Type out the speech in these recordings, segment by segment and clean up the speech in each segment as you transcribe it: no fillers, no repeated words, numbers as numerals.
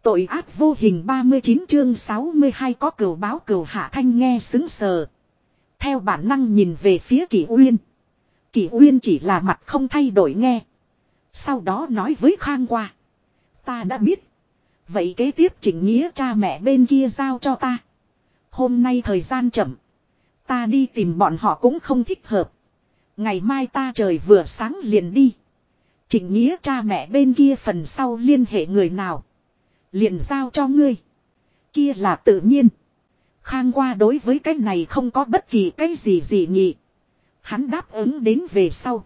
Tội ác vô hình 39 chương 62 có cừu báo cừu Hạ Thanh nghe sững sờ. Theo bản năng nhìn về phía Kỷ Uyên. Kỷ Uyên chỉ là mặt không thay đổi nghe. Sau đó nói với Khang Qua. Ta đã biết. Vậy kế tiếp Trịnh Nghĩa cha mẹ bên kia giao cho ta. Hôm nay thời gian chậm. Ta đi tìm bọn họ cũng không thích hợp. Ngày mai ta trời vừa sáng liền đi. Trịnh Nghĩa cha mẹ bên kia phần sau liên hệ người nào. Liền giao cho ngươi. Kia là tự nhiên. Khang Qua đối với cái này không có bất kỳ cái gì dị nghị. Hắn đáp ứng đến về sau.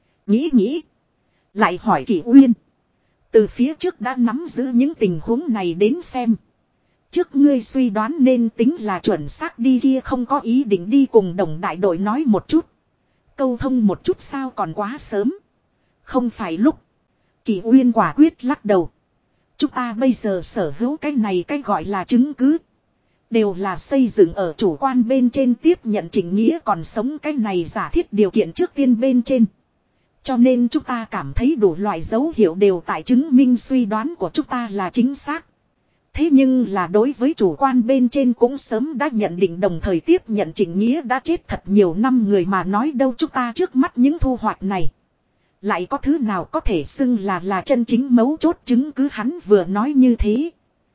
Nghĩ. Lại hỏi Kỷ Uyên. Từ phía trước đã nắm giữ những tình huống này đến xem. Trước ngươi suy đoán nên tính là chuẩn xác đi kia không có ý định đi cùng đồng đại đội nói một chút. Câu thông một chút sao còn quá sớm. Không phải lúc. Kỷ Uyên quả quyết lắc đầu. Chúng ta bây giờ sở hữu cái này cái gọi là chứng cứ. Đều là xây dựng ở chủ quan bên trên tiếp nhận Trịnh Nghĩa còn sống cái này giả thiết điều kiện trước tiên bên trên. Cho nên chúng ta cảm thấy đủ loại dấu hiệu đều tại chứng minh suy đoán của chúng ta là chính xác. Thế nhưng là đối với chủ quan bên trên cũng sớm đã nhận định đồng thời tiếp nhận Trịnh Nghĩa đã chết thật nhiều năm người mà nói đâu chúng ta trước mắt những thu hoạch này. Lại có thứ nào có thể xưng là chân chính mấu chốt chứng cứ hắn vừa nói như thế.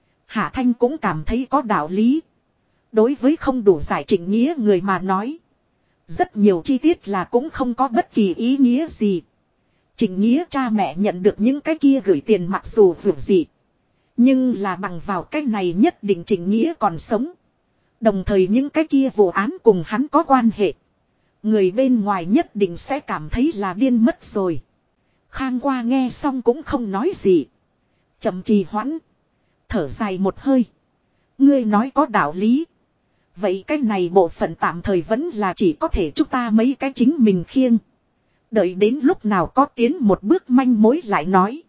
Hạ Thanh cũng cảm thấy có đạo lý. Đối với không đủ giải Trịnh Nghĩa người mà nói. Rất nhiều chi tiết là cũng không có bất kỳ ý nghĩa gì. Trịnh Nghĩa cha mẹ nhận được những cái kia gửi tiền mặc dù vượt gì. Nhưng là bằng vào cái này nhất định Trịnh Nghĩa còn sống. Đồng thời những cái kia vụ án cùng hắn có quan hệ. Người bên ngoài nhất định sẽ cảm thấy là điên mất rồi. Khang Qua nghe xong cũng không nói gì. Chậm trì hoãn. Thở dài một hơi. Ngươi nói có đạo lý. Vậy cái này bộ phận tạm thời vẫn là chỉ có thể chúng ta mấy cái chính mình khiêng. Đợi đến lúc nào có tiến một bước manh mối lại nói.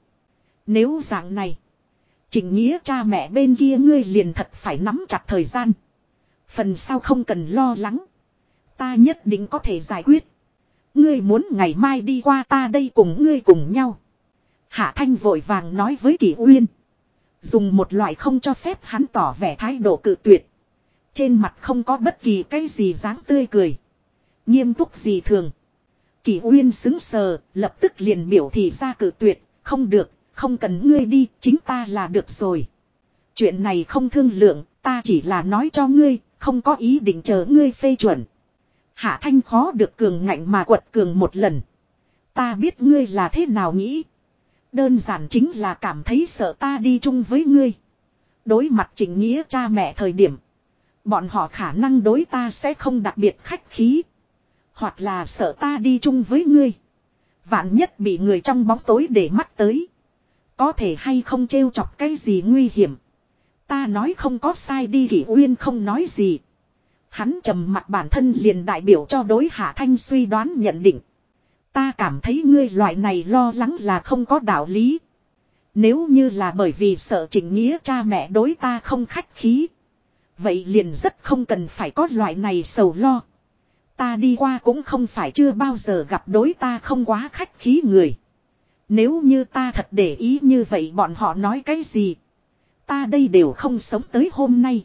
Nếu dạng này. Trịnh Nghĩa cha mẹ bên kia ngươi liền thật phải nắm chặt thời gian. Phần sau không cần lo lắng. Ta nhất định có thể giải quyết. Ngươi muốn ngày mai đi qua ta đây cùng ngươi cùng nhau. Hạ Thanh vội vàng nói với Kỷ Uyên. Dùng một loại không cho phép hắn tỏ vẻ thái độ cự tuyệt. Trên mặt không có bất kỳ cái gì dáng tươi cười. Nghiêm túc gì thường. Kỷ Uyên xứng sờ, lập tức liền biểu thị ra cự tuyệt. Không được, không cần ngươi đi, chính ta là được rồi. Chuyện này không thương lượng, ta chỉ là nói cho ngươi, không có ý định chờ ngươi phê chuẩn. Hạ Thanh khó được cường ngạnh mà quật cường một lần. Ta biết ngươi là thế nào nghĩ. Đơn giản chính là cảm thấy sợ ta đi chung với ngươi. Đối mặt Trịnh Nghĩa cha mẹ thời điểm. Bọn họ khả năng đối ta sẽ không đặc biệt khách khí. Hoặc là sợ ta đi chung với ngươi. Vạn nhất bị người trong bóng tối để mắt tới. Có thể hay không trêu chọc cái gì nguy hiểm. Ta nói không có sai đi Kỷ Uyên không nói gì. Hắn trầm mặt bản thân liền đại biểu cho đối Hạ Thanh suy đoán nhận định. Ta cảm thấy ngươi loại này lo lắng là không có đạo lý. Nếu như là bởi vì sợ Trịnh Nghĩa cha mẹ đối ta không khách khí. Vậy liền rất không cần phải có loại này sầu lo. Ta đi qua cũng không phải chưa bao giờ gặp đối ta không quá khách khí người. Nếu như ta thật để ý như vậy bọn họ nói cái gì. Ta đây đều không sống tới hôm nay.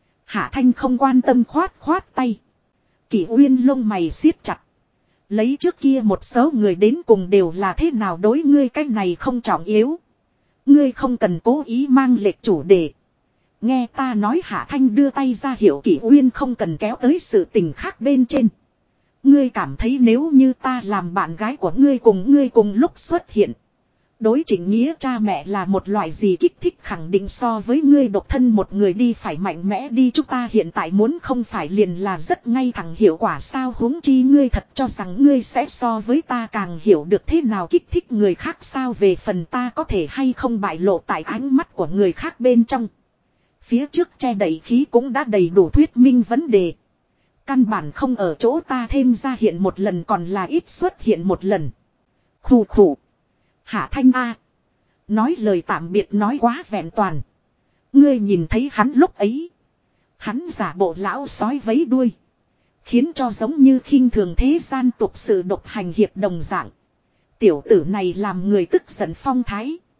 Hạ Thanh không quan tâm khoát tay. Kỷ Uyên lông mày siết chặt. Lấy trước kia một số người đến cùng đều là thế nào đối ngươi cái này không trọng yếu. Ngươi không cần cố ý mang lệch chủ đề. Nghe ta nói Hạ Thanh đưa tay ra hiệu Kỷ Uyên không cần kéo tới sự tình khác bên trên. Ngươi cảm thấy nếu như ta làm bạn gái của ngươi cùng lúc xuất hiện. Đối Trịnh Nghĩa cha mẹ là một loại gì kích thích khẳng định so với ngươi độc thân một người đi phải mạnh mẽ đi chúng ta hiện tại muốn không phải liền là rất ngay thẳng hiệu quả sao huống chi ngươi thật cho rằng ngươi sẽ so với ta càng hiểu được thế nào kích thích người khác sao về phần ta có thể hay không bại lộ tại ánh mắt của người khác bên trong. Phía trước che đậy khí cũng đã đầy đủ thuyết minh vấn đề. Căn bản không ở chỗ ta thêm ra hiện một lần còn là ít xuất hiện một lần. Khủ khủ. Hạ Thanh A. Nói lời tạm biệt nói quá vẹn toàn. Ngươi nhìn thấy hắn lúc ấy. Hắn giả bộ lão sói vấy đuôi. Khiến cho giống như khinh thường thế gian tục sự độc hành hiệp đồng dạng. Tiểu tử này làm người tức giận phong thái.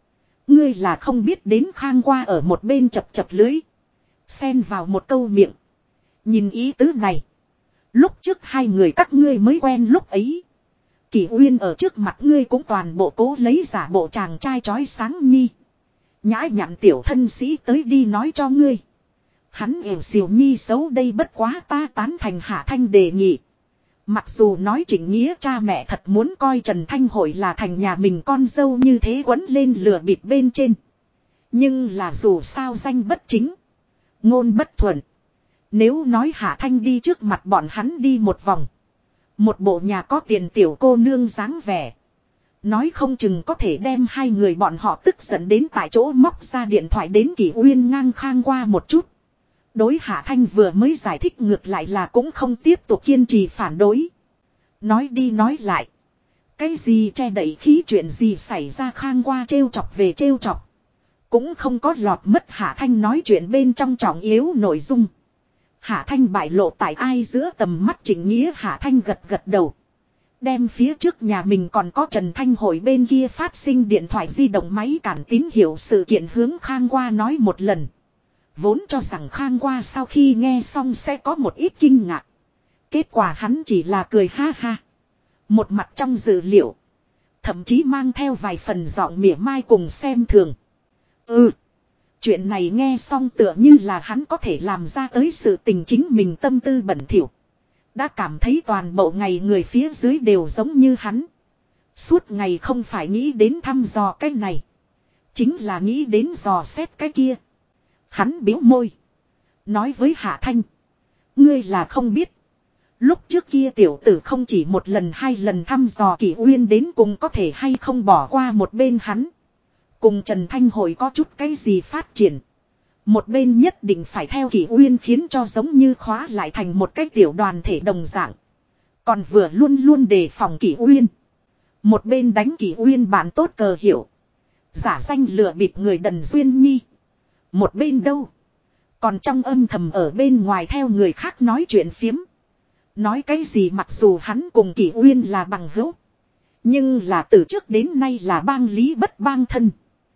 Ngươi là không biết đến Khang qua ở một bên chập chập lưới. Xen vào một câu miệng. Nhìn ý tứ này. Lúc trước hai người các ngươi mới quen lúc ấy. Kỷ Uyên ở trước mặt ngươi cũng toàn bộ cố lấy giả bộ chàng trai chói sáng nhi. Nhã nhặn tiểu thân sĩ tới đi nói cho ngươi. Hắn ẻo xìu nhi xấu đây bất quá ta tán thành Hạ Thanh đề nghị. Mặc dù nói Trịnh Nghĩa cha mẹ thật muốn coi Trần Thanh Hội là thành nhà mình con dâu như thế quấn lên lừa bịp bên trên. Nhưng là dù sao danh bất chính. Ngôn bất thuận. Nếu nói Hạ Thanh đi trước mặt bọn hắn đi một vòng. Một bộ nhà có tiền tiểu cô nương dáng vẻ. Nói không chừng có thể đem hai người bọn họ tức giận đến tại chỗ móc ra điện thoại đến Kỷ Uyên ngang Khang qua một chút. Đối Hạ Thanh vừa mới giải thích ngược lại là cũng không tiếp tục kiên trì phản đối. Nói đi nói lại. Cái gì che đậy khí chuyện gì xảy ra Khang qua trêu chọc về trêu chọc. Cũng không có lọt mất Hạ Thanh nói chuyện bên trong trọng yếu nội dung. Hạ Thanh bại lộ tại ai giữa tầm mắt Trịnh Nghĩa Hạ Thanh gật gật đầu. Đem phía trước nhà mình còn có Trần Thanh Hội bên kia phát sinh điện thoại di động máy cản tín hiệu sự kiện hướng Khang qua nói một lần. Vốn cho rằng Khang qua sau khi nghe xong sẽ có một ít kinh ngạc. Kết quả hắn chỉ là cười ha ha. Một mặt trong dự liệu. Thậm chí mang theo vài phần giọng mỉa mai cùng xem thường. Chuyện này nghe xong tựa như là hắn có thể làm ra tới sự tình chính mình tâm tư bẩn thỉu. Đã cảm thấy toàn bộ ngày người phía dưới đều giống như hắn. Suốt ngày không phải nghĩ đến thăm dò cái này. Chính là nghĩ đến dò xét cái kia. Hắn biếu môi. Nói với Hạ Thanh. Ngươi là không biết. Lúc trước kia tiểu tử không chỉ một lần hai lần thăm dò Kỷ Uyên đến cùng có thể hay không bỏ qua một bên hắn. Cùng Trần Thanh Hội có chút cái gì phát triển. Một bên nhất định phải theo Kỷ Uyên khiến cho giống như khóa lại thành một cái tiểu đoàn thể đồng dạng. Còn vừa luôn luôn đề phòng Kỷ Uyên. Một bên đánh Kỷ Uyên bạn tốt cờ hiệu. Giả danh lừa bịp người Đần Duyên Nhi. Một bên đâu. Còn trong âm thầm ở bên ngoài theo người khác nói chuyện phiếm. Nói cái gì mặc dù hắn cùng Kỷ Uyên là bằng hữu. Nhưng là từ trước đến nay là bang lý bất bang thân.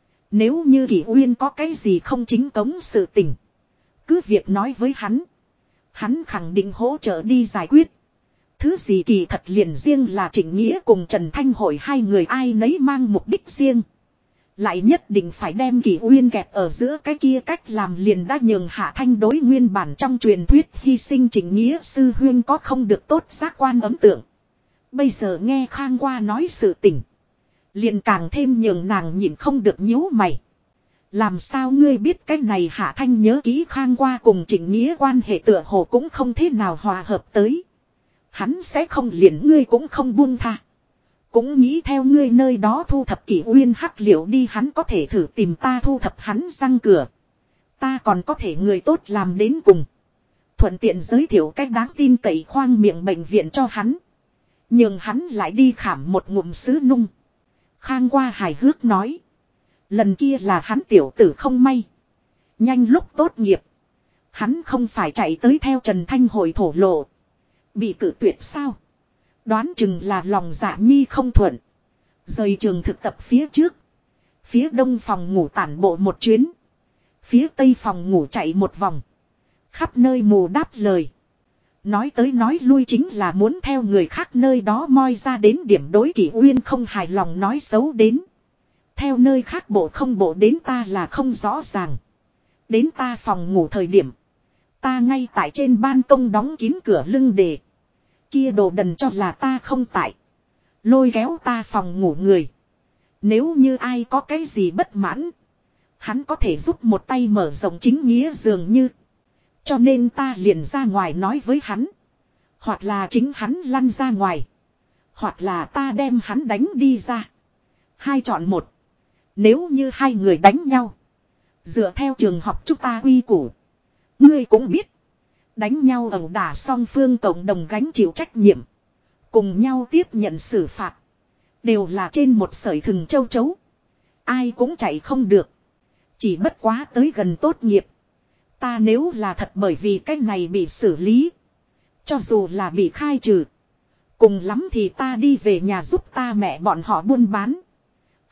Nếu như Kỷ Uyên có cái gì không chính cống sự tình. Cứ việc nói với hắn. Hắn khẳng định hỗ trợ đi giải quyết. Thứ gì kỳ thật liền riêng là Trịnh Nghĩa cùng Trần Thanh Hội hai người ai nấy mang mục đích riêng. Lại nhất định phải đem Kỷ Uyên kẹp ở giữa cái kia cách làm liền đã nhường Hạ Thanh đối nguyên bản trong truyền thuyết hy sinh Trịnh Nghĩa sư huyên có không được tốt giác quan ấn tượng. Bây giờ nghe Khang qua nói sự tình. Liền càng thêm nhường nàng nhìn không được nhíu mày. Làm sao ngươi biết cái này Hạ Thanh nhớ kỹ Khang qua cùng Trịnh Nghĩa quan hệ tựa hồ cũng không thế nào hòa hợp tới. Hắn sẽ không liền ngươi cũng không buông tha. Cũng nghĩ theo ngươi nơi đó thu thập Kỷ Uyên hắc liệu đi hắn có thể thử tìm ta thu thập hắn răng cửa. Ta còn có thể người tốt làm đến cùng. Thuận tiện giới thiệu cách đáng tin cậy khoang miệng bệnh viện cho hắn. Nhưng hắn lại đi khảm một ngụm sứ nung. Khang qua hài hước nói. Lần kia là hắn tiểu tử không may. Nhanh lúc tốt nghiệp. Hắn không phải chạy tới theo Trần Thanh Hội thổ lộ. Bị cử tuyệt sao? Đoán chừng là lòng dạ nhi không thuận. Rời trường thực tập phía trước. Phía đông phòng ngủ tản bộ một chuyến. Phía tây phòng ngủ chạy một vòng. Khắp nơi mù đáp lời. Nói tới nói lui chính là muốn theo người khác nơi đó moi ra đến điểm đối Kỷ Uyên không hài lòng nói xấu đến. Theo nơi khác bộ không bộ đến ta là không rõ ràng. Đến ta phòng ngủ thời điểm. Ta ngay tại trên ban công đóng kín cửa lưng đề. Kia đồ đần cho là ta không tại. Lôi kéo ta phòng ngủ người. Nếu như ai có cái gì bất mãn. Hắn có thể giúp một tay mở rộng chính nghĩa dường như. Cho nên ta liền ra ngoài nói với hắn. Hoặc là chính hắn lăn ra ngoài. Hoặc là ta đem hắn đánh đi ra. Hai chọn một. Nếu như hai người đánh nhau. Dựa theo trường học chúng ta quy củ. Ngươi cũng biết. Đánh nhau ẩu đả song phương cộng đồng gánh chịu trách nhiệm. Cùng nhau tiếp nhận xử phạt. Đều là trên một sợi thừng châu chấu. Ai cũng chạy không được. Chỉ bất quá tới gần tốt nghiệp. Ta nếu là thật bởi vì cái này bị xử lý. Cho dù là bị khai trừ. Cùng lắm thì ta đi về nhà giúp ta mẹ bọn họ buôn bán.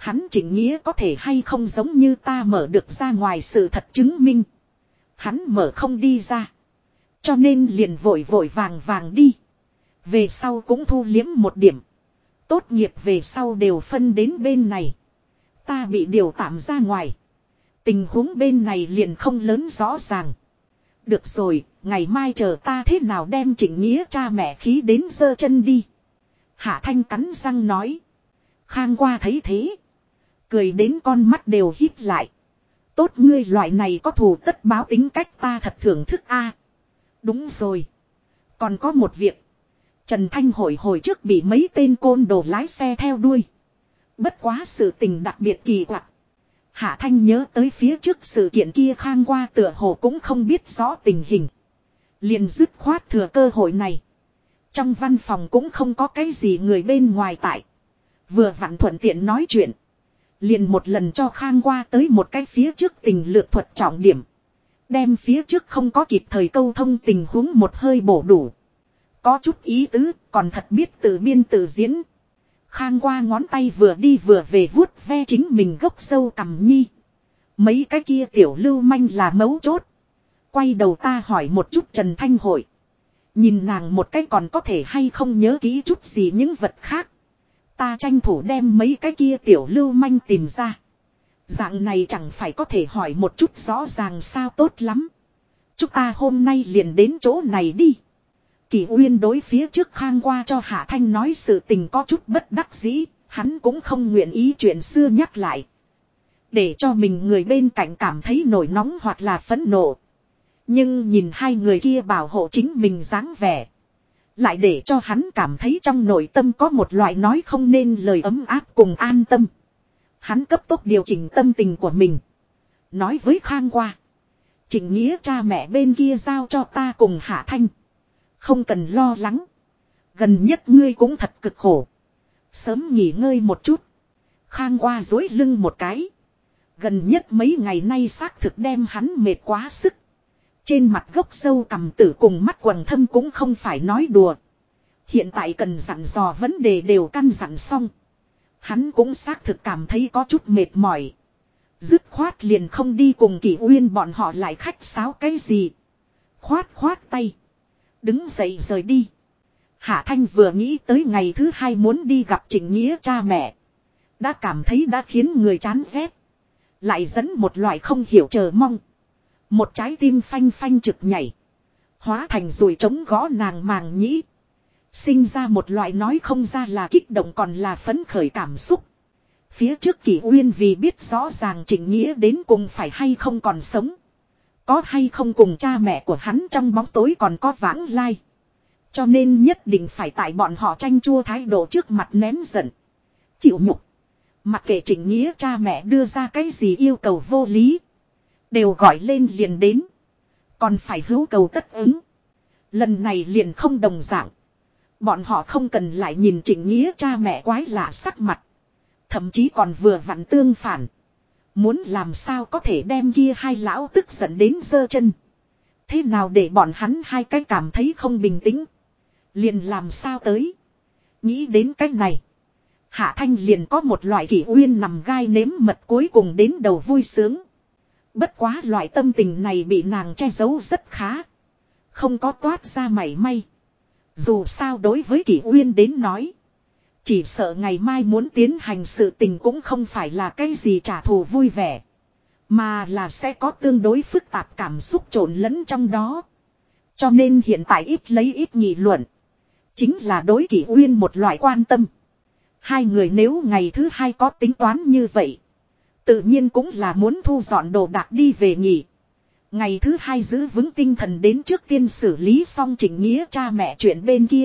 Hắn Trịnh Nghĩa có thể hay không giống như ta mở được ra ngoài sự thật chứng minh. Hắn mở không đi ra. Cho nên liền vội vội vàng vàng đi. Về sau cũng thu liếm một điểm. Tốt nghiệp về sau đều phân đến bên này. Ta bị điều tạm ra ngoài. Tình huống bên này liền không lớn rõ ràng. Được rồi, ngày mai chờ ta thế nào đem Trịnh Nghĩa cha mẹ khí đến giơ chân đi. Hạ Thanh cắn răng nói. Khang qua thấy thế. Cười đến con mắt đều híp lại. Tốt ngươi loại này có thù tất báo tính cách ta thật thưởng thức a. Đúng rồi. Còn có một việc. Trần Thanh hồi trước bị mấy tên côn đồ lái xe theo đuôi. Bất quá sự tình đặc biệt kỳ quặc. Hạ Thanh nhớ tới phía trước sự kiện kia Khang qua tựa hồ cũng không biết rõ tình hình. Liền dứt khoát thừa cơ hội này. Trong văn phòng cũng không có cái gì người bên ngoài tại. Vừa vặn thuận tiện nói chuyện. Liền một lần cho Khang qua tới một cái phía trước tình lược thuật trọng điểm. Đem phía trước không có kịp thời câu thông tình huống một hơi bổ đủ. Có chút ý tứ, còn thật biết tự biên tự diễn. Khang qua ngón tay vừa đi vừa về vuốt ve chính mình gốc sâu cằm nhi. Mấy cái kia tiểu lưu manh là mấu chốt. Quay đầu ta hỏi một chút Trần Thanh Hội. Nhìn nàng một cái còn có thể hay không nhớ kỹ chút gì những vật khác. Ta tranh thủ đem mấy cái kia tiểu lưu manh tìm ra. Dạng này chẳng phải có thể hỏi một chút rõ ràng sao tốt lắm. Chúng ta hôm nay liền đến chỗ này đi. Kỳ Uyên đối phía trước Khang qua cho Hạ Thanh nói sự tình có chút bất đắc dĩ. Hắn cũng không nguyện ý chuyện xưa nhắc lại. Để cho mình người bên cạnh cảm thấy nổi nóng hoặc là phẫn nộ. Nhưng nhìn hai người kia bảo hộ chính mình dáng vẻ. Lại để cho hắn cảm thấy trong nội tâm có một loại nói không nên lời ấm áp cùng an tâm. Hắn cấp tốc điều chỉnh tâm tình của mình. Nói với Khang qua. Trịnh Nghĩa cha mẹ bên kia giao cho ta cùng Hạ Thanh. Không cần lo lắng. Gần nhất ngươi cũng thật cực khổ. Sớm nghỉ ngơi một chút. Khang qua dối lưng một cái. Gần nhất mấy ngày nay xác thực đem hắn mệt quá sức. Trên mặt gốc sâu cằm tử cùng mắt quầng thâm cũng không phải nói đùa. Hiện tại cần dặn dò vấn đề đều căn dặn xong. Hắn cũng xác thực cảm thấy có chút mệt mỏi. Dứt khoát liền không đi cùng Kỳ Uyên bọn họ lại khách sáo cái gì. Khoát tay. Đứng dậy rời đi. Hạ Thanh vừa nghĩ tới ngày thứ hai muốn đi gặp Trịnh Nghĩa cha mẹ. Đã cảm thấy đã khiến người chán ghét. Lại dẫn một loại không hiểu chờ mong. Một trái tim phanh phanh trực nhảy. Hóa thành rồi trống gõ nàng màng nhĩ. Sinh ra một loại nói không ra là kích động còn là phấn khởi cảm xúc. Phía trước Kỳ Uyên vì biết rõ ràng Trịnh Nghĩa đến cùng phải hay không còn sống. Có hay không cùng cha mẹ của hắn trong bóng tối còn có vãng lai. Cho nên nhất định phải tại bọn họ tranh chua thái độ trước mặt nén giận. Chịu nhục. Mặc kệ Trịnh Nghĩa cha mẹ đưa ra cái gì yêu cầu vô lý. Đều gọi lên liền đến. Còn phải hữu cầu tất ứng. Lần này liền không đồng dạng. Bọn họ không cần lại nhìn Trịnh Nghĩa cha mẹ quái lạ sắc mặt. Thậm chí còn vừa vặn tương phản. Muốn làm sao có thể đem kia hai lão tức giận đến giơ chân. Thế nào để bọn hắn hai cái cảm thấy không bình tĩnh. Liền làm sao tới. Nghĩ đến cách này. Hạ Thanh liền có một loại Kỳ Uyên nằm gai nếm mật cuối cùng đến đầu vui sướng. Bất quá loại tâm tình này bị nàng che giấu rất khá. Không có toát ra mảy may. Dù sao đối với Kỳ Uyên đến nói. Chỉ sợ ngày mai muốn tiến hành sự tình cũng không phải là cái gì trả thù vui vẻ. Mà là sẽ có tương đối phức tạp cảm xúc trộn lẫn trong đó. Cho nên hiện tại ít lấy ít nghị luận. Chính là đối Kỳ Uyên một loại quan tâm. Hai người nếu ngày thứ hai có tính toán như vậy. Tự nhiên cũng là muốn thu dọn đồ đạc đi về nghỉ. Ngày thứ hai giữ vững tinh thần đến trước tiên xử lý xong Trịnh Nghĩa cha mẹ chuyện bên kia.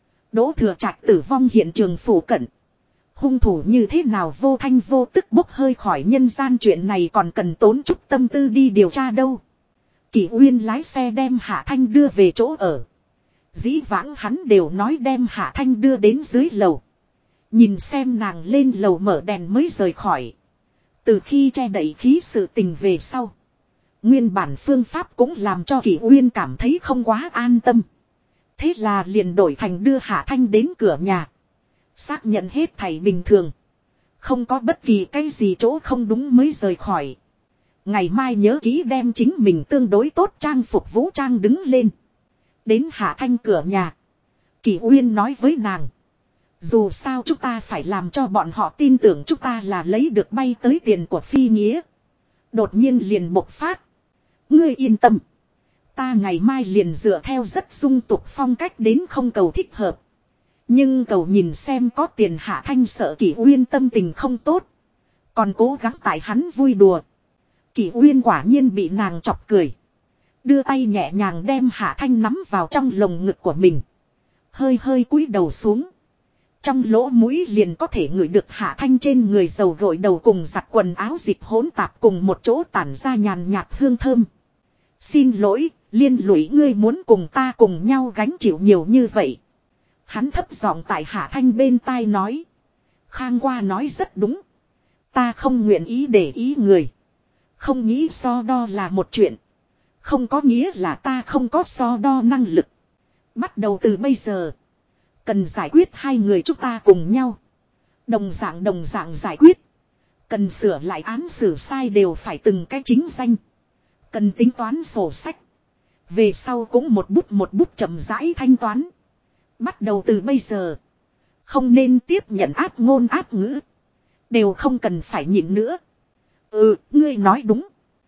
Đỗ Thừa Trạch tử vong hiện trường phủ cận. Hung thủ như thế nào vô thanh vô tức bốc hơi khỏi nhân gian chuyện này còn cần tốn chút tâm tư đi điều tra đâu. Kỳ Uyên lái xe đem Hạ Thanh đưa về chỗ ở. Dĩ vãng hắn đều nói đem Hạ Thanh đưa đến dưới lầu. Nhìn xem nàng lên lầu mở đèn mới rời khỏi. Từ khi che đậy khí sự tình về sau. Nguyên bản phương pháp cũng làm cho Kỳ Uyên cảm thấy không quá an tâm. Thế là liền đổi thành đưa Hạ Thanh đến cửa nhà. Xác nhận hết thảy bình thường. Không có bất kỳ cái gì chỗ không đúng mới rời khỏi. Ngày mai nhớ kỹ đem chính mình tương đối tốt trang phục vũ trang đứng lên. Đến Hạ Thanh cửa nhà. Kỷ Uyên nói với nàng. Dù sao chúng ta phải làm cho bọn họ tin tưởng chúng ta là lấy được bay tới tiền của phi nghĩa. Đột nhiên liền bộc phát. Ngươi yên tâm. Ta ngày mai liền dựa theo rất dung tục phong cách đến không cầu thích hợp. Nhưng cầu nhìn xem có tiền. Hạ Thanh sợ Kỷ Uyên tâm tình không tốt. Còn cố gắng tại hắn vui đùa. Kỷ Uyên quả nhiên bị nàng chọc cười. Đưa tay nhẹ nhàng đem Hạ Thanh nắm vào trong lồng ngực của mình. Hơi hơi cúi đầu xuống. Trong lỗ mũi liền có thể ngửi được Hạ Thanh trên người dầu gội đầu cùng giặt quần áo dịch hỗn tạp cùng một chỗ tản ra nhàn nhạt hương thơm. Xin lỗi, liên lụy ngươi muốn cùng ta cùng nhau gánh chịu nhiều như vậy. Hắn thấp giọng tại Hạ Thanh bên tai nói. Khang qua nói rất đúng. Ta không nguyện ý để ý người. Không nghĩ so đo là một chuyện. Không có nghĩa là ta không có so đo năng lực. Bắt đầu từ bây giờ. Cần giải quyết hai người chúng ta cùng nhau. Đồng dạng giải quyết. Cần sửa lại án xử sai đều phải từng cái chính danh. Cần tính toán sổ sách. Về sau cũng một bút chậm rãi thanh toán. Bắt đầu từ bây giờ. Không nên tiếp nhận áp ngôn áp ngữ. Đều không cần phải nhịn nữa. Ừ, ngươi nói đúng.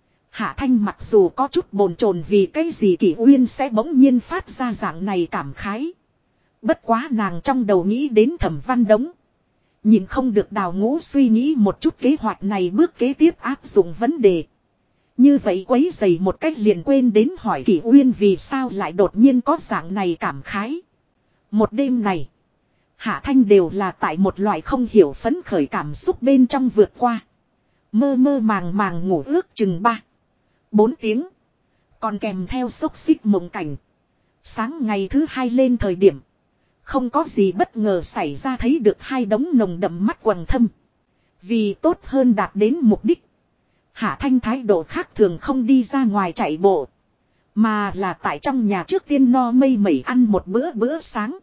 Hạ Thanh mặc dù có chút bồn chồn vì cái gì Kỷ Uyên sẽ bỗng nhiên phát ra dạng này cảm khái. Bất quá nàng trong đầu nghĩ đến Thẩm Văn Đống. Nhìn không được đào ngũ suy nghĩ một chút kế hoạch này bước kế tiếp áp dụng vấn đề. Như vậy quấy dày một cách liền quên đến hỏi Kỷ Uyên vì sao lại đột nhiên có dạng này cảm khái. Một đêm này, Hạ Thanh đều là tại một loại không hiểu phấn khởi cảm xúc bên trong vượt qua. Mơ mơ màng màng ngủ ước chừng 3-4 tiếng. Còn kèm theo xốc xích mộng cảnh. Sáng ngày thứ hai lên thời điểm. Không có gì bất ngờ xảy ra thấy được hai đống nồng đậm mắt quầng thâm. Vì tốt hơn đạt đến mục đích. Hạ Thanh thái độ khác thường không đi ra ngoài chạy bộ. Mà là tại trong nhà trước tiên no mây mẩy ăn một bữa sáng.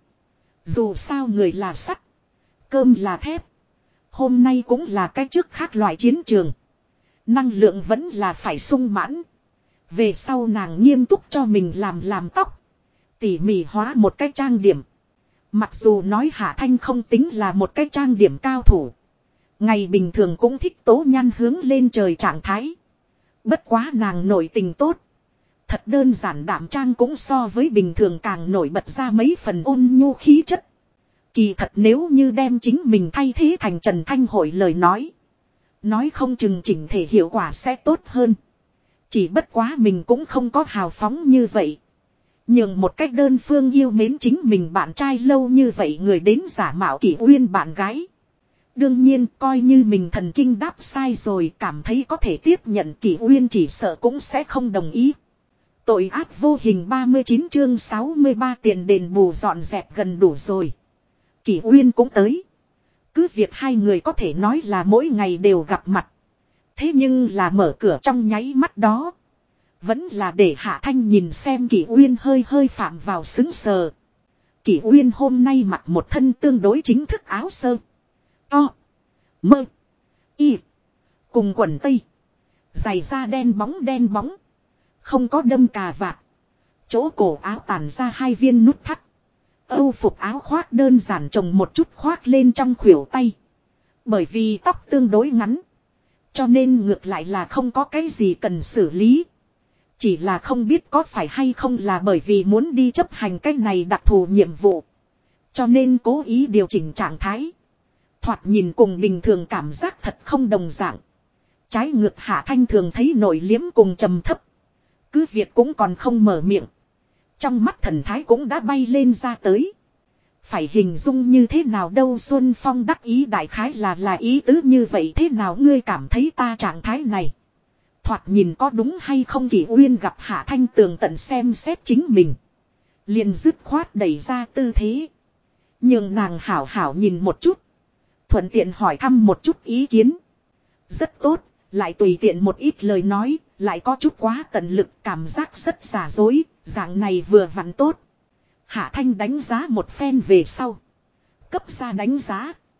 Dù sao người là sắt. Cơm là thép. Hôm nay cũng là cái trước khác loại chiến trường. Năng lượng vẫn là phải sung mãn. Về sau nàng nghiêm túc cho mình làm tóc. Tỉ mỉ hóa một cái trang điểm. Mặc dù nói Hạ Thanh không tính là một cái trang điểm cao thủ. Ngày bình thường cũng thích tố nhan hướng lên trời trạng thái. Bất quá nàng nổi tình tốt. Thật đơn giản đảm trang cũng so với bình thường càng nổi bật ra mấy phần ôn nhu khí chất. Kỳ thật nếu như đem chính mình thay thế thành Trần Thanh Hội lời nói. Nói không chừng chỉnh thể hiệu quả sẽ tốt hơn. Chỉ bất quá mình cũng không có hào phóng như vậy. Nhưng một cách đơn phương yêu mến chính mình bạn trai lâu như vậy người đến giả mạo Kỷ Uyên bạn gái. Đương nhiên coi như mình thần kinh đáp sai rồi cảm thấy có thể tiếp nhận Kỷ Uyên chỉ sợ cũng sẽ không đồng ý. Tội ác vô hình 39 chương 63 tiền đền bù dọn dẹp gần đủ rồi. Kỷ Uyên cũng tới. Cứ việc hai người có thể nói là mỗi ngày đều gặp mặt. Thế nhưng là mở cửa trong nháy mắt đó. Vẫn là để Hạ Thanh nhìn xem Kỷ Uyên hơi hơi phạm vào xứng sờ. Kỷ Uyên hôm nay mặc một thân tương đối chính thức áo sơ. To. Mơ. Y. Cùng quần tây. Giày da đen bóng. Không có đâm cà vạt. Chỗ cổ áo tản ra hai viên nút thắt. Âu phục áo khoác đơn giản trồng một chút khoác lên trong khuỷu tay. Bởi vì tóc tương đối ngắn. Cho nên ngược lại là không có cái gì cần xử lý. Chỉ là không biết có phải hay không là bởi vì muốn đi chấp hành cái này đặc thù nhiệm vụ. Cho nên cố ý điều chỉnh trạng thái. Thoạt nhìn cùng bình thường cảm giác thật không đồng dạng. Trái ngược Hạ Thanh thường thấy nổi liếm cùng trầm thấp. Cứ việc cũng còn không mở miệng. Trong mắt thần thái cũng đã bay lên ra tới. Phải hình dung như thế nào đâu Xuân Phong đắc ý đại khái là ý tứ như vậy thế nào ngươi cảm thấy ta trạng thái này. Thoạt nhìn có đúng hay không Kỷ Uyên gặp Hạ Thanh tường tận xem xét chính mình. Liền dứt khoát đẩy ra tư thế. Nhưng nàng hảo hảo nhìn một chút. Thuận tiện hỏi thăm một chút ý kiến. Rất tốt, lại tùy tiện một ít lời nói, lại có chút quá tận lực cảm giác rất giả dối, dạng này vừa vặn tốt. Hạ Thanh đánh giá một phen về sau. Cấp ra đánh giá.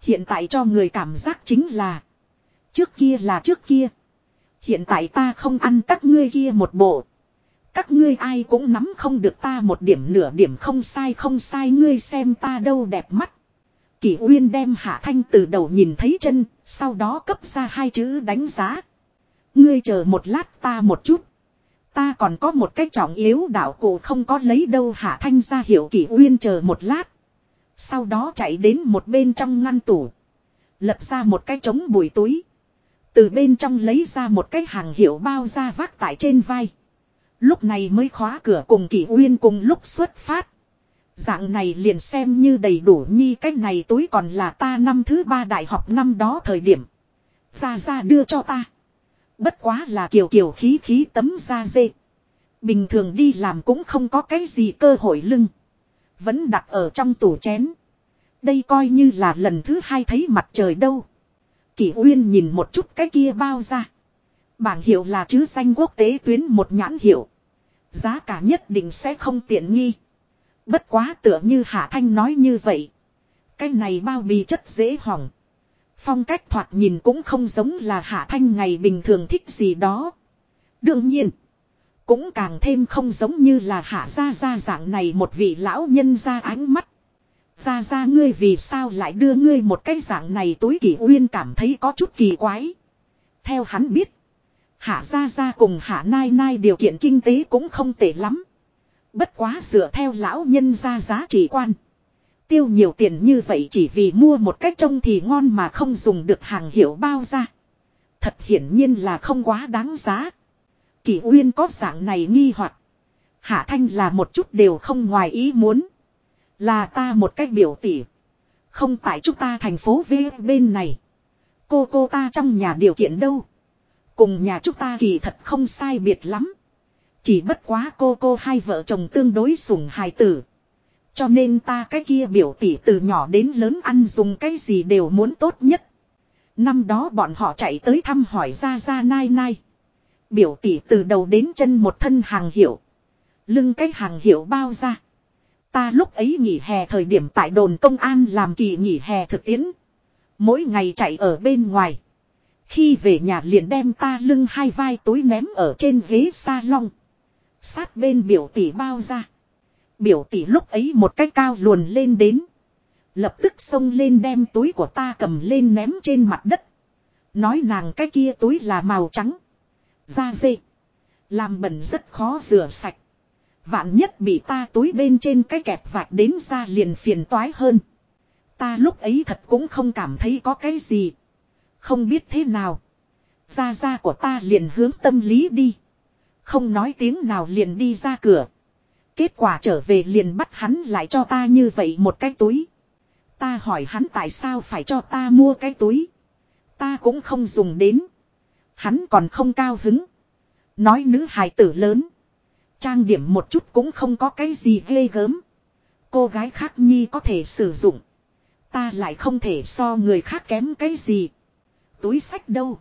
Hiện tại cho người cảm giác chính là. Trước kia là trước kia. Hiện tại ta không ăn các ngươi kia một bộ. Các ngươi ai cũng nắm không được ta một điểm nửa điểm không sai không sai ngươi xem ta đâu đẹp mắt. Kỷ Uyên đem Hạ Thanh từ đầu nhìn thấy chân, sau đó cấp ra hai chữ đánh giá. Ngươi chờ một lát ta một chút. Ta còn có một cái trọng yếu đạo cụ không có lấy đâu Hạ Thanh ra hiểu Kỷ Uyên chờ một lát. Sau đó chạy đến một bên trong ngăn tủ. Lật ra một cái trống bùi túi. Từ bên trong lấy ra một cái hàng hiệu bao da vác tại trên vai. Lúc này mới khóa cửa cùng Kỷ Uyên cùng lúc xuất phát. Dạng này liền xem như đầy đủ nhi cái này túi còn là ta năm thứ 3 đại học năm đó thời điểm. Ra đưa cho ta. Bất quá là kiều kiều khí khí tấm da dê. Bình thường đi làm cũng không có cái gì cơ hội lưng. Vẫn đặt ở trong tủ chén. Đây coi như là lần thứ 2 thấy mặt trời đâu. Kỷ Uyên nhìn một chút cái kia bao ra. Bảng hiệu là chứ danh quốc tế tuyến một nhãn hiệu. Giá cả nhất định sẽ không tiện nghi. Bất quá tựa như Hạ Thanh nói như vậy. Cái này bao bì chất dễ hỏng. Phong cách thoạt nhìn cũng không giống là Hạ Thanh ngày bình thường thích gì đó. Đương nhiên. Cũng càng thêm không giống như là Hạ gia dạng này một vị lão nhân ra ánh mắt. Ra ngươi vì sao lại đưa ngươi một cái dạng này túi Kỷ Uyên cảm thấy có chút kỳ quái. Theo hắn biết. Hạ gia cùng Hạ Nai Nai điều kiện kinh tế cũng không tệ lắm. Bất quá dựa theo lão nhân ra giá trị quan. Tiêu nhiều tiền như vậy chỉ vì mua một cái trông thì ngon mà không dùng được hàng hiệu bao ra. Thật hiển nhiên là không quá đáng giá. Kỷ Uyên có dạng này nghi hoặc. Hạ Thanh là một chút đều không ngoài ý muốn. Là ta một cách biểu tỉ. Không tại chúng ta thành phố V bên này. Cô ta trong nhà điều kiện đâu. Cùng nhà chúng ta kỳ thật không sai biệt lắm. Chỉ bất quá cô hai vợ chồng tương đối sủng hài tử. Cho nên ta cái kia biểu tỷ từ nhỏ đến lớn ăn dùng cái gì đều muốn tốt nhất. Năm đó bọn họ chạy tới thăm hỏi ra Nai Nai. Biểu tỷ từ đầu đến chân một thân hàng hiệu. Lưng cái hàng hiệu bao ra. Ta lúc ấy nghỉ hè thời điểm tại đồn công an làm kỳ nghỉ hè thực tiễn. Mỗi ngày chạy ở bên ngoài. Khi về nhà liền đem ta lưng hai vai túi ném ở trên ghế salon. Sát bên biểu tỷ bao ra. Biểu tỷ lúc ấy một cái cao luồn lên đến. Lập tức xông lên đem túi của ta cầm lên ném trên mặt đất. Nói nàng cái kia túi là màu trắng. Da dê. Làm bẩn rất khó rửa sạch. Vạn nhất bị ta túi bên trên cái kẹp vạch đến ra liền phiền toái hơn. Ta lúc ấy thật cũng không cảm thấy có cái gì. Không biết thế nào. Da của ta liền hướng tâm lý đi. Không nói tiếng nào liền đi ra cửa. Kết quả trở về liền bắt hắn lại cho ta như vậy một cái túi. Ta hỏi hắn tại sao phải cho ta mua cái túi. Ta cũng không dùng đến. Hắn còn không cao hứng. Nói nữ hài tử lớn. Trang điểm một chút cũng không có cái gì ghê gớm. Cô gái khác nhi có thể sử dụng. Ta lại không thể so người khác kém cái gì. Túi xách đâu.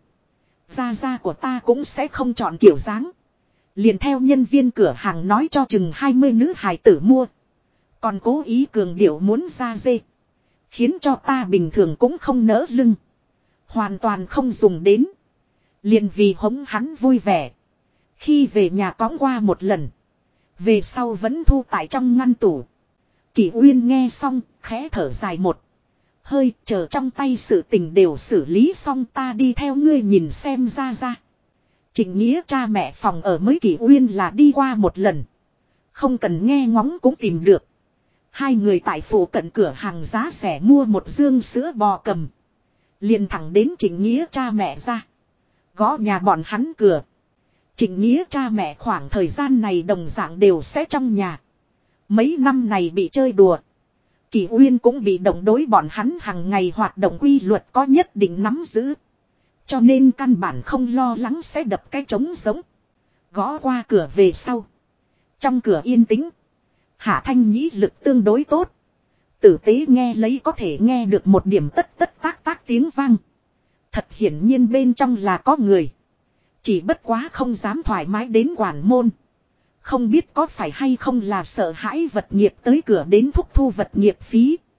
Da của ta cũng sẽ không chọn kiểu dáng. Liền theo nhân viên cửa hàng nói cho chừng 20 nữ hài tử mua. Còn cố ý cường điệu muốn da dê. Khiến cho ta bình thường cũng không nỡ lưng. Hoàn toàn không dùng đến. Liền vì hống hắn vui vẻ. Khi về nhà cõng qua một lần. Về sau vẫn thu tại trong ngăn tủ. Kỷ Uyên nghe xong, khẽ thở dài một hơi, chờ trong tay sự tình đều xử lý xong ta đi theo ngươi nhìn xem ra. Trịnh Nghĩa cha mẹ phòng ở mới Kỷ Uyên là đi qua một lần. Không cần nghe ngóng cũng tìm được. Hai người tại phủ cận cửa hàng giá rẻ mua một dương sữa bò cầm. Liền thẳng đến Trịnh Nghĩa cha mẹ ra. Gõ nhà bọn hắn cửa. Trịnh Nghĩa cha mẹ khoảng thời gian này đồng dạng đều sẽ trong nhà. Mấy năm này bị chơi đùa. Kỷ Uyên cũng bị động đối bọn hắn hàng ngày hoạt động quy luật có nhất định nắm giữ. Cho nên căn bản không lo lắng sẽ đập cái trống giống. Gõ qua cửa về sau. Trong cửa yên tĩnh. Hạ Thanh nhĩ lực tương đối tốt. Tử tế nghe lấy có thể nghe được một điểm tất tác tiếng vang. Thật hiển nhiên bên trong là có người. Chỉ bất quá không dám thoải mái đến quản môn. Không biết có phải hay không là sợ hãi vật nghiệp tới cửa đến thúc thu vật nghiệp phí.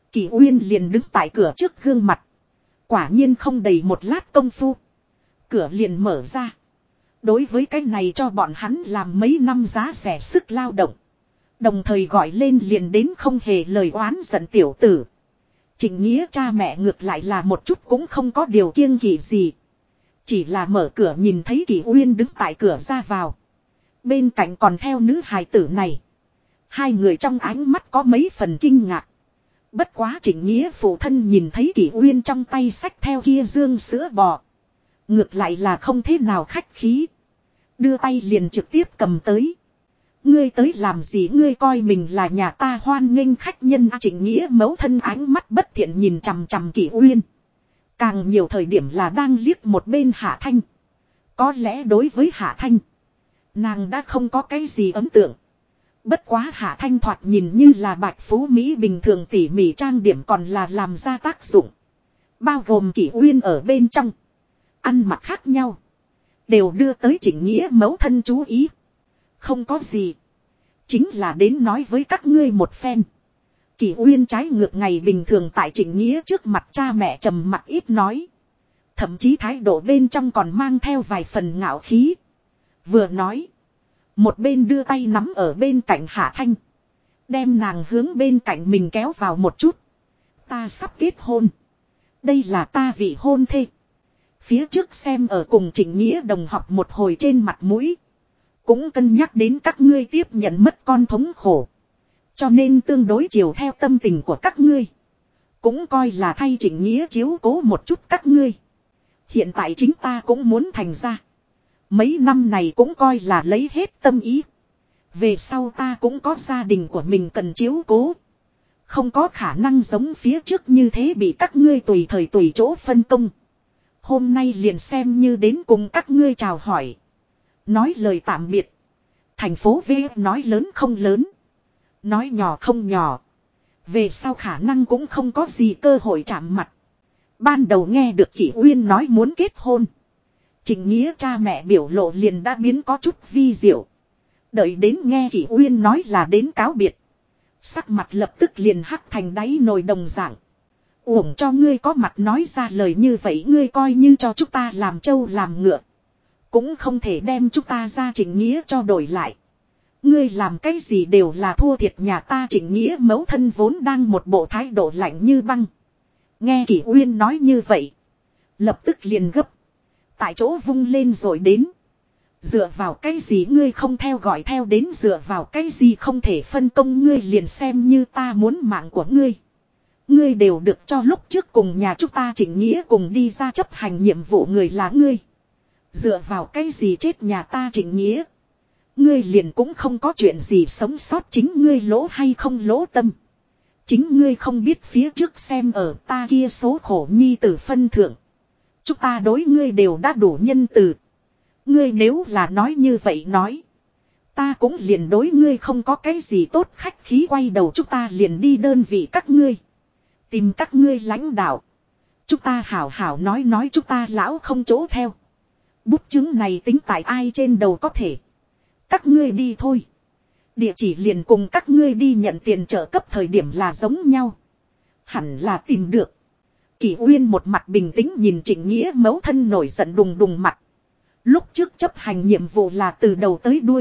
Kỷ Uyên liền đứng tại cửa trước gương mặt. Quả nhiên không đầy một lát công phu. Cửa liền mở ra. Đối với cái này cho bọn hắn làm mấy năm giá rẻ sức lao động. Đồng thời gọi lên liền đến không hề lời oán giận tiểu tử. Trịnh Nghĩa cha mẹ ngược lại là một chút cũng không có điều kiêng kỵ gì. Chỉ là mở cửa nhìn thấy Kỷ Uyên đứng tại cửa ra vào. Bên cạnh còn theo nữ hài tử này. Hai người trong ánh mắt có mấy phần kinh ngạc. Bất quá Trịnh Nghĩa phụ thân nhìn thấy Kỷ Uyên trong tay xách theo kia dương sữa bò. Ngược lại là không thế nào khách khí. Đưa tay liền trực tiếp cầm tới. Ngươi tới làm gì, ngươi coi mình là nhà ta hoan nghênh khách nhân. Trịnh Nghĩa mẫu thân ánh mắt bất thiện nhìn chằm chằm Kỷ Uyên. Càng nhiều thời điểm là đang liếc một bên Hạ Thanh. Có lẽ đối với Hạ Thanh, nàng đã không có cái gì ấn tượng. Bất quá Hạ Thanh thoạt nhìn như là bạch phú Mỹ bình thường, tỉ mỉ trang điểm còn là làm ra tác dụng. Bao gồm Kỷ Uyên ở bên trong. Ăn mặc khác nhau. Đều đưa tới Trịnh Nghĩa mẫu thân chú ý. Không có gì. Chính là đến nói với các ngươi một phen. Kỷ Uyên trái ngược ngày bình thường tại Trịnh Nghĩa trước mặt cha mẹ trầm mặc ít nói. Thậm chí thái độ bên trong còn mang theo vài phần ngạo khí. Vừa nói. Một bên đưa tay nắm ở bên cạnh Hạ Thanh. Đem nàng hướng bên cạnh mình kéo vào một chút. Ta sắp kết hôn. Đây là ta vị hôn thê. Phía trước xem ở cùng Trịnh Nghĩa đồng học một hồi trên mặt mũi. Cũng cân nhắc đến các ngươi tiếp nhận mất con thống khổ. Cho nên tương đối chiều theo tâm tình của các ngươi. Cũng coi là thay Trịnh Nghĩa chiếu cố một chút các ngươi. Hiện tại chính ta cũng muốn thành ra. Mấy năm này cũng coi là lấy hết tâm ý. Về sau ta cũng có gia đình của mình cần chiếu cố. Không có khả năng giống phía trước như thế bị các ngươi tùy thời tùy chỗ phân công. Hôm nay liền xem như đến cùng các ngươi chào hỏi. Nói lời tạm biệt. Thành phố V nói lớn không lớn. Nói nhỏ không nhỏ. Về sau khả năng cũng không có gì cơ hội chạm mặt. Ban đầu nghe được Kỷ Uyên nói muốn kết hôn. Trịnh Nghĩa cha mẹ biểu lộ liền đã biến có chút vi diệu. Đợi đến nghe Kỷ Uyên nói là đến cáo biệt. Sắc mặt lập tức liền hắc thành đáy nồi đồng dạng. Uổng cho ngươi có mặt nói ra lời như vậy, ngươi coi như cho chúng ta làm trâu làm ngựa. Cũng không thể đem chúng ta ra Trịnh Nghĩa cho đổi lại. Ngươi làm cái gì đều là thua thiệt nhà ta. Trịnh Nghĩa mẫu thân vốn đang một bộ thái độ lạnh như băng. Nghe Kỷ Uyên nói như vậy. Lập tức liền gấp. Tại chỗ vung lên rồi đến. Dựa vào cái gì ngươi không theo gọi theo đến, dựa vào cái gì không thể phân công ngươi liền xem như ta muốn mạng của ngươi. Ngươi đều được cho lúc trước cùng nhà chúng ta Trịnh Nghĩa cùng đi ra chấp hành nhiệm vụ người là ngươi. Dựa vào cái gì chết nhà ta Trịnh Nghĩa. Ngươi liền cũng không có chuyện gì sống sót, chính ngươi lỗ hay không lỗ tâm. Chính ngươi không biết phía trước xem ở ta kia số khổ nhi tử phân thượng. Chúng ta đối ngươi đều đã đủ nhân từ. Ngươi nếu là nói như vậy nói. Ta cũng liền đối ngươi không có cái gì tốt khách khí, quay đầu chúng ta liền đi đơn vị các ngươi. Tìm các ngươi lãnh đạo. Chúng ta hảo hảo nói chúng ta lão không chỗ theo. Bút chứng này tính tại ai trên đầu có thể. Các ngươi đi thôi. Địa chỉ liền cùng các ngươi đi nhận tiền trợ cấp thời điểm là giống nhau. Hẳn là tìm được. Kỷ Uyên một mặt bình tĩnh nhìn Trịnh Nghĩa mẫu thân nổi giận đùng đùng mặt. Lúc trước chấp hành nhiệm vụ là từ đầu tới đuôi.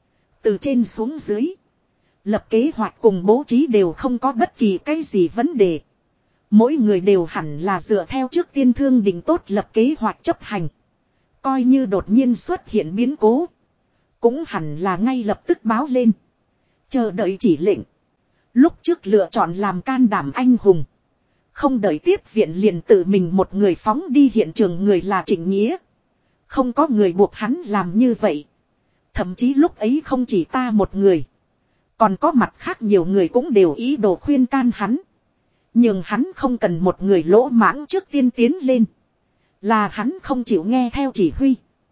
Từ trên xuống dưới. Lập kế hoạch cùng bố trí đều không có bất kỳ cái gì vấn đề. Mỗi người đều hẳn là dựa theo trước tiên thương định tốt lập kế hoạch chấp hành. Coi như đột nhiên xuất hiện biến cố. Cũng hẳn là ngay lập tức báo lên. Chờ đợi chỉ lệnh. Lúc trước lựa chọn làm can đảm anh hùng. Không đợi tiếp viện liền tự mình một người phóng đi hiện trường người là Trịnh Nghĩa. Không có người buộc hắn làm như vậy. Thậm chí lúc ấy không chỉ ta một người. Còn có mặt khác nhiều người cũng đều ý đồ khuyên can hắn. Nhưng hắn không cần một người lỗ mãng trước tiên tiến lên. Là hắn không chịu nghe theo chỉ huy.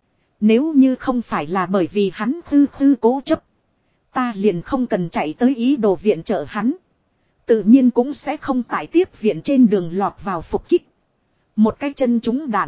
Nếu như không phải là bởi vì hắn khư cố chấp. Ta liền không cần chạy tới ý đồ viện trợ hắn. Tự nhiên cũng sẽ không tại tiếp viện trên đường lọt vào phục kích. Một cái chân trúng đạn.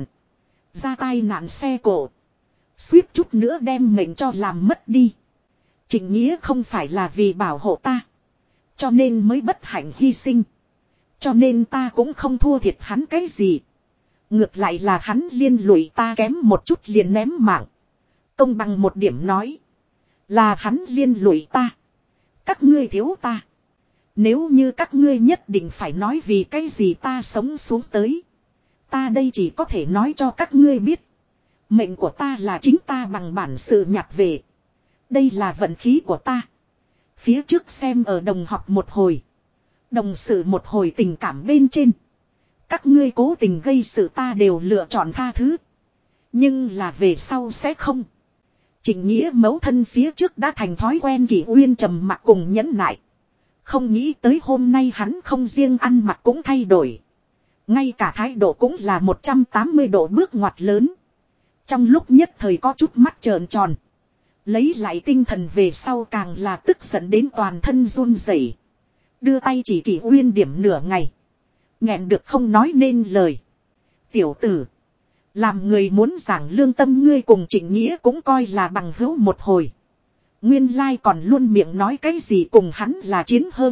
Ra tai nạn xe cộ. Suýt chút nữa đem mệnh cho làm mất đi. Trịnh Nghĩa không phải là vì bảo hộ ta. Cho nên mới bất hạnh hy sinh. Cho nên ta cũng không thua thiệt hắn cái gì. Ngược lại là hắn liên lụy ta kém một chút liền ném mạng. Công bằng một điểm nói. Là hắn liên lụy ta. Các ngươi thiếu ta. Nếu như các ngươi nhất định phải nói vì cái gì ta sống xuống tới. Ta đây chỉ có thể nói cho các ngươi biết. Mệnh của ta là chính ta bằng bản sự nhặt về. Đây là vận khí của ta. Phía trước xem ở đồng học một hồi. Đồng sự một hồi tình cảm bên trên. Các ngươi cố tình gây sự ta đều lựa chọn tha thứ. Nhưng là về sau sẽ không. Trịnh Nghĩa mẫu thân phía trước đã thành thói quen Kỷ Uyên trầm mặc cùng nhẫn nại. Không nghĩ tới hôm nay hắn không riêng ăn mặc cũng thay đổi. Ngay cả thái độ cũng là 180 độ bước ngoặt lớn. Trong lúc nhất thời có chút mắt trợn tròn. Lấy lại tinh thần về sau càng là tức giận đến toàn thân run rẩy. Đưa tay chỉ Kỷ Uyên điểm nửa ngày. Nghẹn được không nói nên lời. Tiểu tử. Làm người muốn giảng lương tâm ngươi cùng Trịnh Nghĩa cũng coi là bằng hữu một hồi. Nguyên lai còn luôn miệng nói cái gì cùng hắn là chiến hơn.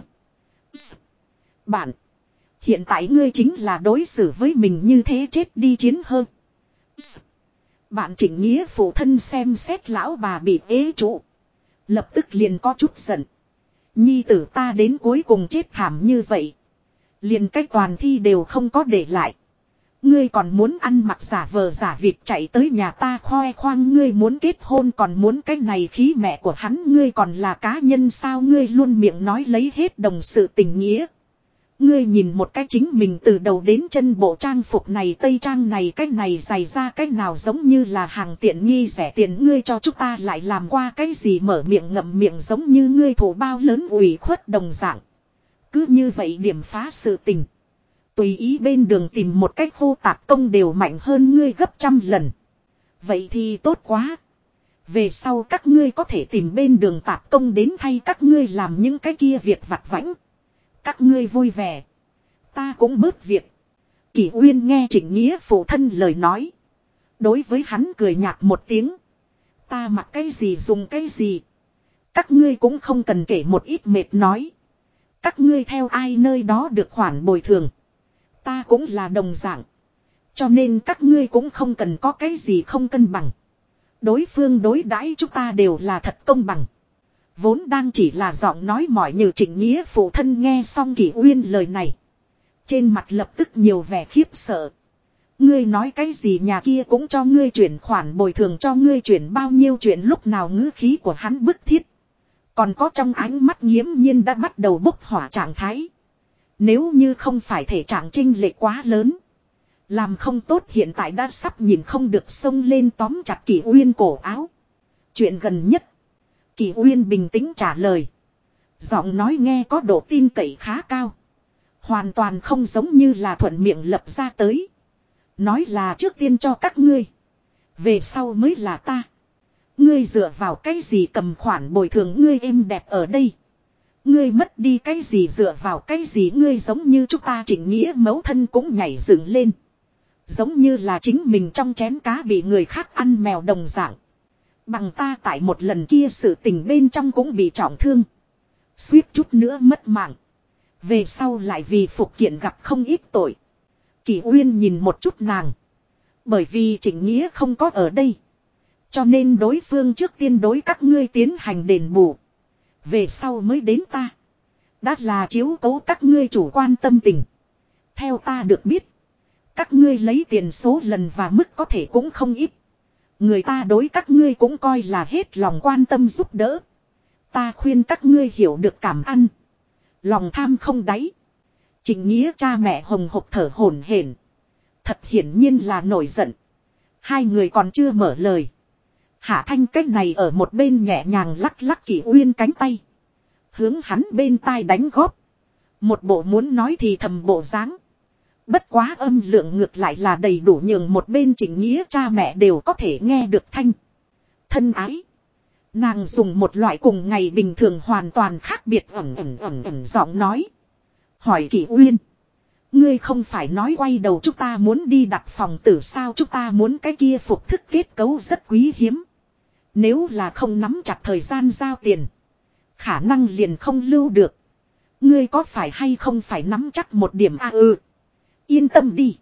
Bạn. Hiện tại ngươi chính là đối xử với mình như thế chết đi chiến hơn. Bạn Trịnh Nghĩa phụ thân xem xét lão bà bị ế trụ. Lập tức liền có chút giận. Nhi tử ta đến cuối cùng chết thảm như vậy. Liền cách toàn thi đều không có để lại. Ngươi còn muốn ăn mặc giả vờ giả việc chạy tới nhà ta khoe khoang ngươi muốn kết hôn còn muốn cái này khí mẹ của hắn ngươi còn là cá nhân sao ngươi luôn miệng nói lấy hết đồng sự tình nghĩa. Ngươi nhìn một cái chính mình từ đầu đến chân bộ trang phục này tây trang này cái này dày ra cái nào giống như là hàng tiện nghi rẻ tiền ngươi cho chúng ta lại làm qua cái gì mở miệng ngậm miệng giống như ngươi thủ bao lớn ủy khuất đồng dạng. Cứ như vậy điểm phá sự tình. Tùy ý bên đường tìm một cách khô tạp công đều mạnh hơn ngươi gấp trăm lần. Vậy thì tốt quá. Về sau các ngươi có thể tìm bên đường tạp công đến thay các ngươi làm những cái kia việc vặt vãnh. Các ngươi vui vẻ. Ta cũng bớt việc. Kỷ Uyên nghe Trịnh Nghĩa phụ thân lời nói. Đối với hắn cười nhạt một tiếng. Ta mặc cái gì dùng cái gì. Các ngươi cũng không cần kể một ít mệt nói. Các ngươi theo ai nơi đó được khoản bồi thường. Ta cũng là đồng dạng. Cho nên các ngươi cũng không cần có cái gì không cân bằng. Đối phương đối đãi chúng ta đều là thật công bằng. Vốn đang chỉ là giọng nói mỏi như Trịnh Nghĩa phụ thân nghe xong Kỷ Uyên lời này. Trên mặt lập tức nhiều vẻ khiếp sợ. Ngươi nói cái gì nhà kia cũng cho ngươi chuyển khoản bồi thường cho ngươi chuyển bao nhiêu chuyện lúc nào ngữ khí của hắn bức thiết. Còn có trong ánh mắt nghiễm nhiên đã bắt đầu bốc hỏa trạng thái. Nếu như không phải thể trạng chênh lệch quá lớn. Làm không tốt hiện tại đã sắp nhìn không được xông lên tóm chặt Kỷ Uyên cổ áo. Chuyện gần nhất. Kỷ Uyên bình tĩnh trả lời. Giọng nói nghe có độ tin cậy khá cao. Hoàn toàn không giống như là thuận miệng lập ra tới. Nói là trước tiên cho các ngươi. Về sau mới là ta. Ngươi dựa vào cái gì cầm khoản bồi thường ngươi êm đẹp ở đây. Ngươi mất đi cái gì dựa vào cái gì ngươi giống như chúng ta Trịnh Nghĩa mẫu thân cũng nhảy dựng lên. Giống như là chính mình trong chén cá bị người khác ăn mèo đồng dạng. Bằng ta tại một lần kia sự tình bên trong cũng bị trọng thương. Suýt chút nữa mất mạng. Về sau lại vì phục kiện gặp không ít tội. Kỷ Uyên nhìn một chút nàng. Bởi vì Trịnh Nghĩa không có ở đây. Cho nên đối phương trước tiên đối các ngươi tiến hành đền bù. Về sau mới đến ta. Đã là chiếu cố các ngươi chủ quan tâm tình. Theo ta được biết. Các ngươi lấy tiền số lần và mức có thể cũng không ít. Người ta đối các ngươi cũng coi là hết lòng quan tâm giúp đỡ. Ta khuyên các ngươi hiểu được cảm ăn. Lòng tham không đáy. Trịnh Nghĩa cha mẹ hồng hộc thở hổn hển. Thật hiển nhiên là nổi giận. Hai người còn chưa mở lời. Hạ Thanh cách này ở một bên nhẹ nhàng lắc lắc Kỷ Uyên cánh tay. Hướng hắn bên tai đánh góp. Một bộ muốn nói thì thầm bộ dáng. Bất quá âm lượng ngược lại là đầy đủ nhường một bên Trịnh Nghĩa cha mẹ đều có thể nghe được thanh. Thân ái. Nàng dùng một loại cùng ngày bình thường hoàn toàn khác biệt ẩn giọng nói. Hỏi Kỷ Uyên. Ngươi không phải nói quay đầu chúng ta muốn đi đặt phòng tử sao chúng ta muốn cái kia phục thức kết cấu rất quý hiếm. Nếu là không nắm chặt thời gian giao tiền. Khả năng liền không lưu được. Ngươi có phải hay không phải nắm chắc một điểm ừ. Yên tâm đi.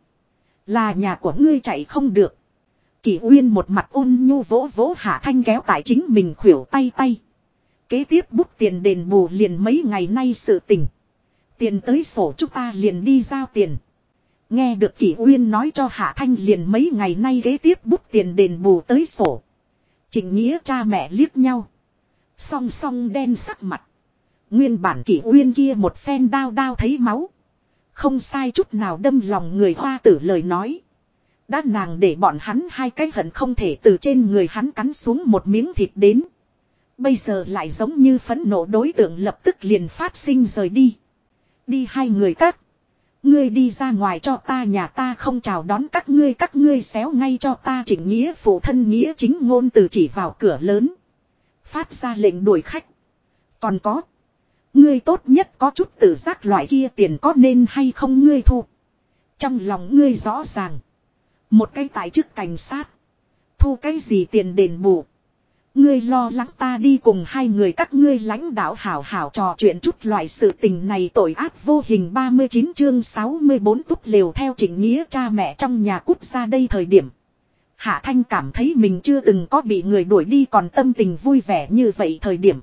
Là nhà của ngươi chạy không được. Kỷ Uyên một mặt ôn nhu vỗ vỗ Hạ Thanh kéo tại chính mình khuỷu tay tay. Kế tiếp bút tiền đền bù liền mấy ngày nay sự tình. Tiền tới sổ chúng ta liền đi giao tiền. Nghe được Kỷ Uyên nói cho Hạ Thanh liền mấy ngày nay kế tiếp bút tiền đền bù tới sổ. Trịnh Nghĩa cha mẹ liếc nhau. Song song đen sắc mặt. Nguyên bản Kỷ Uyên kia một phen đao đao thấy máu. Không sai chút nào đâm lòng người Hoa Tử lời nói. Đã nàng để bọn hắn hai cái hận không thể từ trên người hắn cắn xuống một miếng thịt đến. Bây giờ lại giống như phẫn nộ đối tượng lập tức liền phát sinh rời đi. Đi hai người các. Ngươi đi ra ngoài cho ta, nhà ta không chào đón các ngươi xéo ngay cho ta. Trịnh Nghĩa phụ thân Nghĩa chính ngôn từ chỉ vào cửa lớn. Phát ra lệnh đuổi khách. Còn có. Ngươi tốt nhất có chút tự giác, loại kia tiền có nên hay không ngươi thu. Trong lòng ngươi rõ ràng. Một cái tại chức cảnh sát. Thu cái gì tiền đền bù. Ngươi lo lắng ta đi cùng hai người các ngươi lãnh đạo hảo hảo trò chuyện chút loại sự tình này tội ác vô hình. 39 chương 64 túp lều theo Trịnh Nghĩa cha mẹ trong nhà cút ra đây thời điểm. Hạ Thanh cảm thấy mình chưa từng có bị người đuổi đi còn tâm tình vui vẻ như vậy thời điểm.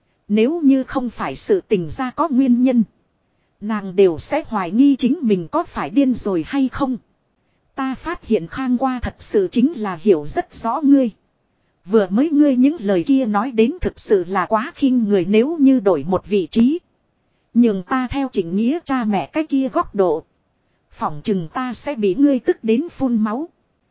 Nếu như không phải sự tình ra có nguyên nhân. Nàng đều sẽ hoài nghi chính mình có phải điên rồi hay không. Ta phát hiện Khang qua thật sự chính là hiểu rất rõ ngươi. Vừa mới ngươi những lời kia nói đến thực sự là quá khinh người, nếu như đổi một vị trí. Nhưng ta theo Trịnh Nghĩa cha mẹ cái kia góc độ. Phỏng chừng ta sẽ bị ngươi tức đến phun máu.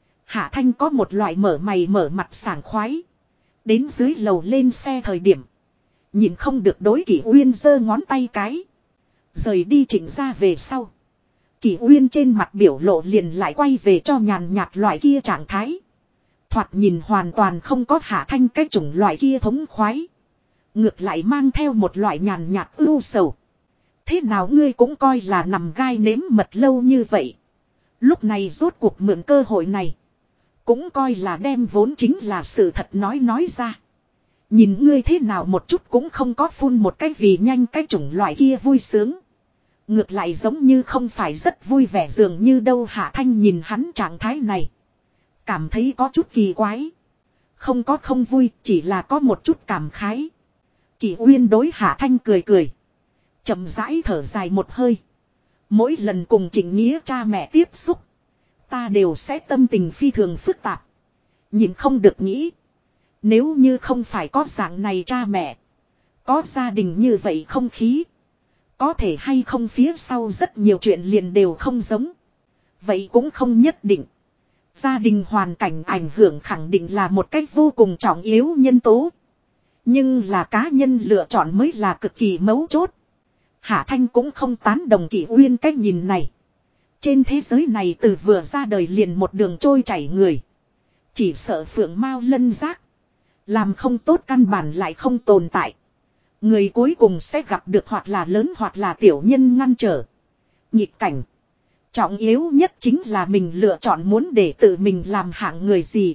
Hạ Thanh có một loại mở mày mở mặt sảng khoái. Đến dưới lầu lên xe thời điểm. Nhìn không được đối Kỷ Uyên giơ ngón tay cái. Rời đi Trịnh ra về sau. Kỷ Uyên trên mặt biểu lộ liền lại quay về cho nhàn nhạt loại kia trạng thái. Thoạt nhìn hoàn toàn không có Hạ Thanh cái chủng loại kia thống khoái. Ngược lại mang theo một loại nhàn nhạt ưu sầu. Thế nào ngươi cũng coi là nằm gai nếm mật lâu như vậy. Lúc này rốt cuộc mượn cơ hội này. Cũng coi là đem vốn chính là sự thật nói ra. Nhìn ngươi thế nào một chút cũng không có phun một cái vì nhanh cái chủng loại kia vui sướng. Ngược lại giống như không phải rất vui vẻ dường như đâu. Hạ Thanh nhìn hắn trạng thái này. Cảm thấy có chút kỳ quái. Không có không vui, chỉ là có một chút cảm khái. Kỷ Uyên đối Hạ Thanh cười cười. Chậm rãi thở dài một hơi. Mỗi lần cùng Trịnh Nghĩa cha mẹ tiếp xúc. Ta đều sẽ tâm tình phi thường phức tạp. Nhìn không được nghĩ. Nếu như không phải có dạng này cha mẹ. Có gia đình như vậy không khí. Có thể hay không phía sau rất nhiều chuyện liền đều không giống. Vậy cũng không nhất định. Gia đình hoàn cảnh ảnh hưởng khẳng định là một cách vô cùng trọng yếu nhân tố. Nhưng là cá nhân lựa chọn mới là cực kỳ mấu chốt. Hạ Thanh cũng không tán đồng Kỷ Uyên cách nhìn này. Trên thế giới này từ vừa ra đời liền một đường trôi chảy người. Chỉ sợ phượng mao lân giác. Làm không tốt căn bản lại không tồn tại. Người cuối cùng sẽ gặp được hoặc là lớn hoặc là tiểu nhân ngăn trở. Nghịch cảnh. Trọng yếu nhất chính là mình lựa chọn muốn để tự mình làm hạng người gì.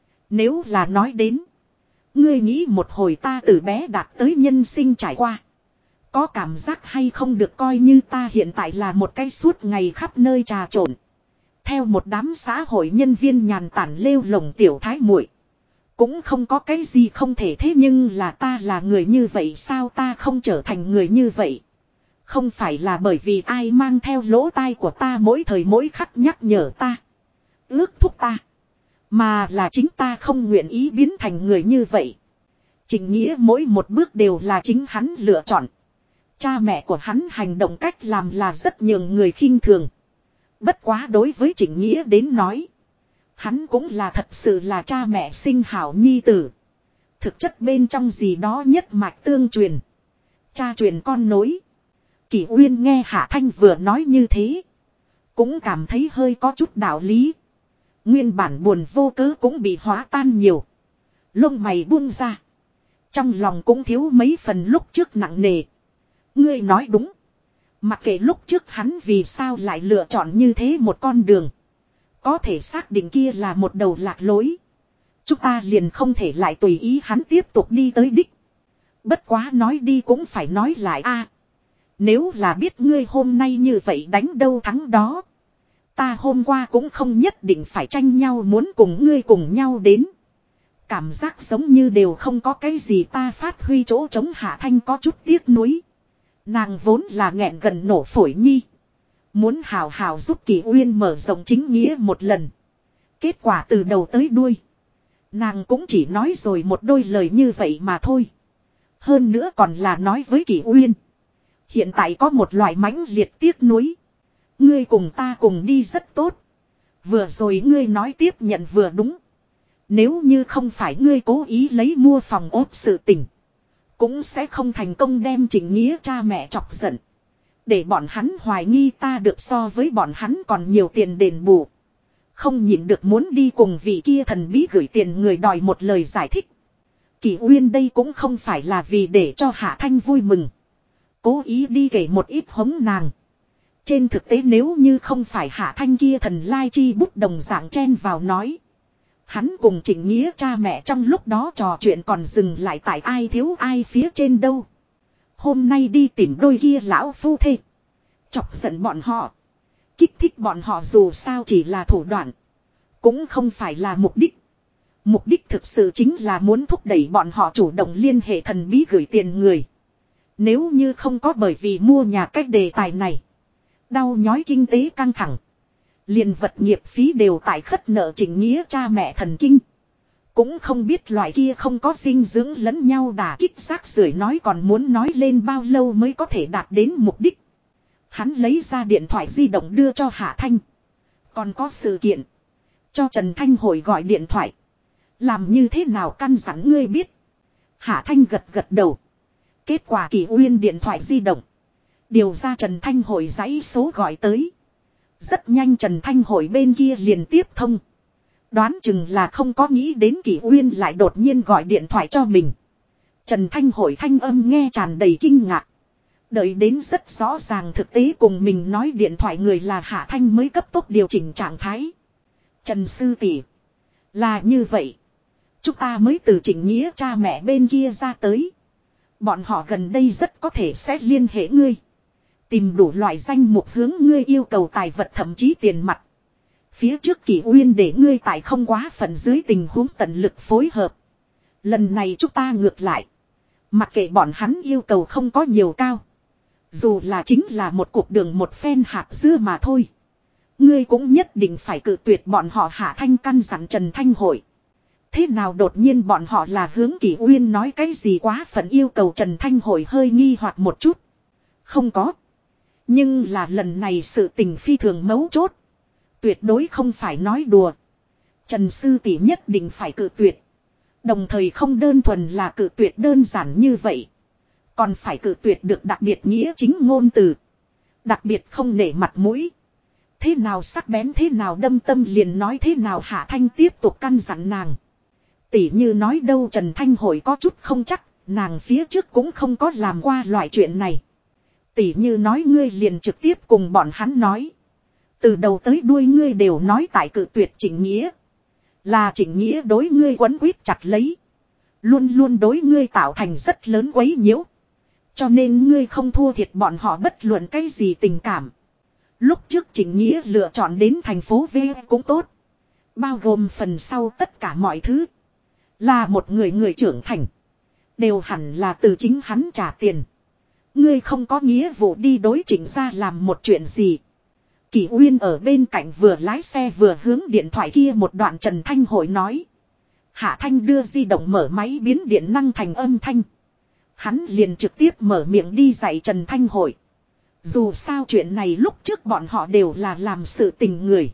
Nếu là nói đến. Ngươi nghĩ một hồi ta từ bé đạt tới nhân sinh trải qua. Có cảm giác hay không được coi như ta hiện tại là một cái suốt ngày khắp nơi trà trộn. Theo một đám xã hội nhân viên nhàn tản lêu lồng tiểu thái muội. Cũng không có cái gì không thể, thế nhưng là ta là người như vậy sao ta không trở thành người như vậy. Không phải là bởi vì ai mang theo lỗ tai của ta mỗi thời mỗi khắc nhắc nhở ta. Ước thúc ta. Mà là chính ta không nguyện ý biến thành người như vậy. Trịnh Nghĩa mỗi một bước đều là chính hắn lựa chọn. Cha mẹ của hắn hành động cách làm là rất nhường người khinh thường. Bất quá đối với Trịnh Nghĩa đến nói. Hắn cũng là thật sự là cha mẹ sinh hảo nhi tử. Thực chất bên trong gì đó nhất mạch tương truyền. Cha truyền con nối. Kỷ Uyên nghe Hạ Thanh vừa nói như thế. Cũng cảm thấy hơi có chút đạo lý. Nguyên bản buồn vô cớ cũng bị hóa tan nhiều. Lông mày buông ra. Trong lòng cũng thiếu mấy phần lúc trước nặng nề. Ngươi nói đúng. Mặc kệ lúc trước hắn vì sao lại lựa chọn như thế một con đường. Có thể xác định kia là một đầu lạc lối. Chúng ta liền không thể lại tùy ý hắn tiếp tục đi tới đích. Bất quá nói đi cũng phải nói lại a. Nếu là biết ngươi hôm nay như vậy đánh đâu thắng đó. Ta hôm qua cũng không nhất định phải tranh nhau muốn cùng ngươi cùng nhau đến. Cảm giác giống như đều không có cái gì ta phát huy chỗ trống Hạ Thanh có chút tiếc nuối. Nàng vốn là nghẹn gần nổ phổi nhi. Muốn hào hào giúp Kỳ Uyên mở rộng chính nghĩa một lần. Kết quả từ đầu tới đuôi. Nàng cũng chỉ nói rồi một đôi lời như vậy mà thôi. Hơn nữa còn là nói với Kỳ Uyên. Hiện tại có một loại mãnh liệt tiếc nuối. Ngươi cùng ta cùng đi rất tốt. Vừa rồi ngươi nói tiếp nhận vừa đúng. Nếu như không phải ngươi cố ý lấy mua phòng ốt sự tình. Cũng sẽ không thành công đem Trịnh Nghĩa cha mẹ chọc giận. Để bọn hắn hoài nghi ta được so với bọn hắn còn nhiều tiền đền bù. Không nhịn được muốn đi cùng vị kia thần bí gửi tiền người đòi một lời giải thích. Kỳ Uyên đây cũng không phải là vì để cho Hạ Thanh vui mừng. Cố ý đi kể một ít hống nàng. Trên thực tế nếu như không phải Hạ Thanh kia thần lai chi bút đồng dạng chen vào nói. Hắn cùng Trịnh Nghĩa cha mẹ trong lúc đó trò chuyện còn dừng lại tại ai thiếu ai phía trên đâu. Hôm nay đi tìm đôi kia lão phu thê. Chọc giận bọn họ. Kích thích bọn họ dù sao chỉ là thủ đoạn. Cũng không phải là mục đích. Mục đích thực sự chính là muốn thúc đẩy bọn họ chủ động liên hệ thần bí gửi tiền người. Nếu như không có bởi vì mua nhà cách đề tài này. Đau nhói kinh tế căng thẳng. Liền vật nghiệp phí đều tại khất nợ Trịnh Nghĩa cha mẹ thần kinh. Cũng không biết loại kia không có dinh dưỡng lẫn nhau đả kích rác rưởi nói còn muốn nói lên bao lâu mới có thể đạt đến mục đích. Hắn lấy ra điện thoại di động đưa cho Hạ Thanh. Còn có sự kiện. Cho Trần Thanh Hội gọi điện thoại. Làm như thế nào căn dặn ngươi biết. Hạ Thanh gật gật đầu. Kết quả Kỳ Uyên điện thoại di động. Điều ra Trần Thanh Hội dãy số gọi tới. Rất nhanh Trần Thanh Hội bên kia liền tiếp thông. Đoán chừng là không có nghĩ đến Kỳ Uyên lại đột nhiên gọi điện thoại cho mình. Trần Thanh Hội thanh âm nghe tràn đầy kinh ngạc. Đợi đến rất rõ ràng thực tế cùng mình nói điện thoại người là Hạ Thanh mới cấp tốc điều chỉnh trạng thái. Trần sư tỷ, là như vậy. Chúng ta mới từ Trịnh Nghĩa cha mẹ bên kia ra tới. Bọn họ gần đây rất có thể sẽ liên hệ ngươi. Tìm đủ loại danh mục hướng ngươi yêu cầu tài vật thậm chí tiền mặt. Phía trước Kỳ Uyên để ngươi tại không quá phần dưới tình huống tận lực phối hợp. Lần này chúng ta ngược lại. Mặc kệ bọn hắn yêu cầu không có nhiều cao. Dù là chính là một cuộc đường một phen hạt dưa mà thôi. Ngươi cũng nhất định phải cự tuyệt bọn họ. Hạ Thanh căn dặn Trần Thanh Hội. Thế nào đột nhiên bọn họ là hướng Kỳ Uyên nói cái gì quá phận yêu cầu Trần Thanh Hội hơi nghi hoặc một chút. Không có. Nhưng là lần này sự tình phi thường mấu chốt. Tuyệt đối không phải nói đùa. Trần sư tỷ nhất định phải cự tuyệt. Đồng thời không đơn thuần là cự tuyệt đơn giản như vậy. Còn phải cự tuyệt được đặc biệt nghĩa chính ngôn từ. Đặc biệt không nể mặt mũi. Thế nào sắc bén thế nào đâm tâm liền nói thế nào. Hạ Thanh tiếp tục căn dặn nàng. Tỷ như nói đâu Trần Thanh Hội có chút không chắc. Nàng phía trước cũng không có làm qua loại chuyện này. Tỷ như nói ngươi liền trực tiếp cùng bọn hắn nói. Từ đầu tới đuôi ngươi đều nói tại cự tuyệt Trịnh Nghĩa. Là Trịnh Nghĩa đối ngươi quấn quýt chặt lấy. Luôn luôn đối ngươi tạo thành rất lớn quấy nhiễu. Cho nên ngươi không thua thiệt bọn họ bất luận cái gì tình cảm. Lúc trước Trịnh Nghĩa lựa chọn đến thành phố V cũng tốt. Bao gồm phần sau tất cả mọi thứ. Là một người trưởng thành. Đều hẳn là từ chính hắn trả tiền. Ngươi không có nghĩa vụ đi đối Trịnh ra làm một chuyện gì. Kỳ Uyên ở bên cạnh vừa lái xe vừa hướng điện thoại kia một đoạn. Trần Thanh Hội nói. Hạ Thanh đưa di động mở máy biến điện năng thành âm thanh. Hắn liền trực tiếp mở miệng đi dạy Trần Thanh Hội. Dù sao chuyện này lúc trước bọn họ đều là làm sự tình người.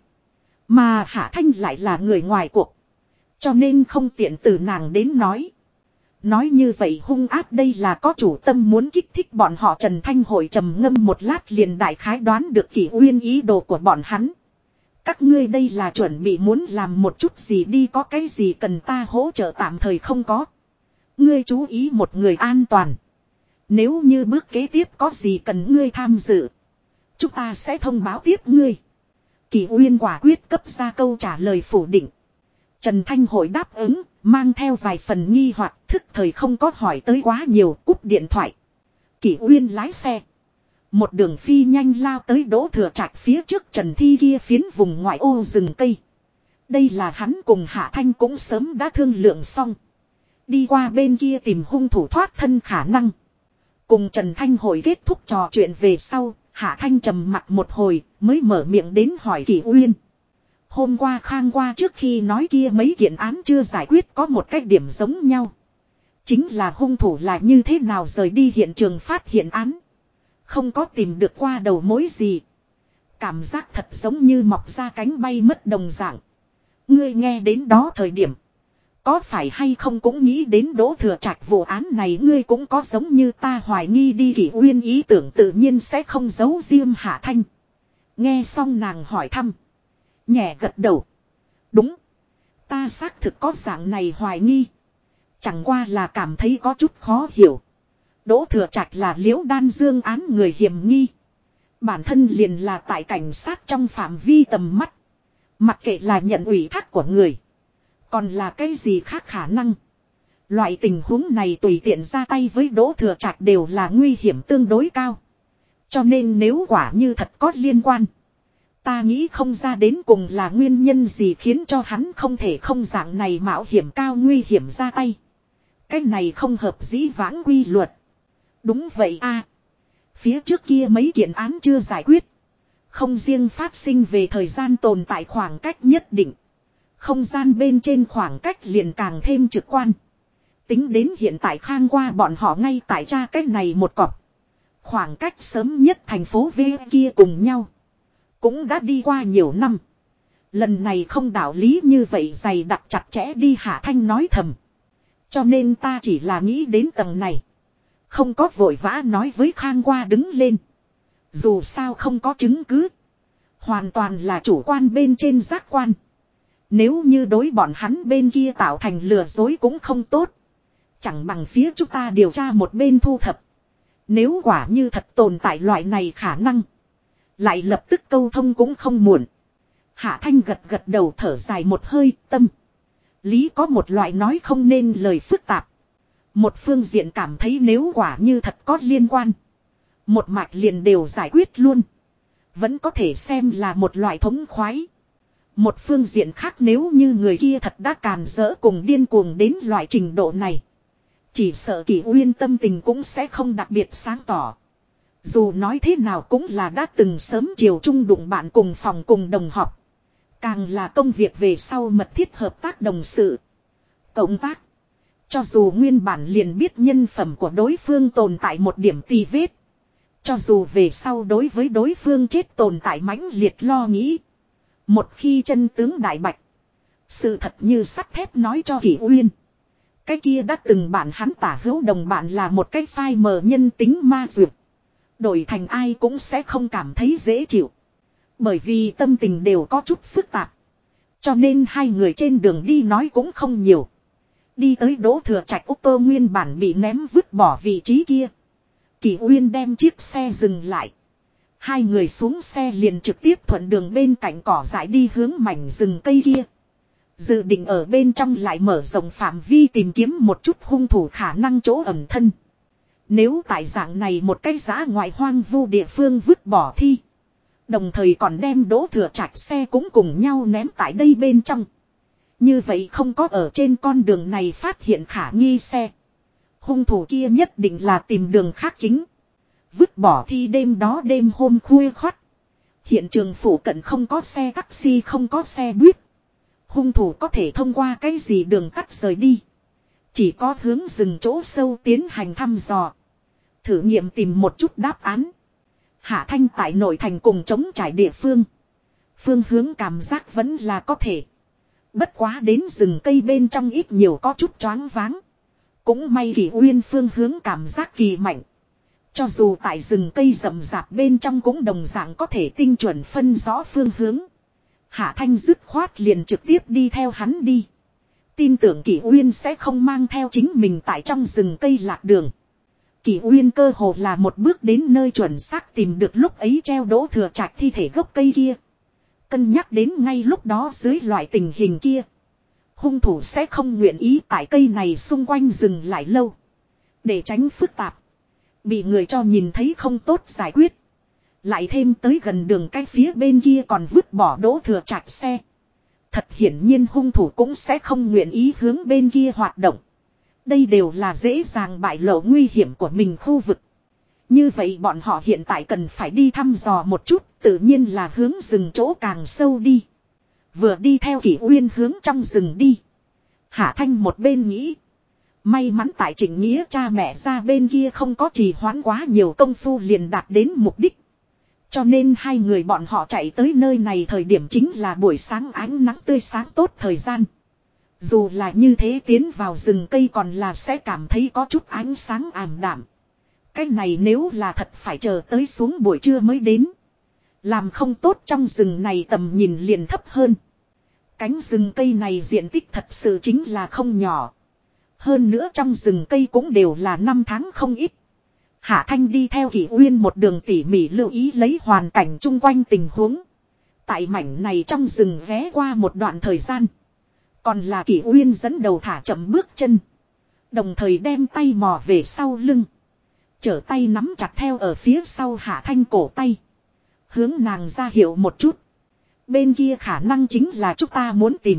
Mà Hạ Thanh lại là người ngoài cuộc. Cho nên không tiện từ nàng đến nói. Nói như vậy hung ác đây là có chủ tâm muốn kích thích bọn họ. Trần Thanh Hội trầm ngâm một lát liền đại khái đoán được Kỳ Uyên ý đồ của bọn hắn. Các ngươi đây là chuẩn bị muốn làm một chút gì đi, có cái gì cần ta hỗ trợ tạm thời không có. Ngươi chú ý một người an toàn. Nếu như bước kế tiếp có gì cần ngươi tham dự, chúng ta sẽ thông báo tiếp ngươi. Kỳ Uyên quả quyết cấp ra câu trả lời phủ định. Trần Thanh Hội đáp ứng, mang theo vài phần nghi hoặc thức thời không có hỏi tới quá nhiều, cúp điện thoại. Kỳ Uyên lái xe. Một đường phi nhanh lao tới Đỗ Thừa Trạch phía trước Trần Thi kia phiến vùng ngoại ô rừng cây. Đây là hắn cùng Hạ Thanh cũng sớm đã thương lượng xong. Đi qua bên kia tìm hung thủ thoát thân khả năng. Cùng Trần Thanh hồi kết thúc trò chuyện về sau, Hạ Thanh trầm mặt một hồi mới mở miệng đến hỏi Kỷ Uyên. Hôm qua Khang qua trước khi nói kia mấy kiện án chưa giải quyết có một cái điểm giống nhau. Chính là hung thủ là như thế nào rời đi hiện trường phát hiện án. Không có tìm được qua đầu mối gì. Cảm giác thật giống như mọc ra cánh bay mất đồng dạng. Ngươi nghe đến đó thời điểm. Có phải hay không cũng nghĩ đến Đỗ Thừa Trạch vụ án này ngươi cũng có giống như ta hoài nghi đi. Kỷ Uyên ý tưởng tự nhiên sẽ không giấu riêng Hạ Thanh. Nghe xong nàng hỏi thăm. Nhẹ gật đầu. Đúng. Ta xác thực có dạng này hoài nghi. Chẳng qua là cảm thấy có chút khó hiểu. Đỗ Thừa Trạch là Liễu Đan Dương án người hiểm nghi. Bản thân liền là tại cảnh sát trong phạm vi tầm mắt. Mặc kệ là nhận ủy thác của người. Còn là cái gì khác khả năng. Loại tình huống này tùy tiện ra tay với Đỗ Thừa Trạch đều là nguy hiểm tương đối cao. Cho nên nếu quả như thật có liên quan. Ta nghĩ không ra đến cùng là nguyên nhân gì khiến cho hắn không thể không dạng này mạo hiểm cao nguy hiểm ra tay. Cái này không hợp dĩ vãng quy luật. Đúng vậy a. Phía trước kia mấy kiện án chưa giải quyết. Không riêng phát sinh về thời gian tồn tại khoảng cách nhất định. Không gian bên trên khoảng cách liền càng thêm trực quan. Tính đến hiện tại Khang qua bọn họ ngay tại tra cách này một cọc. Khoảng cách sớm nhất thành phố V kia cùng nhau. Cũng đã đi qua nhiều năm. Lần này không đạo lý như vậy dày đặc chặt chẽ đi Hạ Thanh nói thầm. Cho nên ta chỉ là nghĩ đến tầng này. Không có vội vã nói với Khang qua đứng lên. Dù sao không có chứng cứ. Hoàn toàn là chủ quan bên trên giác quan. Nếu như đối bọn hắn bên kia tạo thành lừa dối cũng không tốt. Chẳng bằng phía chúng ta điều tra một bên thu thập. Nếu quả như thật tồn tại loại này khả năng. Lại lập tức câu thông cũng không muộn. Hạ Thanh gật gật đầu thở dài một hơi tâm. Lý có một loại nói không nên lời phức tạp. Một phương diện cảm thấy nếu quả như thật có liên quan. Một mạch liền đều giải quyết luôn. Vẫn có thể xem là một loại thống khoái. Một phương diện khác nếu như người kia thật đã càn rỡ cùng điên cuồng đến loại trình độ này. Chỉ sợ Kỷ Uyên tâm tình cũng sẽ không đặc biệt sáng tỏ. Dù nói thế nào cũng là đã từng sớm chiều chung đụng bạn cùng phòng cùng đồng học. Càng là công việc về sau mật thiết hợp tác đồng sự. Cộng tác. Cho dù nguyên bản liền biết nhân phẩm của đối phương tồn tại một điểm tì vết. Cho dù về sau đối với đối phương chết tồn tại mãnh liệt lo nghĩ. Một khi chân tướng đại bạch. Sự thật như sắt thép nói cho Kỷ Uyên. Cái kia đã từng bạn hắn tả hữu đồng bạn là một cái phai mờ nhân tính ma duyệt. Đổi thành ai cũng sẽ không cảm thấy dễ chịu. Bởi vì tâm tình đều có chút phức tạp. Cho nên hai người trên đường đi nói cũng không nhiều. Đi tới Đỗ Thừa Trạch ô tô nguyên bản bị ném vứt bỏ vị trí kia. Kỷ Uyên đem chiếc xe dừng lại. Hai người xuống xe liền trực tiếp thuận đường bên cạnh cỏ dại đi hướng mảnh rừng cây kia. Dự định ở bên trong lại mở rộng phạm vi tìm kiếm một chút hung thủ khả năng chỗ ẩn thân. Nếu tại dạng này một cái giã ngoại hoang vu địa phương vứt bỏ thi. Đồng thời còn đem Đỗ Thừa Trạch xe cũng cùng nhau ném tại đây bên trong. Như vậy không có ở trên con đường này phát hiện khả nghi xe. Hung thủ kia nhất định là tìm đường khác kính. Vứt bỏ thi đêm đó đêm hôm khuya khoắt. Hiện trường phụ cận không có xe taxi không có xe buýt. Hung thủ có thể thông qua cái gì đường tắt rời đi. Chỉ có hướng rừng chỗ sâu tiến hành thăm dò. Thử nghiệm tìm một chút đáp án. Hạ Thanh tại nội thành cùng chống trải địa phương. Phương hướng cảm giác vẫn là có thể. Bất quá đến rừng cây bên trong ít nhiều có chút choáng váng. Cũng may Kỷ Uyên phương hướng cảm giác kỳ mạnh. Cho dù tại rừng cây rậm rạp bên trong cũng đồng dạng có thể tinh chuẩn phân rõ phương hướng. Hạ Thanh dứt khoát liền trực tiếp đi theo hắn đi. Tin tưởng Kỷ Uyên sẽ không mang theo chính mình tại trong rừng cây lạc đường. Kỷ Uyên cơ hồ là một bước đến nơi chuẩn xác tìm được lúc ấy treo Đỗ Thừa Trạch thi thể gốc cây kia. Cân nhắc đến ngay lúc đó dưới loại tình hình kia. Hung thủ sẽ không nguyện ý tại cây này xung quanh dừng lại lâu. Để tránh phức tạp. Bị người cho nhìn thấy không tốt giải quyết. Lại thêm tới gần đường cái phía bên kia còn vứt bỏ đỗ thừa trạch xe. Thật hiển nhiên hung thủ cũng sẽ không nguyện ý hướng bên kia hoạt động. Đây đều là dễ dàng bại lộ nguy hiểm của mình khu vực. Như vậy bọn họ hiện tại cần phải đi thăm dò một chút, tự nhiên là hướng rừng chỗ càng sâu đi. Vừa đi theo Kỷ Uyên hướng trong rừng đi. Hạ Thanh một bên nghĩ. May mắn tại Trịnh Nghĩa cha mẹ ra bên kia không có trì hoãn quá nhiều công phu liền đạt đến mục đích. Cho nên hai người bọn họ chạy tới nơi này thời điểm chính là buổi sáng ánh nắng tươi sáng tốt thời gian. Dù là như thế tiến vào rừng cây còn là sẽ cảm thấy có chút ánh sáng ảm đạm. Cái này nếu là thật phải chờ tới xuống buổi trưa mới đến. Làm không tốt trong rừng này tầm nhìn liền thấp hơn. Cánh rừng cây này diện tích thật sự chính là không nhỏ. Hơn nữa trong rừng cây cũng đều là năm tháng không ít. Hạ Thanh đi theo Kỷ Uyên một đường tỉ mỉ lưu ý lấy hoàn cảnh chung quanh tình huống. Tại mảnh này trong rừng ghé qua một đoạn thời gian. Còn là Kỷ Uyên dẫn đầu thả chậm bước chân. Đồng thời đem tay mò về sau lưng. Trở tay nắm chặt theo ở phía sau Hạ Thanh cổ tay. Hướng nàng ra hiệu một chút. Bên kia khả năng chính là chúng ta muốn tìm.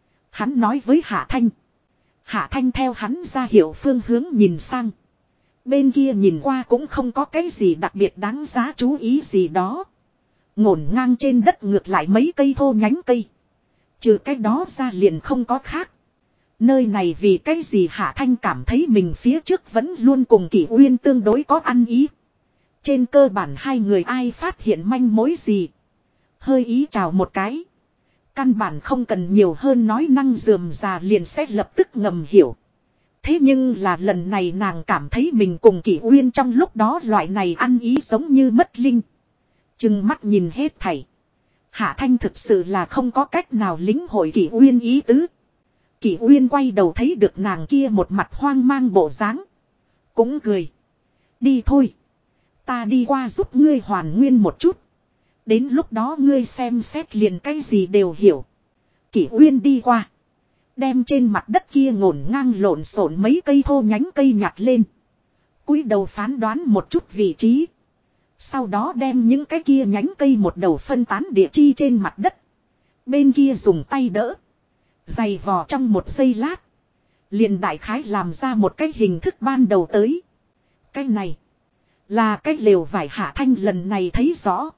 Hắn nói với Hạ Thanh. Hạ Thanh theo hắn ra hiệu phương hướng nhìn sang. Bên kia nhìn qua cũng không có cái gì đặc biệt đáng giá chú ý gì đó. Ngổn ngang trên đất ngược lại mấy cây thô nhánh cây. Trừ cái đó ra liền không có khác. Nơi này vì cái gì Hạ Thanh cảm thấy mình phía trước vẫn luôn cùng Kỷ Uyên tương đối có ăn ý. Trên cơ bản hai người ai phát hiện manh mối gì. Hơi ý chào một cái. Căn bản không cần nhiều hơn nói năng rườm rà liền sẽ lập tức ngầm hiểu. Thế nhưng là lần này nàng cảm thấy mình cùng Kỷ Uyên trong lúc đó loại này ăn ý giống như mất linh. Chừng mắt nhìn hết thảy. Hạ Thanh thực sự là không có cách nào lĩnh hội Kỷ Uyên ý tứ. Kỷ Uyên quay đầu thấy được nàng kia một mặt hoang mang bộ dáng. Cũng cười. Đi thôi. Ta đi qua giúp ngươi hoàn nguyên một chút. Đến lúc đó ngươi xem xét liền cái gì đều hiểu. Kỷ Uyên đi qua. Đem trên mặt đất kia ngổn ngang lộn xộn mấy cây thô nhánh cây nhặt lên. Cúi đầu phán đoán một chút vị trí. Sau đó đem những cái kia nhánh cây một đầu phân tán địa chi trên mặt đất. Bên kia dùng tay đỡ. Dày vò trong một giây lát. Liền đại khái làm ra một cái hình thức ban đầu tới. Cái này. Là cái lều vải Hạ Thanh lần này thấy rõ.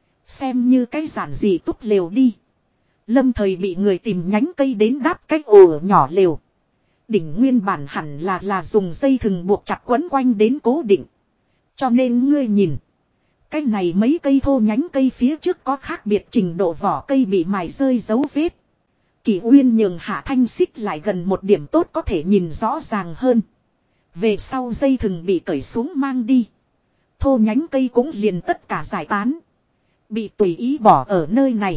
Xem như cái giản dị túp lều đi. Lâm thời bị người tìm nhánh cây đến đáp cái ổ nhỏ lều. Đỉnh nguyên bản hẳn là dùng dây thừng buộc chặt quấn quanh đến cố định. Cho nên ngươi nhìn. Cái này mấy cây thô nhánh cây phía trước có khác biệt trình độ vỏ cây bị mài rơi dấu vết. Kỷ Uyên nhường Hạ Thanh xích lại gần một điểm tốt có thể nhìn rõ ràng hơn. Về sau dây thừng bị cởi xuống mang đi. Thô nhánh cây cũng liền tất cả giải tán. Bị tùy ý bỏ ở nơi này.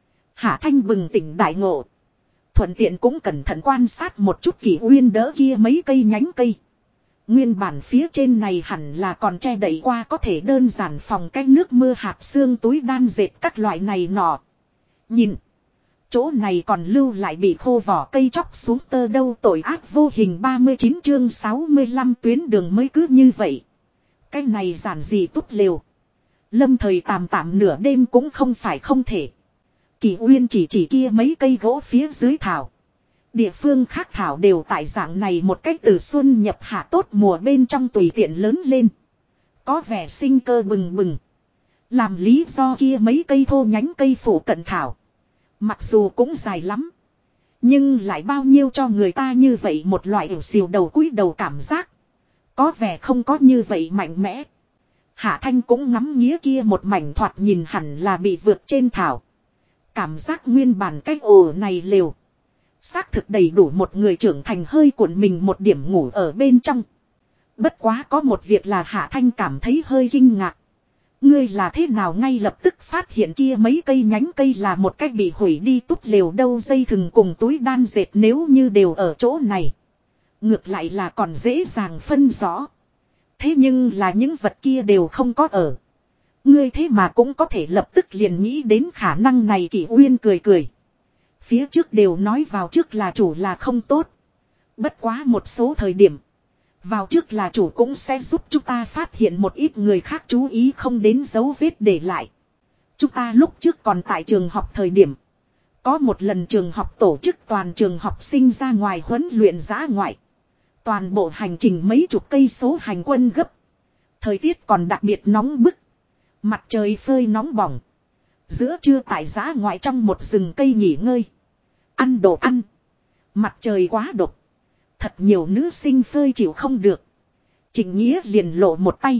Hạ Thanh bừng tỉnh đại ngộ. Thuận tiện cũng cẩn thận quan sát một chút Kỷ Uyên đỡ kia mấy cây nhánh cây. Nguyên bản phía trên này hẳn là còn che đậy qua có thể đơn giản phòng cách nước mưa hạt xương túi đan dệt các loại này nọ. Nhìn. Chỗ này còn lưu lại bị khô vỏ cây chóc xuống tơ đâu tội ác vô hình 39 chương 65 tuyến đường mới cứ như vậy. Cái này giản dị túp lều. Lâm thời tạm tạm nửa đêm cũng không phải không thể. Kỷ Uyên chỉ kia mấy cây gỗ phía dưới thảo. Địa phương khác thảo đều tại dạng này một cách từ xuân nhập hạ tốt mùa bên trong tùy tiện lớn lên. Có vẻ sinh cơ bừng bừng. Làm lý do kia mấy cây thô nhánh cây phủ cận thảo. Mặc dù cũng dài lắm. Nhưng lại bao nhiêu cho người ta như vậy một loại ỉu xìu đầu cúi đầu cảm giác. Có vẻ không có như vậy mạnh mẽ. Hạ Thanh cũng ngắm nghía kia một mảnh thoạt nhìn hẳn là bị vượt trên thảo. Cảm giác nguyên bản cái ổ này liều. Xác thực đầy đủ một người trưởng thành hơi cuộn mình một điểm ngủ ở bên trong. Bất quá có một việc là Hạ Thanh cảm thấy hơi kinh ngạc. Ngươi là thế nào ngay lập tức phát hiện kia mấy cây nhánh cây là một cách bị hủy đi túp lều đâu dây thừng cùng túi đan dệt nếu như đều ở chỗ này. Ngược lại là còn dễ dàng phân rõ. Thế nhưng là những vật kia đều không có ở. Ngươi thế mà cũng có thể lập tức liền nghĩ đến khả năng này Kỷ Uyên cười cười. Phía trước đều nói vào trước là chủ là không tốt. Bất quá một số thời điểm. Vào trước là chủ cũng sẽ giúp chúng ta phát hiện một ít người khác chú ý không đến dấu vết để lại. Chúng ta lúc trước còn tại trường học thời điểm. Có một lần trường học tổ chức toàn trường học sinh ra ngoài huấn luyện dã ngoại. Toàn bộ hành trình mấy chục cây số hành quân gấp. Thời tiết còn đặc biệt nóng bức. Mặt trời phơi nóng bỏng. Giữa trưa tại dã ngoại trong một rừng cây nghỉ ngơi. Ăn đồ ăn. Mặt trời quá độc. Thật nhiều nữ sinh phơi chịu không được. Trịnh Nghĩa liền lộ một tay.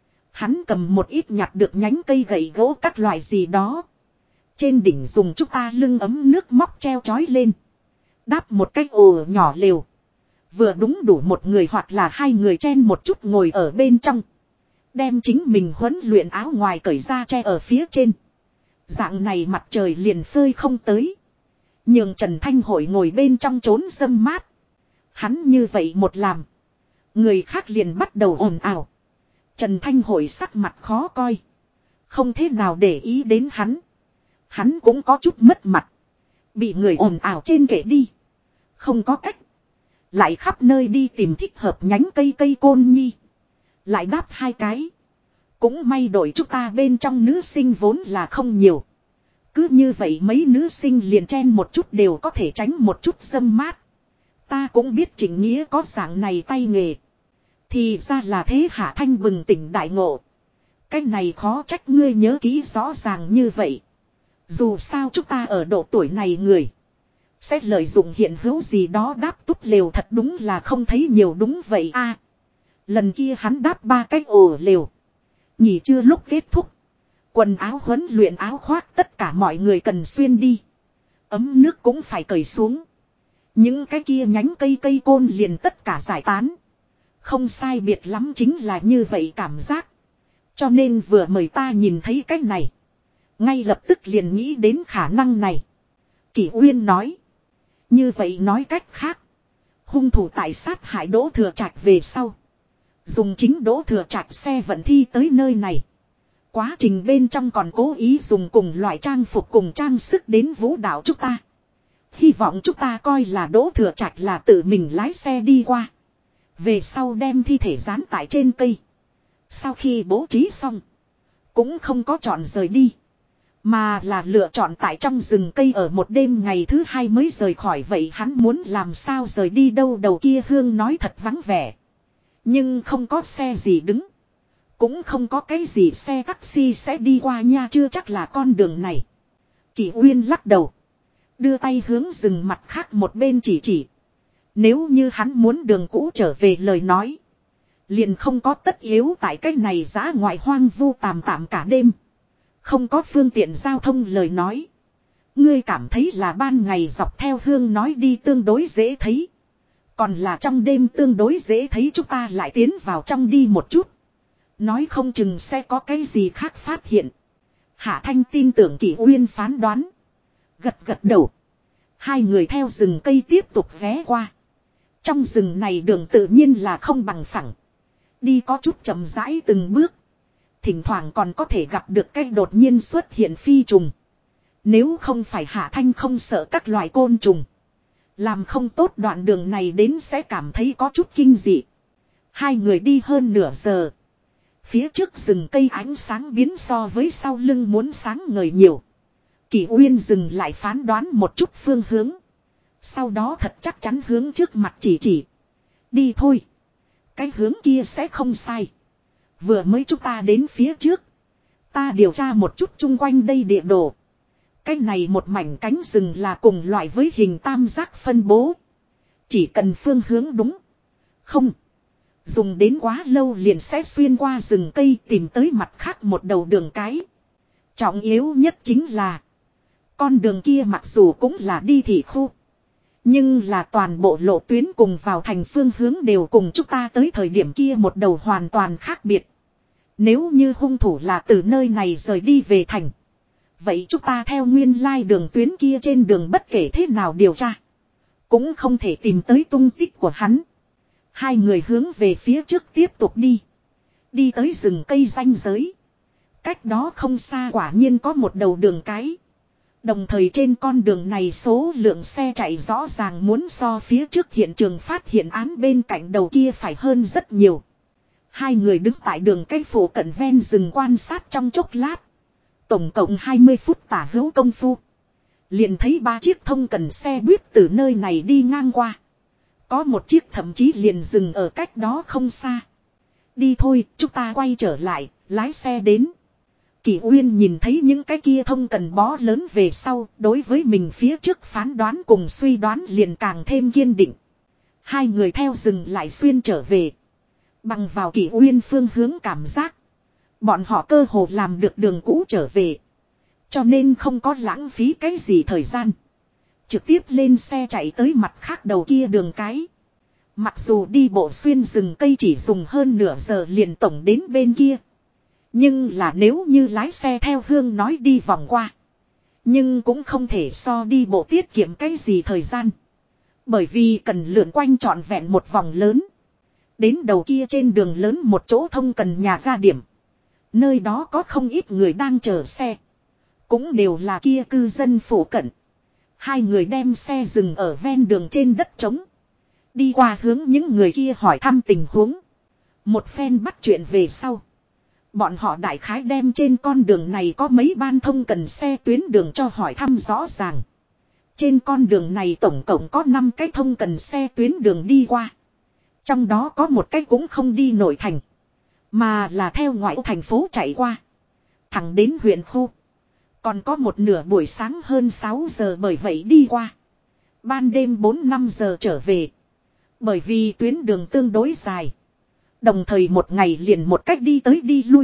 Hắn cầm một ít nhặt được nhánh cây gậy gỗ các loại gì đó. Trên đỉnh dùng chúng ta lưng ấm nước móc treo chói lên. Đáp một cái ồ nhỏ lều. Vừa đúng đủ một người hoặc là hai người chen một chút ngồi ở bên trong. Đem chính mình huấn luyện áo ngoài cởi ra che ở phía trên. Dạng này mặt trời liền phơi không tới. Nhường Trần Thanh Hội ngồi bên trong trốn râm mát. Hắn như vậy một làm. Người khác liền bắt đầu ồn ào. Trần Thanh Hội sắc mặt khó coi. Không thế nào để ý đến hắn. Hắn cũng có chút mất mặt. Bị người ồn ào trên kệ đi. Không có cách. Lại khắp nơi đi tìm thích hợp nhánh cây côn nhi. Lại đáp hai cái. Cũng may đổi chúng ta bên trong nữ sinh vốn là không nhiều. Cứ như vậy mấy nữ sinh liền chen một chút đều có thể tránh một chút dâm mát. Ta cũng biết Trịnh Nghĩa có dạng này tay nghề. Thì ra là thế. Hạ Thanh bừng tỉnh đại ngộ. Cái này khó trách ngươi nhớ kỹ rõ ràng như vậy. Dù sao chúng ta ở độ tuổi này người. Sẽ lợi dụng hiện hữu gì đó đáp túp lều thật đúng là không thấy nhiều đúng vậy a. Lần kia hắn đáp ba cái ổ lều. Nghỉ trưa lúc kết thúc. Quần áo huấn luyện áo khoác tất cả mọi người cần xuyên đi. Ấm nước cũng phải cởi xuống. Những cái kia nhánh cây côn liền tất cả giải tán. Không sai biệt lắm chính là như vậy cảm giác. Cho nên vừa mời ta nhìn thấy cái này. Ngay lập tức liền nghĩ đến khả năng này. Kỷ Uyên nói. Như vậy nói cách khác. Hung thủ tại sát hại Đỗ Thừa Trạch về sau. Dùng chính Đỗ Thừa Trạch xe vận thi tới nơi này. Quá trình bên trong còn cố ý dùng cùng loại trang phục cùng trang sức đến vũ đạo chúng ta. Hy vọng chúng ta coi là Đỗ Thừa Trạch là tự mình lái xe đi qua. Về sau đem thi thể dán tại trên cây. Sau khi bố trí xong. Cũng không có chọn rời đi. Mà là lựa chọn tại trong rừng cây ở một đêm ngày thứ hai mới rời khỏi. Vậy hắn muốn làm sao rời đi đâu? Đầu kia Hương nói thật vắng vẻ. Nhưng không có xe gì đứng. Cũng không có cái gì xe taxi sẽ đi qua nha. Chưa chắc là con đường này. Kỷ Uyên lắc đầu. Đưa tay hướng rừng mặt khác một bên chỉ. Nếu như hắn muốn đường cũ trở về lời nói. Liền không có tất yếu tại cái này giá ngoại hoang vu tạm cả đêm. Không có phương tiện giao thông lời nói. Ngươi cảm thấy là ban ngày dọc theo Hương nói đi tương đối dễ thấy. Còn là trong đêm tương đối dễ thấy chúng ta lại tiến vào trong đi một chút. Nói không chừng sẽ có cái gì khác phát hiện. Hạ Thanh tin tưởng Kỷ Uyên phán đoán. Gật đầu. Hai người theo rừng cây tiếp tục ghé qua. Trong rừng này đường tự nhiên là không bằng phẳng. Đi có chút chậm rãi từng bước. Thỉnh thoảng còn có thể gặp được cái đột nhiên xuất hiện phi trùng. Nếu không phải Hạ Thanh không sợ các loại côn trùng. Làm không tốt đoạn đường này đến sẽ cảm thấy có chút kinh dị. Hai người đi hơn nửa giờ. Phía trước rừng cây ánh sáng biến so với sau lưng muốn sáng ngời nhiều. Kỷ Uyên dừng lại phán đoán một chút phương hướng. Sau đó thật chắc chắn hướng trước mặt chỉ. Đi thôi. Cái hướng kia sẽ không sai. Vừa mới chúng ta đến phía trước. Ta điều tra một chút chung quanh đây địa đồ. Cái này một mảnh cánh rừng là cùng loại với hình tam giác phân bố. Chỉ cần phương hướng đúng. Không. Dùng đến quá lâu liền sẽ xuyên qua rừng cây tìm tới mặt khác một đầu đường cái. Trọng yếu nhất chính là. Con đường kia mặc dù cũng là đi thị khu. Nhưng là toàn bộ lộ tuyến cùng vào thành phương hướng đều cùng chúng ta tới thời điểm kia một đầu hoàn toàn khác biệt. Nếu như hung thủ là từ nơi này rời đi về thành. Vậy chúng ta theo nguyên lai đường tuyến kia trên đường bất kể thế nào điều tra. Cũng không thể tìm tới tung tích của hắn. Hai người hướng về phía trước tiếp tục đi. Đi tới rừng cây ranh giới. Cách đó không xa quả nhiên có một đầu đường cái. Đồng thời trên con đường này số lượng xe chạy rõ ràng muốn so phía trước hiện trường phát hiện án bên cạnh đầu kia phải hơn rất nhiều. Hai người đứng tại đường cây phủ cận ven rừng quan sát trong chốc lát. Tổng cộng 20 phút tả hữu công phu. Liền thấy 3 chiếc thông cần xe buýt từ nơi này đi ngang qua. Có một chiếc thậm chí liền dừng ở cách đó không xa. Đi thôi, chúng ta quay trở lại, lái xe đến. Kỷ Uyên nhìn thấy những cái kia thông cần bó lớn về sau, đối với mình phía trước phán đoán cùng suy đoán liền càng thêm kiên định. Hai người theo rừng lại xuyên trở về. Bằng vào Kỷ Uyên phương hướng cảm giác. Bọn họ cơ hồ làm được đường cũ trở về. Cho nên không có lãng phí cái gì thời gian. Trực tiếp lên xe chạy tới mặt khác đầu kia đường cái. Mặc dù đi bộ xuyên rừng cây chỉ dùng hơn nửa giờ liền tổng đến bên kia. Nhưng là nếu như lái xe theo Hương nói đi vòng qua. Nhưng cũng không thể so đi bộ tiết kiệm cái gì thời gian. Bởi vì cần lượn quanh trọn vẹn một vòng lớn. Đến đầu kia trên đường lớn một chỗ thông cần nhà ga điểm. Nơi đó có không ít người đang chờ xe. Cũng đều là kia cư dân phủ cận. Hai người đem xe dừng ở ven đường trên đất trống. Đi qua hướng những người kia hỏi thăm tình huống. Một phen bắt chuyện về sau. Bọn họ đại khái đem trên con đường này có mấy ban thông cần xe tuyến đường cho hỏi thăm rõ ràng. Trên con đường này tổng cộng có 5 cái thông cần xe tuyến đường đi qua. Trong đó có một cái cũng không đi nội thành. Mà là theo ngoại thành phố chạy qua. Thẳng đến huyện khu. Còn có một nửa buổi sáng hơn 6 giờ bởi vậy đi qua. Ban đêm 4-5 giờ trở về. Bởi vì tuyến đường tương đối dài. Đồng thời một ngày liền một cách đi tới đi lui.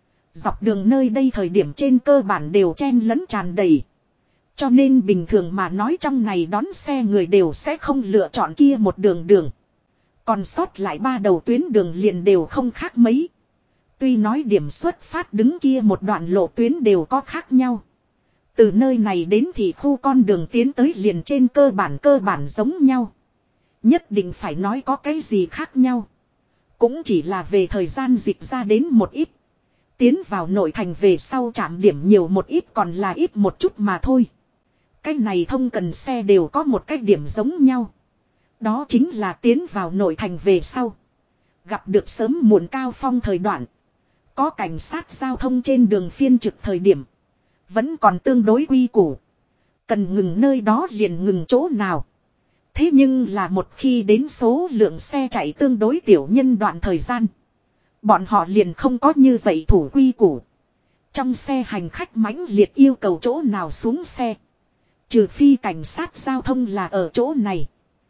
Dọc đường nơi đây thời điểm trên cơ bản đều chen lẫn tràn đầy. Cho nên bình thường mà nói trong này đón xe người đều sẽ không lựa chọn kia một đường. Còn sót lại 3 đầu tuyến đường liền đều không khác mấy. Tuy nói điểm xuất phát đứng kia một đoạn lộ tuyến đều có khác nhau. Từ nơi này đến thì khu con đường tiến tới liền trên cơ bản giống nhau. Nhất định phải nói có cái gì khác nhau. Cũng chỉ là về thời gian dịch ra đến một ít. Tiến vào nội thành về sau trạm điểm nhiều một ít còn là ít một chút mà thôi. Cái này thông cần xe đều có một cái điểm giống nhau. Đó chính là tiến vào nội thành về sau. Gặp được sớm muộn cao phong thời đoạn. Có cảnh sát giao thông trên đường phiên trực thời điểm. Vẫn còn tương đối quy củ. Cần ngừng nơi đó liền ngừng chỗ nào. Thế nhưng là một khi đến số lượng xe chạy tương đối tiểu nhân đoạn thời gian. Bọn họ liền không có như vậy thủ quy củ. Trong xe hành khách mãnh liệt yêu cầu chỗ nào xuống xe. Trừ phi cảnh sát giao thông là ở chỗ này.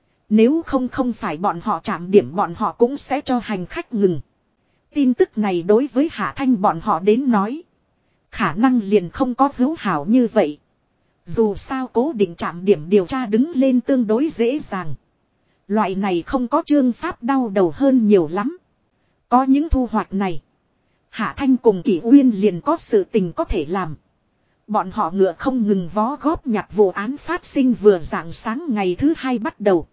Nếu không phải bọn họ chạm điểm bọn họ cũng sẽ cho hành khách ngừng. Tin tức này đối với Hạ Thanh bọn họ đến nói. Khả năng liền không có hữu hảo như vậy. Dù sao cố định trạm điểm điều tra đứng lên tương đối dễ dàng. Loại này không có chương pháp đau đầu hơn nhiều lắm. Có những thu hoạch này. Hạ Thanh cùng Kỷ Uyên liền có sự tình có thể làm. Bọn họ ngựa không ngừng vó góp nhặt vụ án phát sinh vừa rạng sáng ngày thứ 2 bắt đầu.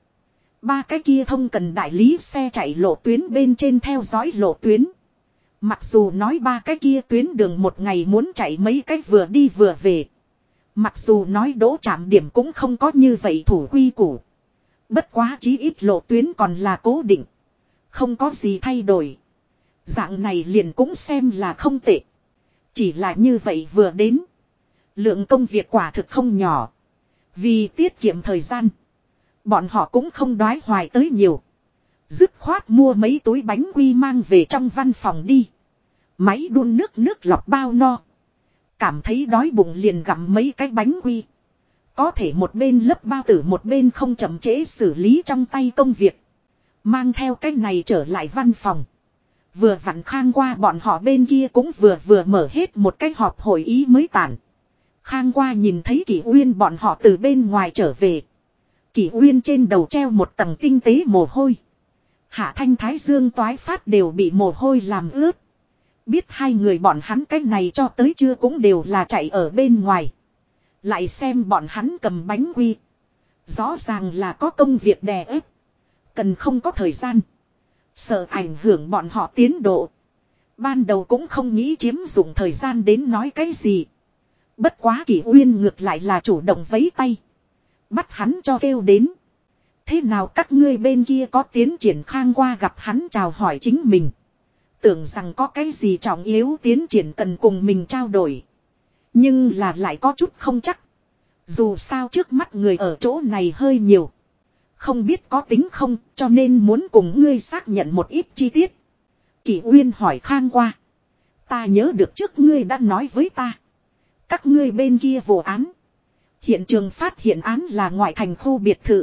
3 cái kia thông cần đại lý xe chạy lộ tuyến bên trên theo dõi lộ tuyến. Mặc dù nói 3 cái kia tuyến đường một ngày muốn chạy mấy cái vừa đi vừa về. Mặc dù nói đỗ trạm điểm cũng không có như vậy thủ quy củ. Bất quá chí ít lộ tuyến còn là cố định. Không có gì thay đổi. Dạng này liền cũng xem là không tệ. Chỉ là như vậy vừa đến. Lượng công việc quả thực không nhỏ. Vì tiết kiệm thời gian. Bọn họ cũng không đoái hoài tới nhiều. Dứt khoát mua mấy túi bánh quy mang về trong văn phòng đi. Máy đun nước lọc bao no. Cảm thấy đói bụng liền gặm mấy cái bánh quy. Có thể một bên lấp bao tử một bên không chậm trễ xử lý trong tay công việc. Mang theo cái này trở lại văn phòng. Vừa vặn Khang qua bọn họ bên kia cũng vừa mở hết một cái họp hội ý mới tàn. Khang qua nhìn thấy Kỷ Uyên bọn họ từ bên ngoài trở về. Kỷ Uyên trên đầu treo một tầng tinh tế mồ hôi. Hạ Thanh Thái Dương toái phát đều bị mồ hôi làm ướt. Biết hai người bọn hắn cái này cho tới chưa cũng đều là chạy ở bên ngoài. Lại xem bọn hắn cầm bánh quy. Rõ ràng là có công việc đè ép. Cần không có thời gian. Sợ ảnh hưởng bọn họ tiến độ. Ban đầu cũng không nghĩ chiếm dụng thời gian đến nói cái gì. Bất quá Kỷ Uyên ngược lại là chủ động vẫy tay. Bắt hắn cho kêu đến. Thế nào các ngươi bên kia có tiến triển? Khang qua gặp hắn chào hỏi chính mình. Tưởng rằng có cái gì trọng yếu tiến triển cần cùng mình trao đổi. Nhưng là lại có chút không chắc. Dù sao trước mắt người ở chỗ này hơi nhiều. Không biết có tính không, cho nên muốn cùng ngươi xác nhận một ít chi tiết. Kỷ Uyên hỏi Khang qua. Ta nhớ được trước ngươi đã nói với ta. Các ngươi bên kia vụ án. Hiện trường phát hiện án là ngoại thành khu biệt thự.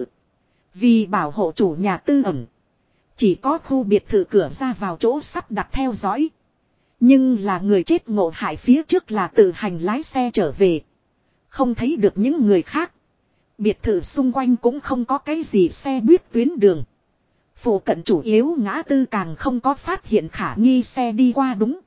Vì bảo hộ chủ nhà tư ẩn. Chỉ có khu biệt thự cửa ra vào chỗ sắp đặt theo dõi. Nhưng là người chết ngộ hại phía trước là tự hành lái xe trở về. Không thấy được những người khác. Biệt thự xung quanh cũng không có cái gì xe buýt tuyến đường. Phụ cận chủ yếu ngã tư càng không có phát hiện khả nghi xe đi qua đúng.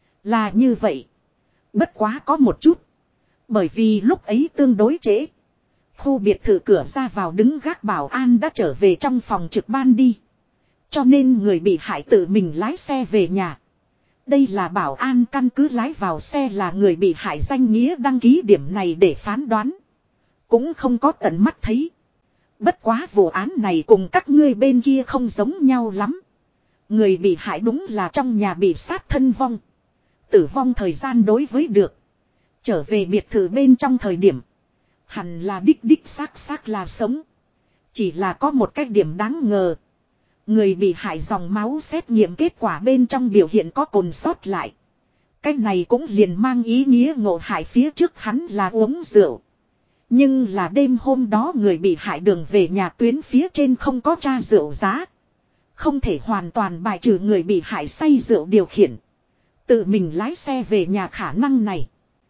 Là như vậy. Bất quá có một chút. Bởi vì lúc ấy tương đối trễ. Khu biệt thự cửa ra vào đứng gác bảo an đã trở về trong phòng trực ban đi. Cho nên người bị hại tự mình lái xe về nhà. Đây là bảo an căn cứ lái vào xe là người bị hại danh nghĩa đăng ký điểm này để phán đoán. Cũng không có tận mắt thấy. Bất quá vụ án này cùng các ngươi bên kia không giống nhau lắm. Người bị hại đúng là trong nhà bị sát thân vong. Tử vong thời gian đối với được. Trở về biệt thự bên trong thời điểm. Hẳn là đích xác là sống. Chỉ là có một cái điểm đáng ngờ. Người bị hại dòng máu xét nghiệm kết quả bên trong biểu hiện có cồn sót lại. Cái này cũng liền mang ý nghĩa ngộ hại phía trước hắn là uống rượu. Nhưng là đêm hôm đó người bị hại đường về nhà tuyến phía trên không có tra rượu giá. Không thể hoàn toàn bài trừ người bị hại say rượu điều khiển. Tự mình lái xe về nhà khả năng này.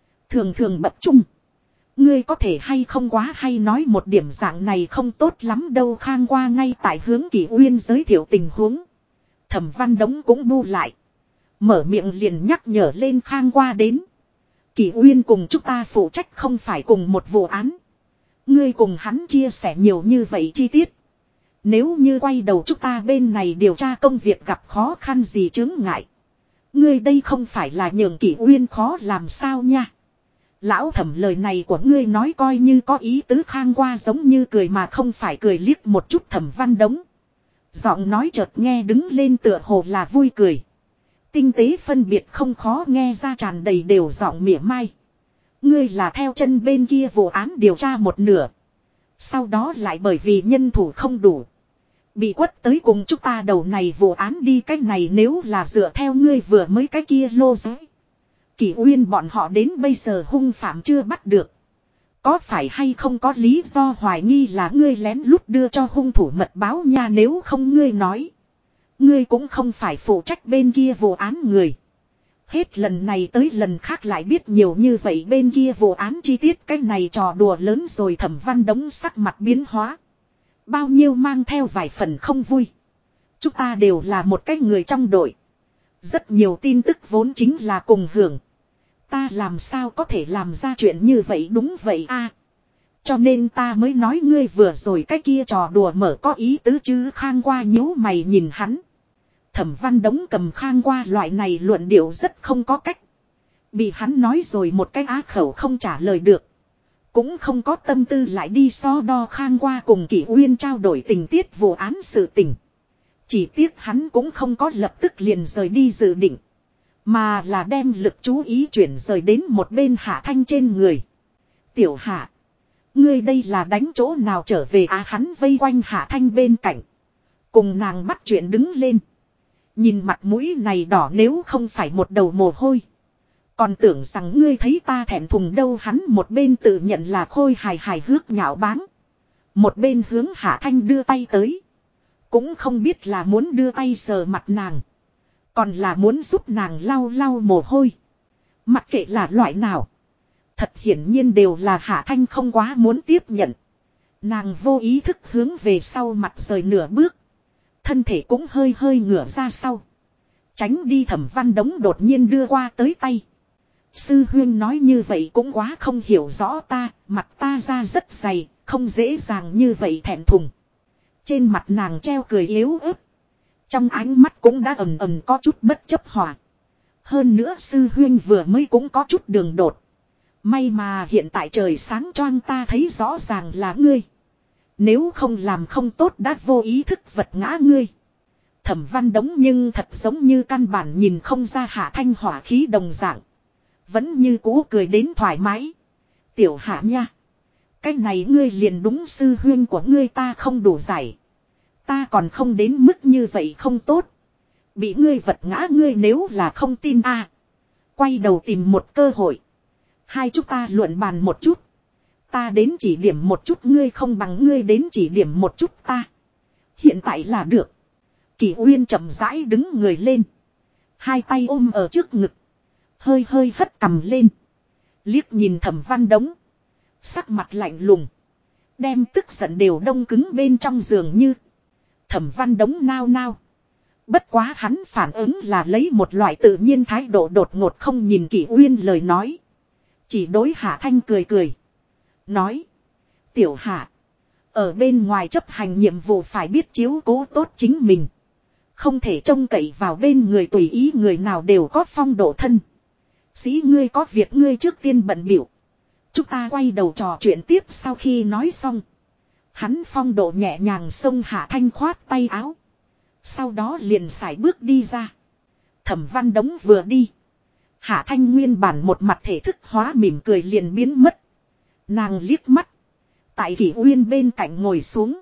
Thường bập trung. Ngươi có thể hay không quá hay nói một điểm dạng này không tốt lắm đâu. Khang qua ngay tại hướng Kỷ Uyên giới thiệu tình huống. Thẩm Văn Đống cũng bu lại. Mở miệng liền nhắc nhở lên Khang qua đến. Kỷ Uyên cùng chúng ta phụ trách không phải cùng một vụ án. Ngươi cùng hắn chia sẻ nhiều như vậy chi tiết. Nếu như quay đầu chúng ta bên này điều tra công việc gặp khó khăn gì chướng ngại. Ngươi đây không phải là nhường Kỷ Uyên khó làm sao nha. Lão Thẩm lời này của ngươi nói coi như có ý tứ. Khang qua giống như cười mà không phải cười liếc một chút Thẩm Văn Đống. Giọng nói chợt nghe đứng lên tựa hồ là vui cười. Tinh tế phân biệt không khó nghe ra tràn đầy đều giọng mỉa mai. Ngươi là theo chân bên kia vụ án điều tra một nửa. Sau đó lại bởi vì nhân thủ không đủ. Bị quất tới cùng chúng ta đầu này vụ án đi cách này nếu là dựa theo ngươi vừa mới cái kia lô giới. Kỷ Uyên bọn họ đến bây giờ hung phạm chưa bắt được. Có phải hay không có lý do hoài nghi là ngươi lén lút đưa cho hung thủ mật báo nha nếu không ngươi nói. Ngươi cũng không phải phụ trách bên kia vụ án người. Hết lần này tới lần khác lại biết nhiều như vậy bên kia vụ án chi tiết cái này trò đùa lớn rồi. Thẩm Văn Đống sắc mặt biến hóa. Bao nhiêu mang theo vài phần không vui. Chúng ta đều là một cái người trong đội. Rất nhiều tin tức vốn chính là cùng hưởng. Ta làm sao có thể làm ra chuyện như vậy đúng vậy a. Cho nên ta mới nói ngươi vừa rồi cái kia trò đùa mở có ý tứ chứ. Khang qua nhíu mày nhìn hắn. Thẩm Văn Đống cầm Khang qua loại này luận điệu rất không có cách. Bị hắn nói rồi một cái á khẩu không trả lời được. Cũng không có tâm tư lại đi so đo. Khang qua cùng Kỷ Uyên trao đổi tình tiết vụ án sự tình. Chỉ tiếc hắn cũng không có lập tức liền rời đi dự định. Mà là đem lực chú ý chuyển rời đến một bên Hạ Thanh trên người. Tiểu Hạ. Ngươi đây là đánh chỗ nào trở về hắn vây quanh Hạ Thanh bên cạnh. Cùng nàng bắt chuyện đứng lên. Nhìn mặt mũi này đỏ nếu không phải một đầu mồ hôi. Còn tưởng rằng ngươi thấy ta thẹn thùng đâu. Hắn một bên tự nhận là khôi hài hước nhạo báng. Một bên hướng Hạ Thanh đưa tay tới. Cũng không biết là muốn đưa tay sờ mặt nàng. Còn là muốn giúp nàng lau lau mồ hôi. Mặc kệ là loại nào. Thật hiển nhiên đều là Hạ Thanh không quá muốn tiếp nhận. Nàng vô ý thức hướng về sau mặt rời nửa bước. Thân thể cũng hơi ngửa ra sau. Tránh đi Thẩm Văn Đống đột nhiên đưa qua tới tay. Sư huyên nói như vậy cũng quá không hiểu rõ ta. Mặt ta ra rất dày. Không dễ dàng như vậy thẹn thùng. Trên mặt nàng treo cười yếu ớt. Trong ánh mắt cũng đã ầm có chút bất chấp hòa. Hơn nữa sư huyên vừa mới cũng có chút đường đột. May mà hiện tại trời sáng choang ta thấy rõ ràng là ngươi. Nếu không làm không tốt đã vô ý thức vật ngã ngươi. Thẩm Văn Đống nhưng thật giống như căn bản nhìn không ra Hạ Thanh hỏa khí đồng dạng. Vẫn như cũ cười đến thoải mái. Tiểu Hạ nha. Cái này ngươi liền đúng sư huyên của ngươi ta không đủ giải. Ta còn không đến mức như vậy không tốt. Bị ngươi vật ngã ngươi nếu là không tin a, quay đầu tìm một cơ hội. Hai chúng ta luận bàn một chút. Ta đến chỉ điểm một chút ngươi không bằng ngươi đến chỉ điểm một chút ta. Hiện tại là được. Kỳ Uyên chậm rãi đứng người lên. Hai tay ôm ở trước ngực. Hơi hơi hất cằm lên. Liếc nhìn Thẩm Văn Đống. Sắc mặt lạnh lùng. Đem tức giận đều đông cứng bên trong giường như. Thẩm Văn Đống nao nao. Bất quá hắn phản ứng là lấy một loại tự nhiên thái độ đột ngột không nhìn Kỳ Uyên lời nói. Chỉ đối Hạ Thanh cười cười. Nói. Tiểu Hạ. Ở bên ngoài chấp hành nhiệm vụ phải biết chiếu cố tốt chính mình. Không thể trông cậy vào bên người tùy ý người nào đều có phong độ thân. Sĩ ngươi có việc ngươi trước tiên bận biểu. Chúng ta quay đầu trò chuyện tiếp sau khi nói xong. Hắn phong độ nhẹ nhàng xông Hạ Thanh khoát tay áo. Sau đó liền sải bước đi ra. Thẩm Văn Đống vừa đi. Hạ Thanh nguyên bản một mặt thể thức hóa mỉm cười liền biến mất. Nàng liếc mắt. Tại Kỳ Uyên bên cạnh ngồi xuống.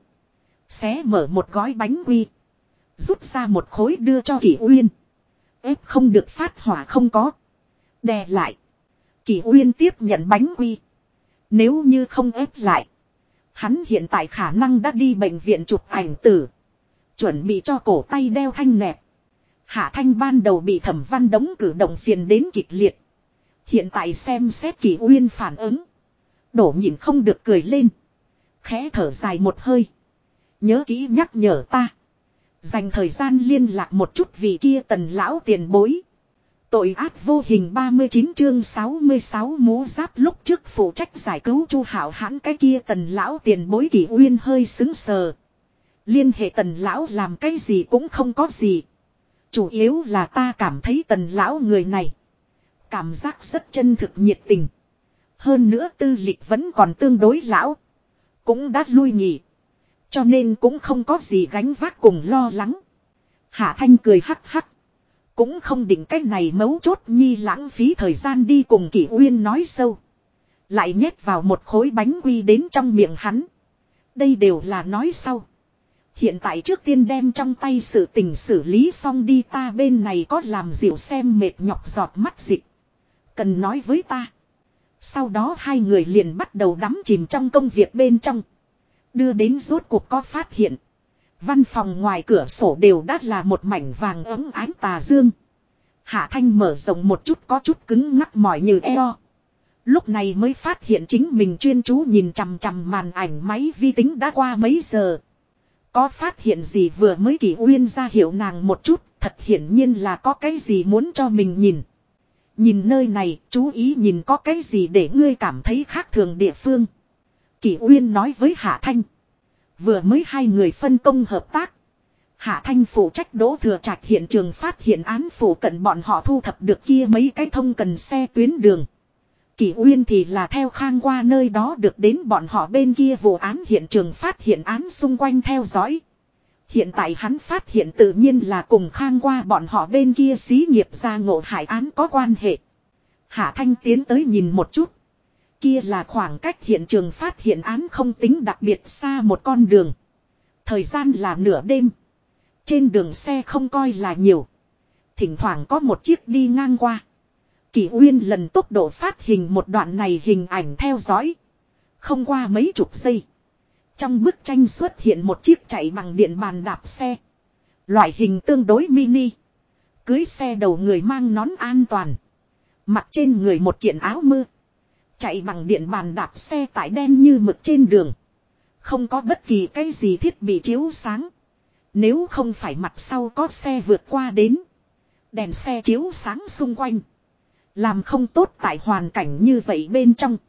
Xé mở một gói bánh quy. Rút ra một khối đưa cho Kỳ Uyên. Ép không được phát hỏa không có. Đè lại. Kỳ Uyên tiếp nhận bánh quy. Nếu như không ép lại. Hắn hiện tại khả năng đã đi bệnh viện chụp ảnh tử. Chuẩn bị cho cổ tay đeo thanh nẹp. Hạ Thanh ban đầu bị Thẩm Văn Đống cử động phiền đến kịch liệt. Hiện tại xem xét Kỳ Uyên phản ứng. Đổ nhịn không được cười lên. Khẽ thở dài một hơi. Nhớ kỹ nhắc nhở ta. Dành thời gian liên lạc một chút vì kia Tần lão tiền bối. Tội ác vô hình 39 chương 66 mũ giáp lúc trước phụ trách giải cứu Chu Hạo Hãn cái kia Tần lão tiền bối. Kỳ Uyên hơi sững sờ. Liên hệ Tần lão làm cái gì cũng không có gì. Chủ yếu là ta cảm thấy Tần lão người này. Cảm giác rất chân thực nhiệt tình. Hơn nữa tư lịch vẫn còn tương đối lão. Cũng đã lui nghỉ. Cho nên cũng không có gì gánh vác cùng lo lắng. Hạ Thanh cười hắc hắc. Cũng không định cách này mấu chốt nhi lãng phí thời gian đi cùng Kỳ Uyên nói sâu. Lại nhét vào một khối bánh quy đến trong miệng hắn. Đây đều là nói sau. Hiện tại trước tiên đem trong tay sự tình xử lý xong đi, ta bên này có làm dịu xem mệt nhọc giọt mắt dịch. Cần nói với ta. Sau đó hai người liền bắt đầu đắm chìm trong công việc bên trong. Đưa đến rốt cuộc có phát hiện. Văn phòng ngoài cửa sổ đều đã là một mảnh vàng ấm ánh tà dương. Hạ Thanh mở rộng một chút có chút cứng ngắc mỏi như eo. Lúc này mới phát hiện chính mình chuyên chú nhìn chằm chằm màn ảnh máy vi tính đã qua mấy giờ. Có phát hiện gì vừa mới Kỳ Uyên ra hiệu nàng một chút, thật hiển nhiên là có cái gì muốn cho mình nhìn. Nhìn nơi này, chú ý nhìn có cái gì để ngươi cảm thấy khác thường địa phương. Kỳ Uyên nói với Hạ Thanh. Vừa mới hai người phân công hợp tác. Hạ Thanh phụ trách Đỗ Thừa Trạch hiện trường phát hiện án phủ cận bọn họ thu thập được kia mấy cái thông cần xe tuyến đường. Kỳ Uyên thì là theo Khang qua nơi đó được đến bọn họ bên kia vụ án hiện trường phát hiện án xung quanh theo dõi. Hiện tại hắn phát hiện tự nhiên là cùng Khang qua bọn họ bên kia xí nghiệp ra ngộ hại án có quan hệ. Hạ Thanh tiến tới nhìn một chút. Kia là khoảng cách hiện trường phát hiện án không tính đặc biệt xa một con đường. Thời gian là nửa đêm. Trên đường xe không coi là nhiều. Thỉnh thoảng có một chiếc đi ngang qua. Kỳ Uyên lần tốc độ phát hình một đoạn này hình ảnh theo dõi. Không qua mấy chục giây. Trong bức tranh xuất hiện một chiếc chạy bằng điện bàn đạp xe. Loại hình tương đối mini. Cưới xe đầu người mang nón an toàn. Mặc trên người một kiện áo mưa. Chạy bằng điện bàn đạp xe tải đen như mực trên đường. Không có bất kỳ cái gì thiết bị chiếu sáng. Nếu không phải mặt sau có xe vượt qua đến. Đèn xe chiếu sáng xung quanh. Làm không tốt tại hoàn cảnh như vậy bên trong.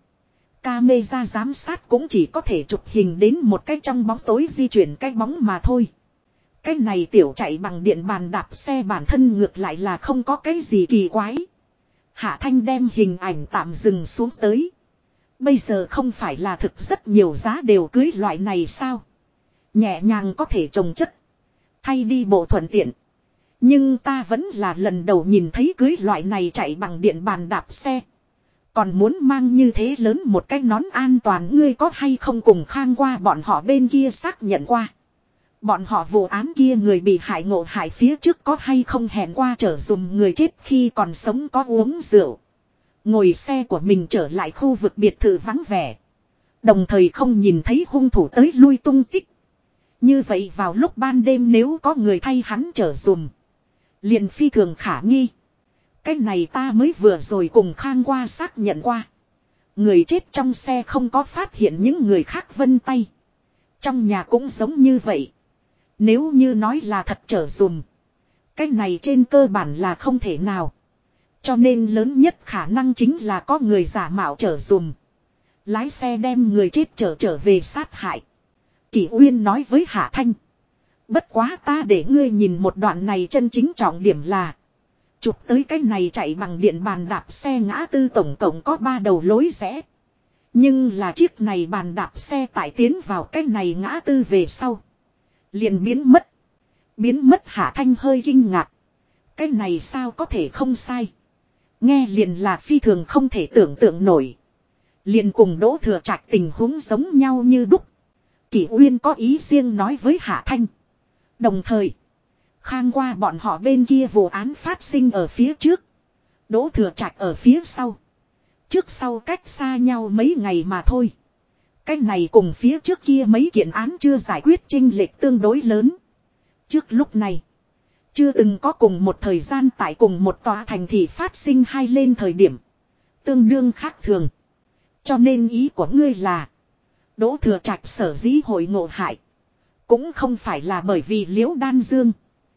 Camera giám sát cũng chỉ có thể chụp hình đến một cái trong bóng tối di chuyển cái bóng mà thôi. Cái này tiểu chạy bằng điện bàn đạp xe bản thân ngược lại là không có cái gì kỳ quái. Hạ Thanh đem hình ảnh tạm dừng xuống tới. Bây giờ không phải là thực rất nhiều giá đều cưới loại này sao? Nhẹ nhàng có thể trồng chất. Thay đi bộ thuận tiện. Nhưng ta vẫn là lần đầu nhìn thấy cưới loại này chạy bằng điện bàn đạp xe. Còn muốn mang như thế lớn một cái nón an toàn, ngươi có hay không cùng Khang qua bọn họ bên kia xác nhận qua. Bọn họ vụ án kia người bị hại ngộ hại phía trước có hay không hẹn qua trở dùm người chết khi còn sống có uống rượu. Ngồi xe của mình trở lại khu vực biệt thự vắng vẻ. Đồng thời không nhìn thấy hung thủ tới lui tung tích. Như vậy vào lúc ban đêm nếu có người thay hắn trở dùm, liền phi thường khả nghi. Cái này ta mới vừa rồi cùng Khang qua xác nhận qua. Người chết trong xe không có phát hiện những người khác vân tay. Trong nhà cũng giống như vậy. Nếu như nói là thật trở dùm, cái này trên cơ bản là không thể nào. Cho nên lớn nhất khả năng chính là có người giả mạo trở dùm. Lái xe đem người chết trở về sát hại. Kỷ Uyên nói với Hạ Thanh. Bất quá ta để ngươi nhìn một đoạn này, chân chính trọng điểm là chụp tới cái này chạy bằng điện bàn đạp xe ngã tư tổng cộng có 3 đầu lối rẽ. Nhưng là chiếc này bàn đạp xe tại tiến vào cái này ngã tư về sau liền biến mất. Biến mất, Hạ Thanh hơi kinh ngạc. Cái này sao có thể không sai. Nghe liền là phi thường không thể tưởng tượng nổi. Liền cùng Đỗ Thừa Trạch tình huống giống nhau như đúc. Kỷ Uyên có ý riêng nói với Hạ Thanh. Đồng thời, Khang qua bọn họ bên kia vụ án phát sinh ở phía trước. Đỗ Thừa Trạch ở phía sau. Trước sau cách xa nhau mấy ngày mà thôi. Cái này cùng phía trước kia mấy kiện án chưa giải quyết chênh lệch tương đối lớn. Trước lúc này, chưa từng có cùng một thời gian tại cùng một tòa thành thị phát sinh hai lên thời điểm tương đương khác thường. Cho nên ý của ngươi là Đỗ Thừa Trạch sở dĩ hội ngộ hại cũng không phải là bởi vì Liễu Đan Dương.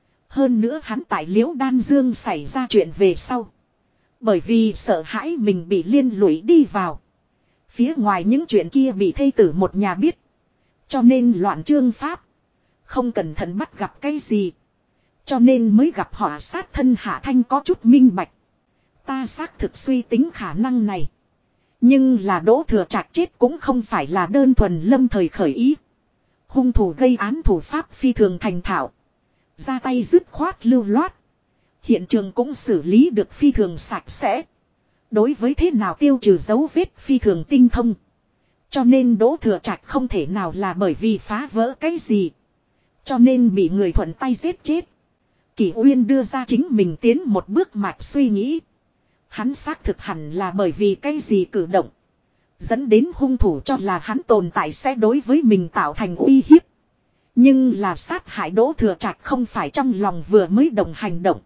Hơn nữa hắn tại Liễu Đan Dương xảy ra chuyện về sau, bởi vì sợ hãi mình bị liên lụy đi vào, phía ngoài những chuyện kia bị thê tử một nhà biết, cho nên loạn trương pháp, không cẩn thận bắt gặp cái gì, cho nên mới gặp họa sát thân. Hạ Thanh có chút minh bạch. Ta xác thực suy tính khả năng này. Nhưng là Đỗ Thừa Trạch chết cũng không phải là đơn thuần lâm thời khởi ý. Hung thủ gây án thủ pháp phi thường thành thạo, ra tay dứt khoát lưu loát. Hiện trường cũng xử lý được phi thường sạch sẽ. Đối với thế nào tiêu trừ dấu vết phi thường tinh thông. Cho nên Đỗ Thừa Trạch không thể nào là bởi vì phá vỡ cái gì, cho nên bị người thuận tay giết chết. Kỷ Uyên đưa ra chính mình tiến một bước mạch suy nghĩ. Hắn xác thực hẳn là bởi vì cái gì cử động dẫn đến hung thủ cho là hắn tồn tại sẽ đối với mình tạo thành uy hiếp. Nhưng là sát hại Đỗ Thừa Trạch không phải trong lòng vừa mới đồng hành động,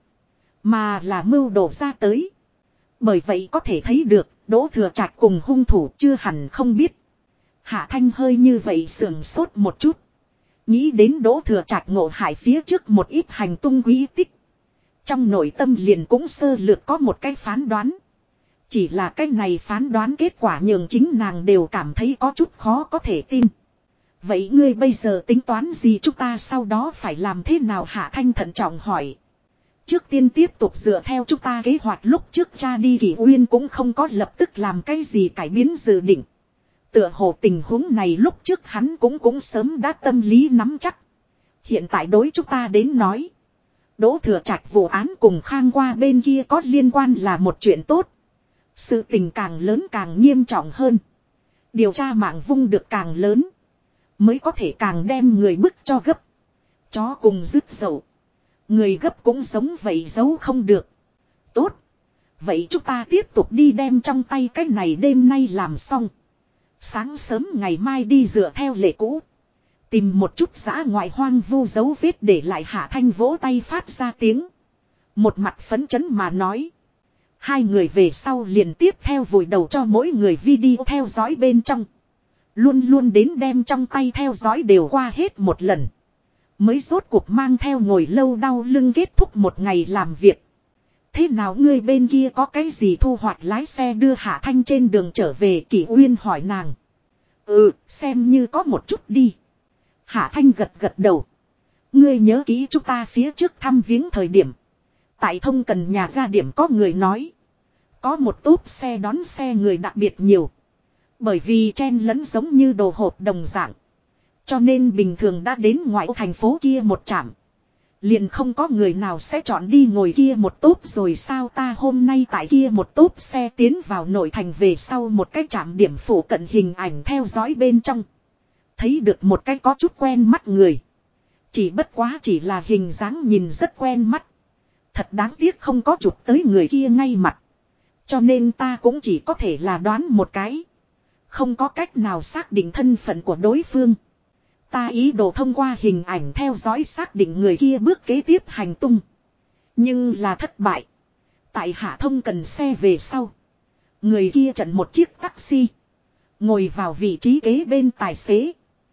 mà là mưu đồ ra tới. Bởi vậy có thể thấy được Đỗ Thừa Trạch cùng hung thủ chưa hẳn không biết. Hạ Thanh hơi như vậy sườn sốt một chút, nghĩ đến Đỗ Thừa Trạch ngộ hại phía trước một ít hành tung quý tích. Trong nội tâm liền cũng sơ lược có một cái phán đoán. Chỉ là cái này phán đoán kết quả nhường chính nàng đều cảm thấy có chút khó có thể tin. Vậy ngươi bây giờ tính toán gì, chúng ta sau đó phải làm thế nào? Hạ Thanh thận trọng hỏi. Trước tiên tiếp tục dựa theo chúng ta kế hoạch lúc trước cha đi. Kỷ Uyên cũng không có lập tức làm cái gì cải biến dự định. Tựa hồ tình huống này lúc trước hắn cũng sớm đã tâm lý nắm chắc. Hiện tại đối chúng ta đến nói, Đỗ Thừa Trạch vụ án cùng Khang qua bên kia có liên quan là một chuyện tốt. Sự tình càng lớn càng nghiêm trọng hơn, điều tra mạng vung được càng lớn, mới có thể càng đem người bức cho gấp. Chó cùng rứt dậu, người gấp cũng giống vậy, giấu không được. Tốt, vậy chúng ta tiếp tục đi đem trong tay cái này đêm nay làm xong. Sáng sớm ngày mai đi dựa theo lệ cũ, tìm một chút dã ngoại hoang vu dấu vết để lại. Hạ Thanh vỗ tay phát ra tiếng, một mặt phấn chấn mà nói. Hai người về sau liền tiếp theo vùi đầu cho mỗi người video theo dõi bên trong. Luôn luôn đến đem trong tay theo dõi đều qua hết một lần, mới rốt cuộc mang theo ngồi lâu đau lưng kết thúc một ngày làm việc. Thế nào ngươi bên kia có cái gì thu hoạch? Lái xe đưa Hạ Thanh trên đường trở về, Kỷ Uyên hỏi nàng. Xem như có một chút đi. Hạ Thanh gật gật đầu. Ngươi nhớ kỹ chúng ta phía trước thăm viếng thời điểm, tại Thông Cần nhà ga điểm có người nói Có một tốp xe đón xe người đặc biệt nhiều. Bởi vì chen lẫn giống như đồ hộp đồng dạng. Cho nên bình thường đã đến ngoại ô thành phố kia một trạm. Liền không có người nào sẽ chọn đi ngồi kia một tốp rồi sao ta hôm nay tại kia một tốp xe tiến vào nội thành về sau một cái trạm điểm phủ cận hình ảnh theo dõi bên trong. Thấy được một cái có chút quen mắt người. Chỉ bất quá chỉ là hình dáng nhìn rất quen mắt. Thật đáng tiếc không có chụp tới người kia ngay mặt. Cho nên ta cũng chỉ có thể là đoán một cái. Không có cách nào xác định thân phận của đối phương. Ta ý đồ thông qua hình ảnh theo dõi xác định người kia bước kế tiếp hành tung. Nhưng là thất bại. Tại hạ thông cần xe về sau. Người kia chặn một chiếc taxi. Ngồi vào vị trí kế bên tài xế.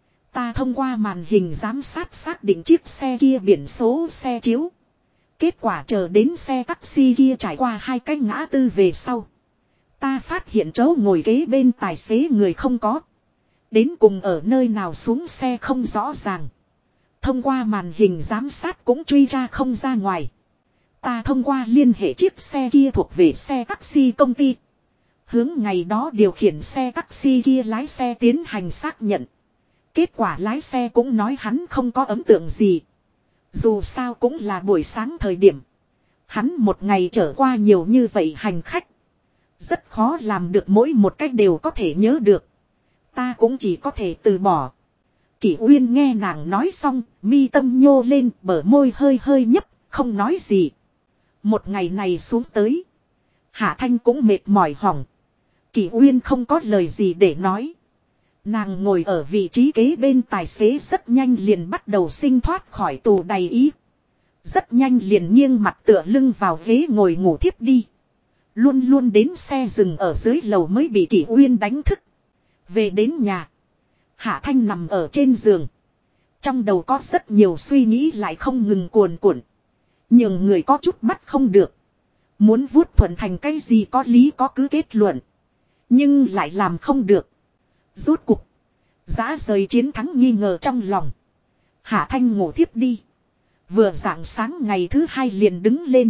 Ta thông qua màn hình giám sát xác định chiếc xe kia biển số xe chiếu. Kết quả chờ đến xe taxi kia trải qua hai cái ngã tư về sau. Ta phát hiện chỗ ngồi kế bên tài xế người không có. Đến cùng ở nơi nào xuống xe không rõ ràng. Thông qua màn hình giám sát cũng truy ra không ra ngoài. Ta thông qua liên hệ chiếc xe kia thuộc về xe taxi công ty. Hướng ngày đó điều khiển xe taxi kia lái xe tiến hành xác nhận. Kết quả lái xe cũng nói hắn không có ấn tượng gì. Dù sao cũng là buổi sáng thời điểm. Hắn một ngày trở qua nhiều như vậy hành khách. Rất khó làm được mỗi một cách đều có thể nhớ được. Ta cũng chỉ có thể từ bỏ. Kỷ Uyên nghe nàng nói xong, mi tâm nhô lên, bờ môi hơi hơi nhấp, không nói gì. Một ngày này xuống tới. Hạ Thanh cũng mệt mỏi hỏng. Kỷ Uyên không có lời gì để nói. Nàng ngồi ở vị trí kế bên tài xế rất nhanh liền bắt đầu sinh thoát khỏi tù đầy ý. Rất nhanh liền nghiêng mặt tựa lưng vào ghế ngồi ngủ thiếp đi. Luôn luôn đến xe dừng ở dưới lầu mới bị Kỷ Uyên đánh thức. Về đến nhà. Hạ Thanh nằm ở trên giường. Trong đầu có rất nhiều suy nghĩ lại không ngừng cuồn cuộn. Nhưng người có chút bắt không được. Muốn vuốt thuận thành cái gì có lý có cứ kết luận. Nhưng lại làm không được. Rốt cục. Giá rời chiến thắng nghi ngờ trong lòng. Hạ Thanh ngủ thiếp đi. Vừa rạng sáng ngày thứ hai liền đứng lên.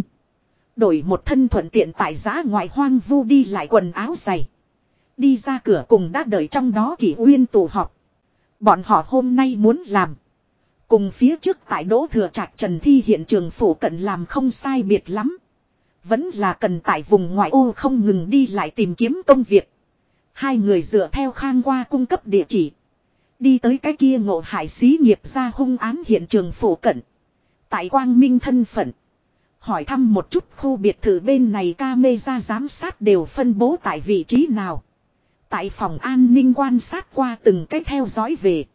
Đổi một thân thuận tiện tại giá ngoại hoang vu đi lại quần áo dày. Đi ra cửa cùng đã đợi trong đó Kỷ Uyên tụ họp. Bọn họ hôm nay muốn làm. Cùng phía trước tại Đỗ Thừa Trạch Trần Thi hiện trường phủ cận làm không sai biệt lắm. Vẫn là cần tại vùng ngoại ô không ngừng đi lại tìm kiếm công việc. Hai người dựa theo Khang Qua cung cấp địa chỉ. Đi tới cái kia ngộ hại xí nghiệp ra hung án hiện trường phủ cận. Tại Quang Minh thân phận. Hỏi thăm một chút khu biệt thự bên này camera giám sát đều phân bố tại vị trí nào. Tại phòng an ninh quan sát qua từng cái theo dõi về.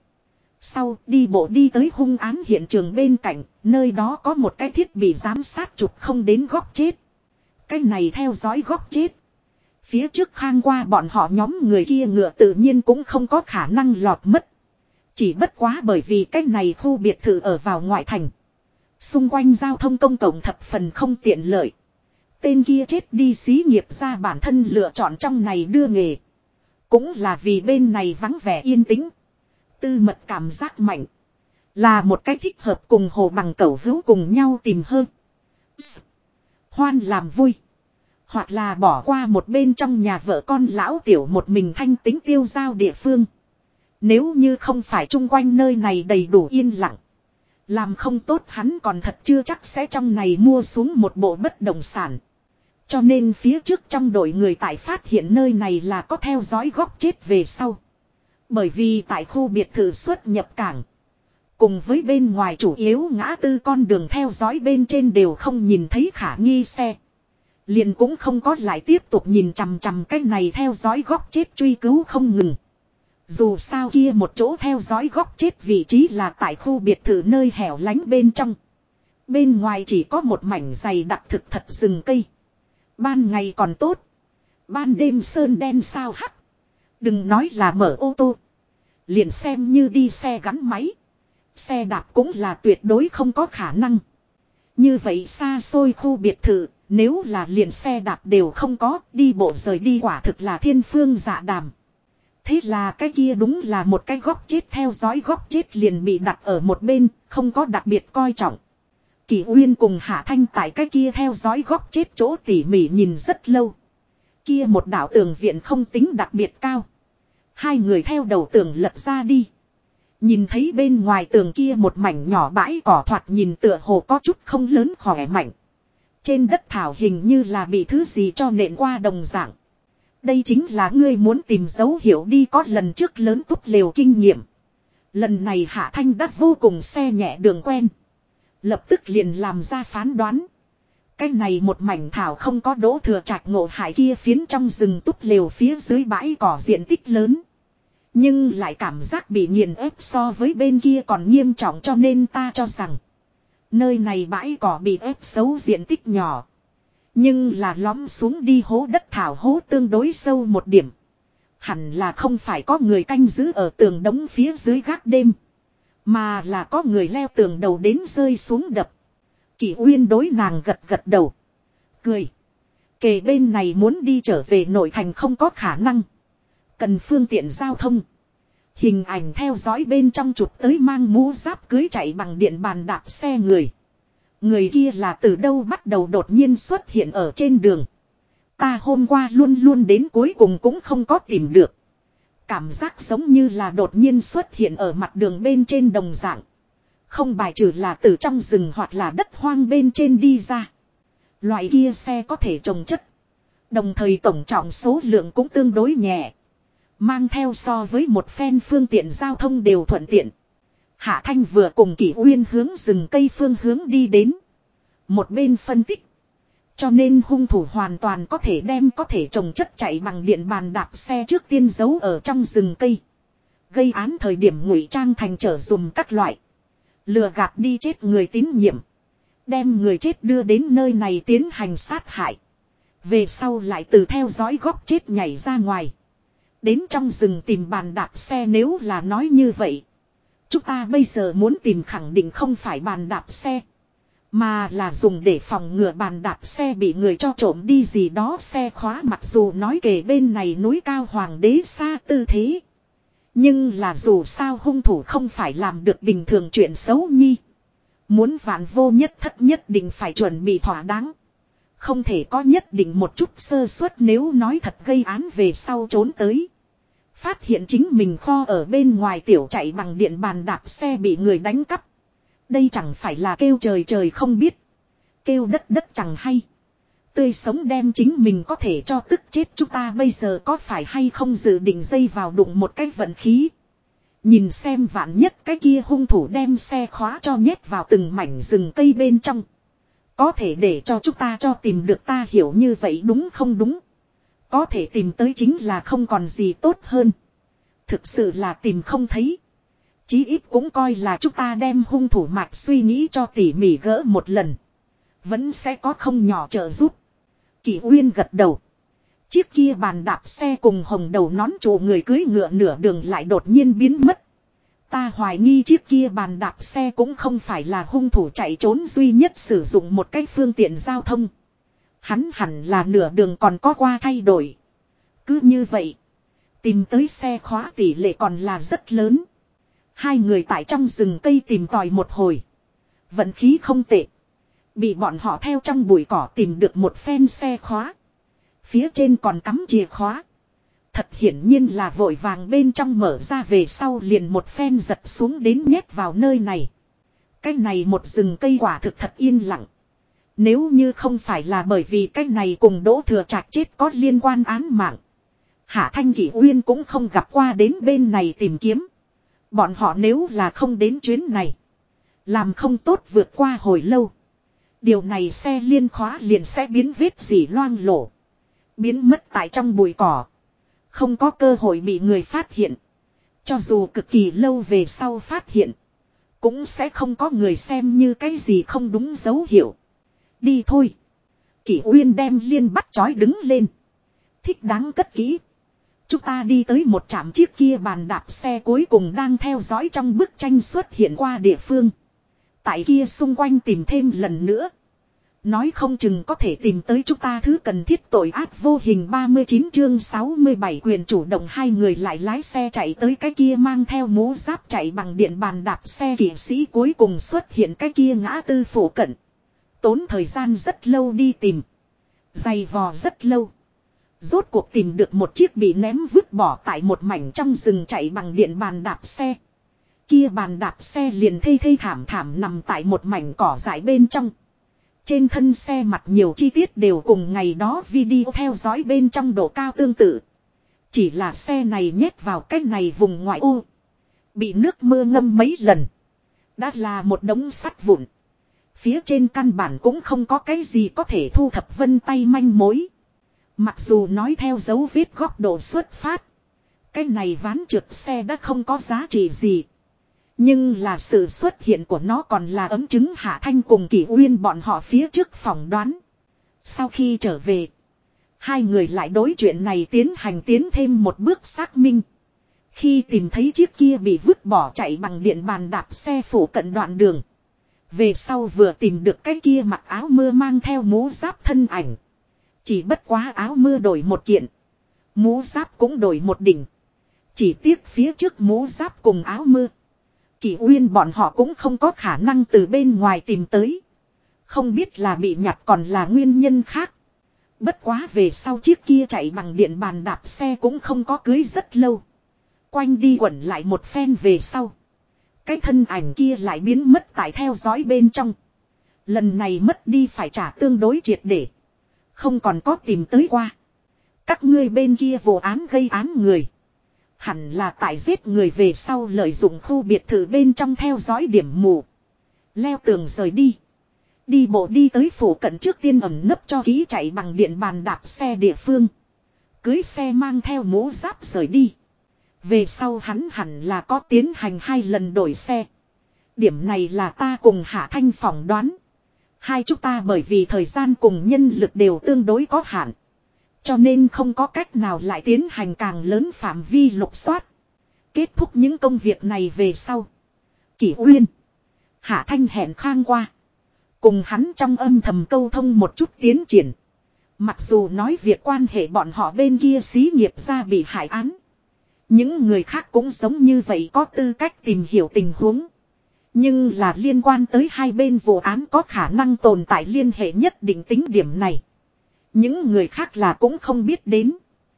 Sau đi bộ đi tới hung án hiện trường bên cạnh, nơi đó có một cái thiết bị giám sát chụp không đến góc chết. Cái này theo dõi góc chết. Phía trước Khang Qua bọn họ nhóm người kia ngựa tự nhiên cũng không có khả năng lọt mất. Chỉ bất quá bởi vì cái này khu biệt thự ở vào ngoại thành. Xung quanh giao thông công cộng thập phần không tiện lợi. Tên kia chết đi xí nghiệp ra bản thân lựa chọn trong này đưa nghề. Cũng là vì bên này vắng vẻ yên tĩnh. Tư mật cảm giác mạnh. Là một cách thích hợp cùng Hồ Bằng Cẩu hữu cùng nhau tìm hơn. Hoan làm vui. Hoặc là bỏ qua một bên trong nhà vợ con lão tiểu một mình thanh tính tiêu giao địa phương. Nếu như không phải chung quanh nơi này đầy đủ yên lặng. Làm không tốt hắn còn thật chưa chắc sẽ trong này mua xuống một bộ bất động sản. Cho nên phía trước trong đội người tại phát hiện nơi này là có theo dõi góc chết về sau. Bởi vì tại khu biệt thự xuất nhập cảng. Cùng với bên ngoài chủ yếu ngã tư con đường theo dõi bên trên đều không nhìn thấy khả nghi xe. Liền cũng không có lại tiếp tục nhìn chằm chằm cái này theo dõi góc chết truy cứu không ngừng. Dù sao kia một chỗ theo dõi góc chết vị trí là tại khu biệt thự nơi hẻo lánh bên trong. Bên ngoài chỉ có một mảnh dày đặc thực thật rừng cây. Ban ngày còn tốt. Ban đêm sơn đen sao hắc. Đừng nói là mở ô tô. Liền xem như đi xe gắn máy. Xe đạp cũng là tuyệt đối không có khả năng. Như vậy xa xôi khu biệt thự. Nếu là liền xe đạp đều không có. Đi bộ rời đi quả thực là thiên phương dạ đàm. Thế là cái kia đúng là một cái góc chết theo dõi góc chết liền bị đặt ở một bên. Không có đặc biệt coi trọng. Kỷ Uyên cùng Hạ Thanh tại cái kia theo dõi góc chết chỗ tỉ mỉ nhìn rất lâu. Kia một đạo tường viện không tính đặc biệt cao. Hai người theo đầu tường lật ra đi. Nhìn thấy bên ngoài tường kia một mảnh nhỏ bãi cỏ thoạt nhìn tựa hồ có chút không lớn khỏe mạnh. Trên đất thảo hình như là bị thứ gì cho nện qua đồng dạng. Đây chính là ngươi muốn tìm dấu hiệu đi, có lần trước lớn túp lều kinh nghiệm. Lần này Hạ Thanh đã vô cùng xe nhẹ đường quen. Lập tức liền làm ra phán đoán. Cái này một mảnh thảo không có Đỗ Thừa Trạch ngộ hại kia phiến trong rừng túp lều phía dưới bãi cỏ diện tích lớn. Nhưng lại cảm giác bị nghiền ép so với bên kia còn nghiêm trọng, cho nên ta cho rằng nơi này bãi cỏ bị ép xấu diện tích nhỏ. Nhưng là lõm xuống đi hố đất thảo hố tương đối sâu một điểm. Hẳn là không phải có người canh giữ ở tường đống phía dưới gác đêm. Mà là có người leo tường đầu đến rơi xuống đập. Kỷ Uyên đối nàng gật gật đầu. Cười. Kề bên này muốn đi trở về nội thành không có khả năng. Cần phương tiện giao thông. Hình ảnh theo dõi bên trong chụp tới mang mũ giáp cưới chạy bằng điện bàn đạp xe người. Người kia là từ đâu bắt đầu đột nhiên xuất hiện ở trên đường. Ta hôm qua luôn luôn đến cuối cùng cũng không có tìm được. Cảm giác giống như là đột nhiên xuất hiện ở mặt đường bên trên đồng dạng. Không bài trừ là từ trong rừng hoặc là đất hoang bên trên đi ra. Loại kia xe có thể trồng chất. Đồng thời tổng trọng số lượng cũng tương đối nhẹ. Mang theo so với một phen phương tiện giao thông đều thuận tiện. Hạ Thanh vừa cùng Kỷ Uyên hướng rừng cây phương hướng đi đến. Một bên phân tích. Cho nên hung thủ hoàn toàn có thể đem có thể trồng chất chạy bằng điện bàn đạp xe trước tiên giấu ở trong rừng cây. Gây án thời điểm ngụy trang thành trở dùm các loại. Lừa gạt đi chết người tín nhiệm. Đem người chết đưa đến nơi này tiến hành sát hại. Về sau lại từ theo dõi góc chết nhảy ra ngoài. Đến trong rừng tìm bàn đạp xe, nếu là nói như vậy. Chúng ta bây giờ muốn tìm khẳng định không phải bàn đạp xe. Mà là dùng để phòng ngừa bàn đạp xe bị người cho trộm đi gì đó xe khóa, mặc dù nói kề bên này núi cao hoàng đế xa tư thế. Nhưng là dù sao hung thủ không phải làm được bình thường chuyện xấu nhi. Muốn vạn vô nhất thất nhất định phải chuẩn bị thỏa đáng. Không thể có nhất định một chút sơ suất, nếu nói thật gây án về sau trốn tới. Phát hiện chính mình kho ở bên ngoài tiểu chạy bằng điện bàn đạp xe bị người đánh cắp. Đây chẳng phải là kêu trời trời không biết. Kêu đất đất chẳng hay. Tươi sống đem chính mình có thể cho tức chết, chúng ta bây giờ có phải hay không dự định dây vào đụng một cái vận khí. Nhìn xem vạn nhất cái kia hung thủ đem xe khóa cho nhét vào từng mảnh rừng cây bên trong. Có thể để cho chúng ta cho tìm được, ta hiểu như vậy đúng không đúng. Có thể tìm tới chính là không còn gì tốt hơn. Thực sự là tìm không thấy. Chí ít cũng coi là chúng ta đem hung thủ mạch suy nghĩ cho tỉ mỉ gỡ một lần. Vẫn sẽ có không nhỏ trợ giúp. Kỷ Uyên gật đầu. Chiếc kia bàn đạp xe cùng hồng đầu nón trụ người cưới ngựa nửa đường lại đột nhiên biến mất. Ta hoài nghi chiếc kia bàn đạp xe cũng không phải là hung thủ chạy trốn duy nhất sử dụng một cái phương tiện giao thông. Hắn hẳn là nửa đường còn có qua thay đổi. Cứ như vậy, tìm tới xe khóa tỷ lệ còn là rất lớn. Hai người tại trong rừng cây tìm tòi một hồi. Vận khí không tệ. Bị bọn họ theo trong bụi cỏ tìm được một phen xe khóa. Phía trên còn cắm chìa khóa. Thật hiển nhiên là vội vàng bên trong mở ra về sau liền một phen giật xuống đến nhét vào nơi này. Cái này một rừng cây quả thực thật yên lặng. Nếu như không phải là bởi vì cái này cùng Đỗ Thừa Trạch chết có liên quan án mạng. Hạ Thanh Kỷ Uyên cũng không gặp qua đến bên này tìm kiếm. Bọn họ nếu là không đến chuyến này. Làm không tốt vượt qua hồi lâu. Điều này xe liên khóa liền sẽ biến vết dỉ loang lổ. Biến mất tại trong bụi cỏ. Không có cơ hội bị người phát hiện. Cho dù cực kỳ lâu về sau phát hiện. Cũng sẽ không có người xem như cái gì không đúng dấu hiệu. Đi thôi. Kỷ Uyên đem Liên bắt chói đứng lên. Thích đáng cất kỹ. Chúng ta đi tới một trạm, chiếc kia bàn đạp xe cuối cùng đang theo dõi trong bức tranh xuất hiện qua địa phương. Tại kia xung quanh tìm thêm lần nữa. Nói không chừng có thể tìm tới chúng ta thứ cần thiết, tội ác vô hình. 39 chương 67 quyền chủ động. Hai người lại lái xe chạy tới cái kia mang theo mũ giáp chạy bằng điện bàn đạp xe kỵ sĩ cuối cùng xuất hiện cái kia ngã tư phủ cận. Tốn thời gian rất lâu đi tìm. Dày vò rất lâu. Rốt cuộc tìm được một chiếc bị ném vứt bỏ tại một mảnh trong rừng chạy bằng điện bàn đạp xe. Kia bàn đạp xe liền thê thê thảm thảm nằm tại một mảnh cỏ dại bên trong. Trên thân xe mặt nhiều chi tiết đều cùng ngày đó video theo dõi bên trong độ cao tương tự. Chỉ là xe này nhét vào cách này vùng ngoại ô. Bị nước mưa ngâm mấy lần. Đã là một đống sắt vụn. Phía trên căn bản cũng không có cái gì có thể thu thập vân tay manh mối. Mặc dù nói theo dấu vết góc độ xuất phát. Cái này ván trượt xe đã không có giá trị gì. Nhưng là sự xuất hiện của nó còn là ấm chứng Hạ Thanh cùng Kỷ Uyên bọn họ phía trước phỏng đoán. Sau khi trở về. Hai người lại đối chuyện này tiến thêm một bước xác minh. Khi tìm thấy chiếc kia bị vứt bỏ chạy bằng điện bàn đạp xe phủ cận đoạn đường. Về sau vừa tìm được cái kia mặc áo mưa mang theo mũ giáp thân ảnh. Chỉ bất quá áo mưa đổi một kiện. Mũ giáp cũng đổi một đỉnh. Chỉ tiếc phía trước mũ giáp cùng áo mưa. Kỷ Uyên bọn họ cũng không có khả năng từ bên ngoài tìm tới. Không biết là bị nhặt còn là nguyên nhân khác. Bất quá về sau chiếc kia chạy bằng điện bàn đạp xe cũng không có cưới rất lâu. Quanh đi quẩn lại một phen về sau. Cái thân ảnh kia lại biến mất tại theo dõi bên trong. Lần này mất đi phải trả tương đối triệt để. Không còn có tìm tới qua. Các ngươi bên kia vụ án gây án người. Hẳn là tại giết người về sau lợi dụng khu biệt thự bên trong theo dõi điểm mù. Leo tường rời đi. Đi bộ đi tới phủ cận trước tiên ẩn nấp cho ký chạy bằng điện bàn đạp xe địa phương. Cưới xe mang theo mũ giáp rời đi. Về sau hắn hẳn là có tiến hành 2 lần đổi xe. Điểm này là ta cùng Hạ Thanh phỏng đoán. Hai chúng ta bởi vì thời gian cùng nhân lực đều tương đối có hạn. Cho nên không có cách nào lại tiến hành càng lớn phạm vi lục soát. Kết thúc những công việc này về sau. Kỷ Uyên. Hạ Thanh hẹn Khang qua. Cùng hắn trong âm thầm câu thông một chút tiến triển. Mặc dù nói việc quan hệ bọn họ bên kia xí nghiệp ra bị hại án. Những người khác cũng giống như vậy có tư cách tìm hiểu tình huống. Nhưng là liên quan tới hai bên vụ án có khả năng tồn tại liên hệ nhất định tính điểm này. Những người khác là cũng không biết đến.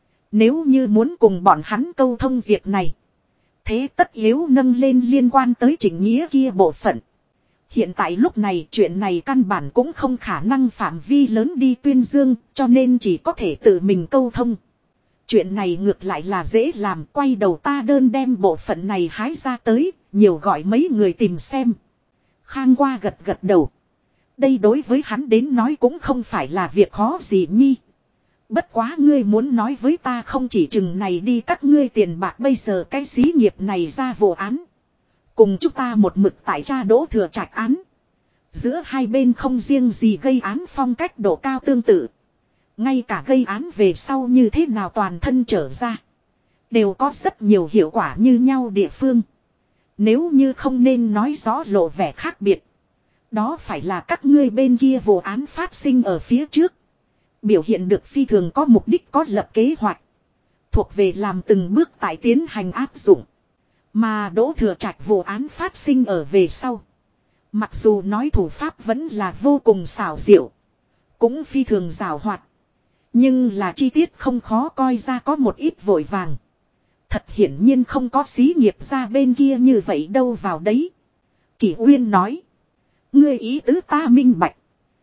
Nếu như muốn cùng bọn hắn câu thông việc này. Thế tất yếu nâng lên liên quan tới Trịnh Nghĩa kia bộ phận. Hiện tại lúc này chuyện này căn bản cũng không khả năng phạm vi lớn đi tuyên dương, cho nên chỉ có thể tự mình câu thông. Chuyện này ngược lại là dễ làm, quay đầu ta đơn đem bộ phận này hái ra tới, nhiều gọi mấy người tìm xem. Khang qua gật gật đầu. Đây đối với hắn đến nói cũng không phải là việc khó gì nhi. Bất quá ngươi muốn nói với ta không chỉ chừng này đi các ngươi tiền bạc bây giờ cái xí nghiệp này ra vụ án. Cùng chúng ta một mực tại tra Đỗ Thừa Trạch án. Giữa hai bên không riêng gì gây án phong cách độ cao tương tự. Ngay cả gây án về sau như thế nào toàn thân trở ra. Đều có rất nhiều hiệu quả như nhau địa phương. Nếu như không nên nói rõ lộ vẻ khác biệt. Đó phải là các ngươi bên kia vụ án phát sinh ở phía trước. Biểu hiện được phi thường có mục đích có lập kế hoạch. Thuộc về làm từng bước tại tiến hành áp dụng. Mà Đỗ Thừa Trạch vụ án phát sinh ở về sau. Mặc dù nói thủ pháp vẫn là vô cùng xảo diệu. Cũng phi thường rào hoạt. Nhưng là chi tiết không khó coi ra có một ít vội vàng. Thật hiển nhiên không có xí nghiệp ra bên kia như vậy đâu vào đấy. Kỷ Uyên nói. Ngươi ý tứ ta minh bạch.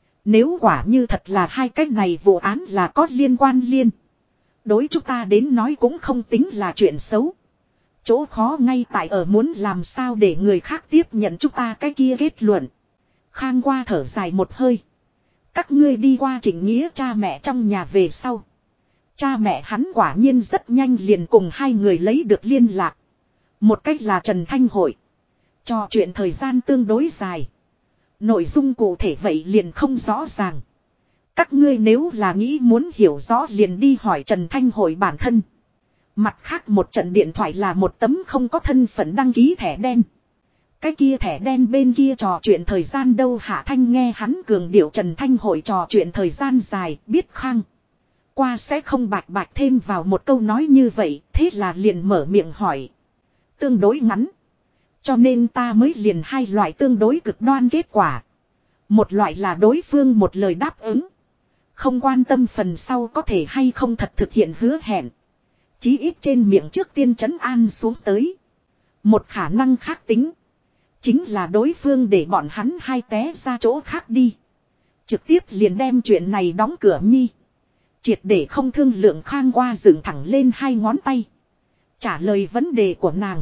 Nếu quả như thật là hai cái này vụ án là có liên quan liên. Đối chúng ta đến nói cũng không tính là chuyện xấu. Chỗ khó ngay tại ở muốn làm sao để người khác tiếp nhận chúng ta cái kia kết luận. Khang qua thở dài một hơi. Các ngươi đi qua Trịnh Nghĩa cha mẹ trong nhà về sau. Cha mẹ hắn quả nhiên rất nhanh liền cùng hai người lấy được liên lạc. Một cách là Trần Thanh Hội. Trò chuyện thời gian tương đối dài. Nội dung cụ thể vậy liền không rõ ràng. Các ngươi nếu là nghĩ muốn hiểu rõ liền đi hỏi Trần Thanh Hội bản thân. Mặt khác một trận điện thoại là một tấm không có thân phận đăng ký thẻ đen. Cái kia thẻ đen bên kia trò chuyện thời gian đâu Hạ Thanh nghe hắn cường điệu Trần Thanh Hội trò chuyện thời gian dài biết Khang. Qua sẽ không bạch bạch thêm vào một câu nói như vậy thế là liền mở miệng hỏi. Tương đối ngắn. Cho nên ta mới liền hai loại tương đối cực đoan kết quả. Một loại là đối phương một lời đáp ứng. Không quan tâm phần sau có thể hay không thật thực hiện hứa hẹn. Chí ít trên miệng trước tiên trấn an xuống tới. Một khả năng khác tính. Chính là đối phương để bọn hắn hai té ra chỗ khác đi. Trực tiếp liền đem chuyện này đóng cửa nhi. Triệt để không thương lượng Khang Hoa dựng thẳng lên hai ngón tay. Trả lời vấn đề của nàng.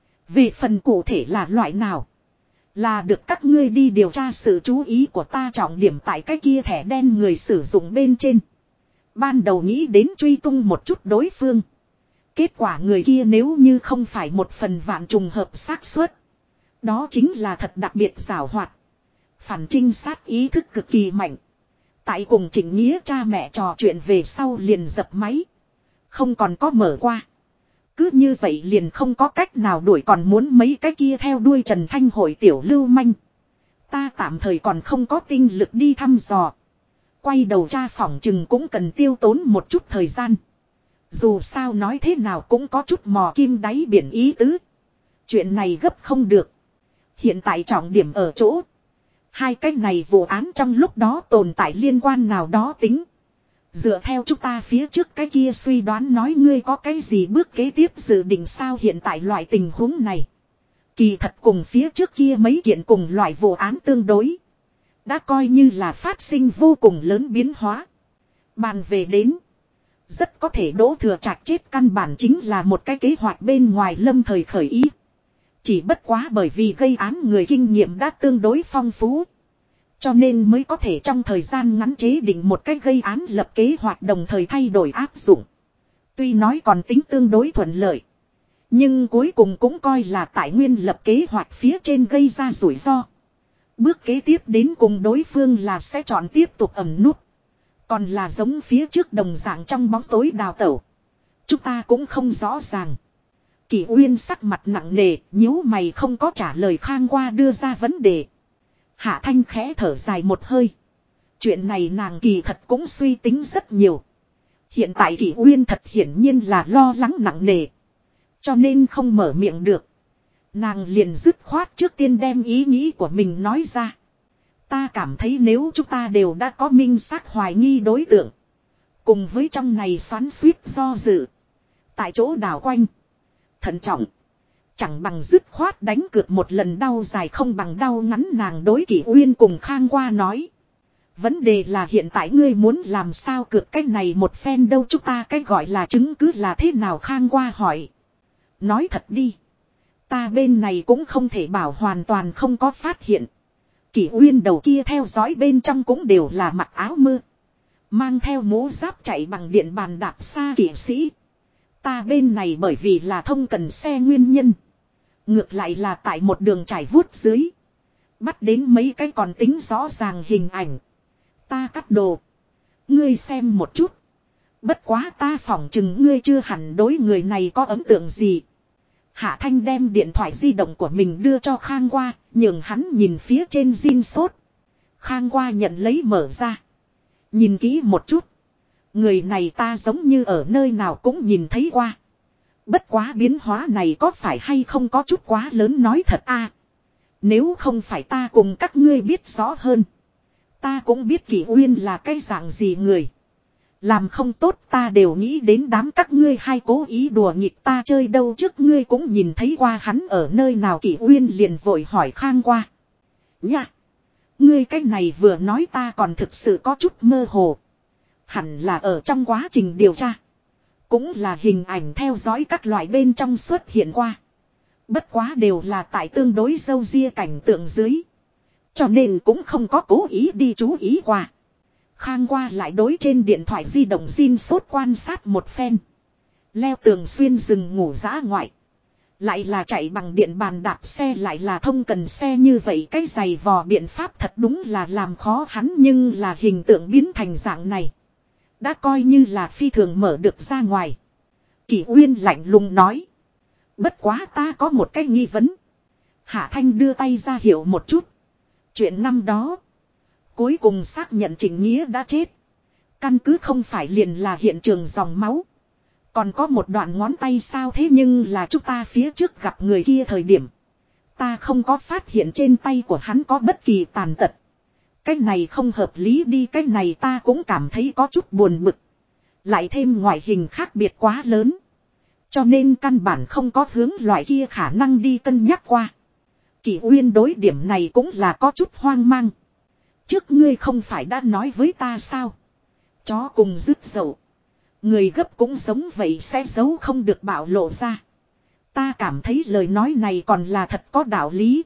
Về phần cụ thể là loại nào. Là được các ngươi đi điều tra sự chú ý của ta trọng điểm tại cái kia thẻ đen người sử dụng bên trên. Ban đầu nghĩ đến truy tung một chút đối phương. Kết quả người kia nếu như không phải một phần vạn trùng hợp xác suất. Đó chính là thật đặc biệt giảo hoạt. Phản trinh sát ý thức cực kỳ mạnh. Tại cùng Trịnh Nghĩa cha mẹ trò chuyện về sau liền dập máy. Không còn có mở qua. Cứ như vậy liền không có cách nào đuổi còn muốn mấy cái kia theo đuôi Trần Thanh hội tiểu lưu manh. Ta tạm thời còn không có tinh lực đi thăm dò. Quay đầu tra phỏng chừng cũng cần tiêu tốn một chút thời gian. Dù sao nói thế nào cũng có chút mò kim đáy biển ý tứ. Chuyện này gấp không được. Hiện tại trọng điểm ở chỗ. Hai cái này vụ án trong lúc đó tồn tại liên quan nào đó tính. Dựa theo chúng ta phía trước cái kia suy đoán nói ngươi có cái gì bước kế tiếp dự định sao hiện tại loại tình huống này. Kỳ thật cùng phía trước kia mấy kiện cùng loại vụ án tương đối. Đã coi như là phát sinh vô cùng lớn biến hóa. Bàn về đến. Rất có thể Đỗ Thừa Trạch chết căn bản chính là một cái kế hoạch bên ngoài lâm thời khởi ý. Chỉ bất quá bởi vì gây án người kinh nghiệm đã tương đối phong phú. Cho nên mới có thể trong thời gian ngắn chế định một cách gây án lập kế hoạch đồng thời thay đổi áp dụng. Tuy nói còn tính tương đối thuận lợi. Nhưng cuối cùng cũng coi là tại nguyên lập kế hoạch phía trên gây ra rủi ro. Bước kế tiếp đến cùng đối phương là sẽ chọn tiếp tục ẩn nút. Còn là giống phía trước đồng dạng trong bóng tối đào tẩu. Chúng ta cũng không rõ ràng. Kỷ Uyên sắc mặt nặng nề, nhíu mày không có trả lời Khang Hoa đưa ra vấn đề. Hạ Thanh khẽ thở dài một hơi. Chuyện này nàng kỳ thật cũng suy tính rất nhiều. Hiện tại Kỷ Uyên thật hiển nhiên là lo lắng nặng nề. Cho nên không mở miệng được. Nàng liền dứt khoát trước tiên đem ý nghĩ của mình nói ra. Ta cảm thấy nếu chúng ta đều đã có minh xác hoài nghi đối tượng. Cùng với trong này xoắn xuýt do dự. Tại chỗ đảo quanh. Thận trọng. Chẳng bằng dứt khoát đánh cược một lần đau dài không bằng đau ngắn nàng đối Kỷ Uyên cùng Khang Hoa nói. Vấn đề là hiện tại ngươi muốn làm sao cược cái này một phen đâu chúng ta cái gọi là chứng cứ là thế nào Khang Hoa hỏi. Nói thật đi. Ta bên này cũng không thể bảo hoàn toàn không có phát hiện. Kỷ Uyên đầu kia theo dõi bên trong cũng đều là mặc áo mưa. Mang theo mũ giáp chạy bằng điện bàn đạp xa kỵ sĩ. Ta bên này bởi vì là thông cần xe nguyên nhân. Ngược lại là tại một đường trải vuốt dưới. Bắt đến mấy cái còn tính rõ ràng hình ảnh. Ta cắt đồ. Ngươi xem một chút. Bất quá ta phỏng chừng ngươi chưa hẳn đối người này có ấn tượng gì. Hạ Thanh đem điện thoại di động của mình đưa cho Khang Hoa, nhường hắn nhìn phía trên zin sốt. Khang Hoa nhận lấy mở ra. Nhìn kỹ một chút. Người này ta giống như ở nơi nào cũng nhìn thấy qua. Bất quá biến hóa này có phải hay không có chút quá lớn nói thật a. Nếu không phải ta cùng các ngươi biết rõ hơn. Ta cũng biết Kỷ Uyên là cái dạng gì người. Làm không tốt ta đều nghĩ đến đám các ngươi hay cố ý đùa nghịch ta chơi đâu trước ngươi cũng nhìn thấy qua hắn ở nơi nào Kỷ Uyên liền vội hỏi Khang Hoa. Nha! Ngươi cái này vừa nói ta còn thực sự có chút mơ hồ. Hẳn là ở trong quá trình điều tra. Cũng là hình ảnh theo dõi các loại bên trong xuất hiện qua. Bất quá đều là tại tương đối râu ria cảnh tượng dưới. Cho nên cũng không có cố ý đi chú ý qua. Khang Hoa lại đối trên điện thoại di động zin sốt quan sát một phen. Leo tường xuyên rừng ngủ dã ngoại. Lại là chạy bằng điện bàn đạp xe lại là thông cần xe như vậy cái giày vò biện pháp thật đúng là làm khó hắn nhưng là hình tượng biến thành dạng này. Đã coi như là phi thường mở được ra ngoài. Kỷ Uyên lạnh lùng nói. Bất quá ta có một cái nghi vấn. Hạ Thanh đưa tay ra hiệu một chút. Chuyện năm đó. Cuối cùng xác nhận Trịnh Nghĩa đã chết. Căn cứ không phải liền là hiện trường dòng máu. Còn có một đoạn ngón tay sao thế nhưng là chúng ta phía trước gặp người kia thời điểm. Ta không có phát hiện trên tay của hắn có bất kỳ tàn tật. cái này không hợp lý đi, cái này ta cũng cảm thấy có chút buồn bực. Lại thêm ngoại hình khác biệt quá lớn. Cho nên căn bản không có hướng loại kia khả năng đi cân nhắc qua. Kỷ Uyên đối điểm này cũng là có chút hoang mang. Trước ngươi không phải đã nói với ta sao? Chó cùng rứt dậu. Người gấp cũng giống vậy sẽ giấu không được bạo lộ ra. Ta cảm thấy lời nói này còn là thật có đạo lý.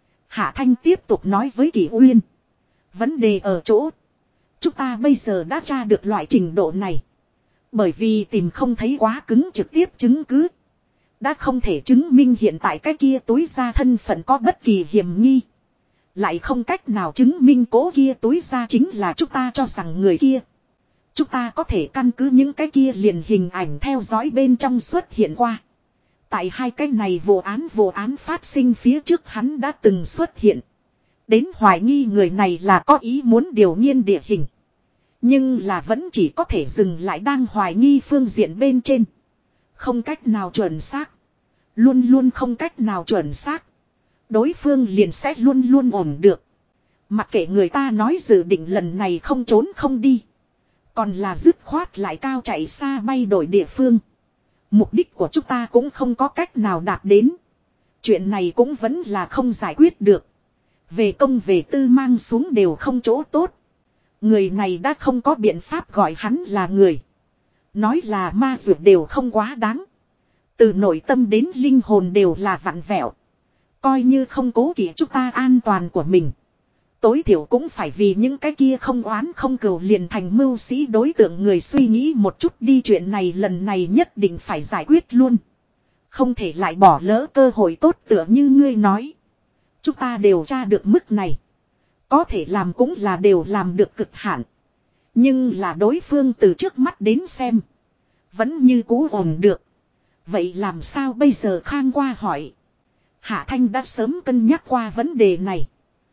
Hạ Thanh tiếp tục nói với Kỷ Uyên. Vấn đề ở chỗ. Chúng ta bây giờ đã tra được loại trình độ này. Bởi vì tìm không thấy quá cứng trực tiếp chứng cứ. Đã không thể chứng minh hiện tại cái kia túi ra thân phận có bất kỳ hiểm nghi. Lại không cách nào chứng minh cố kia túi ra chính là chúng ta cho rằng người kia. Chúng ta có thể căn cứ những cái kia liền hình ảnh theo dõi bên trong xuất hiện qua. Tại hai cái này vụ án phát sinh phía trước hắn đã từng xuất hiện. Đến hoài nghi người này là có ý muốn điều nghiên địa hình. Nhưng là vẫn chỉ có thể dừng lại đang hoài nghi phương diện bên trên. Không cách nào chuẩn xác. Luôn luôn không cách nào chuẩn xác. Đối phương liền sẽ luôn luôn ổn được. Mặc kệ người ta nói dự định lần này không trốn không đi. Còn là dứt khoát lại cao chạy xa bay đổi địa phương. Mục đích của chúng ta cũng không có cách nào đạt đến. Chuyện này cũng vẫn là không giải quyết được. Về công về tư mang xuống đều không chỗ tốt. Người này đã không có biện pháp gọi hắn là người. Nói là ma dược đều không quá đáng. Từ nội tâm đến linh hồn đều là vặn vẹo. Coi như không cố kỵ chúng ta an toàn của mình. Tối thiểu cũng phải vì những cái kia không oán không cừu liền thành mưu sĩ đối tượng người suy nghĩ một chút đi, chuyện này lần này nhất định phải giải quyết luôn. Không thể lại bỏ lỡ cơ hội tốt tựa như ngươi nói. Chúng ta đều tra được mức này. Có thể làm cũng là đều làm được cực hạn. Nhưng là đối phương từ trước mắt đến xem. Vẫn như cũ ổn được. Vậy làm sao bây giờ Khang qua hỏi. Hạ Thanh đã sớm cân nhắc qua vấn đề này.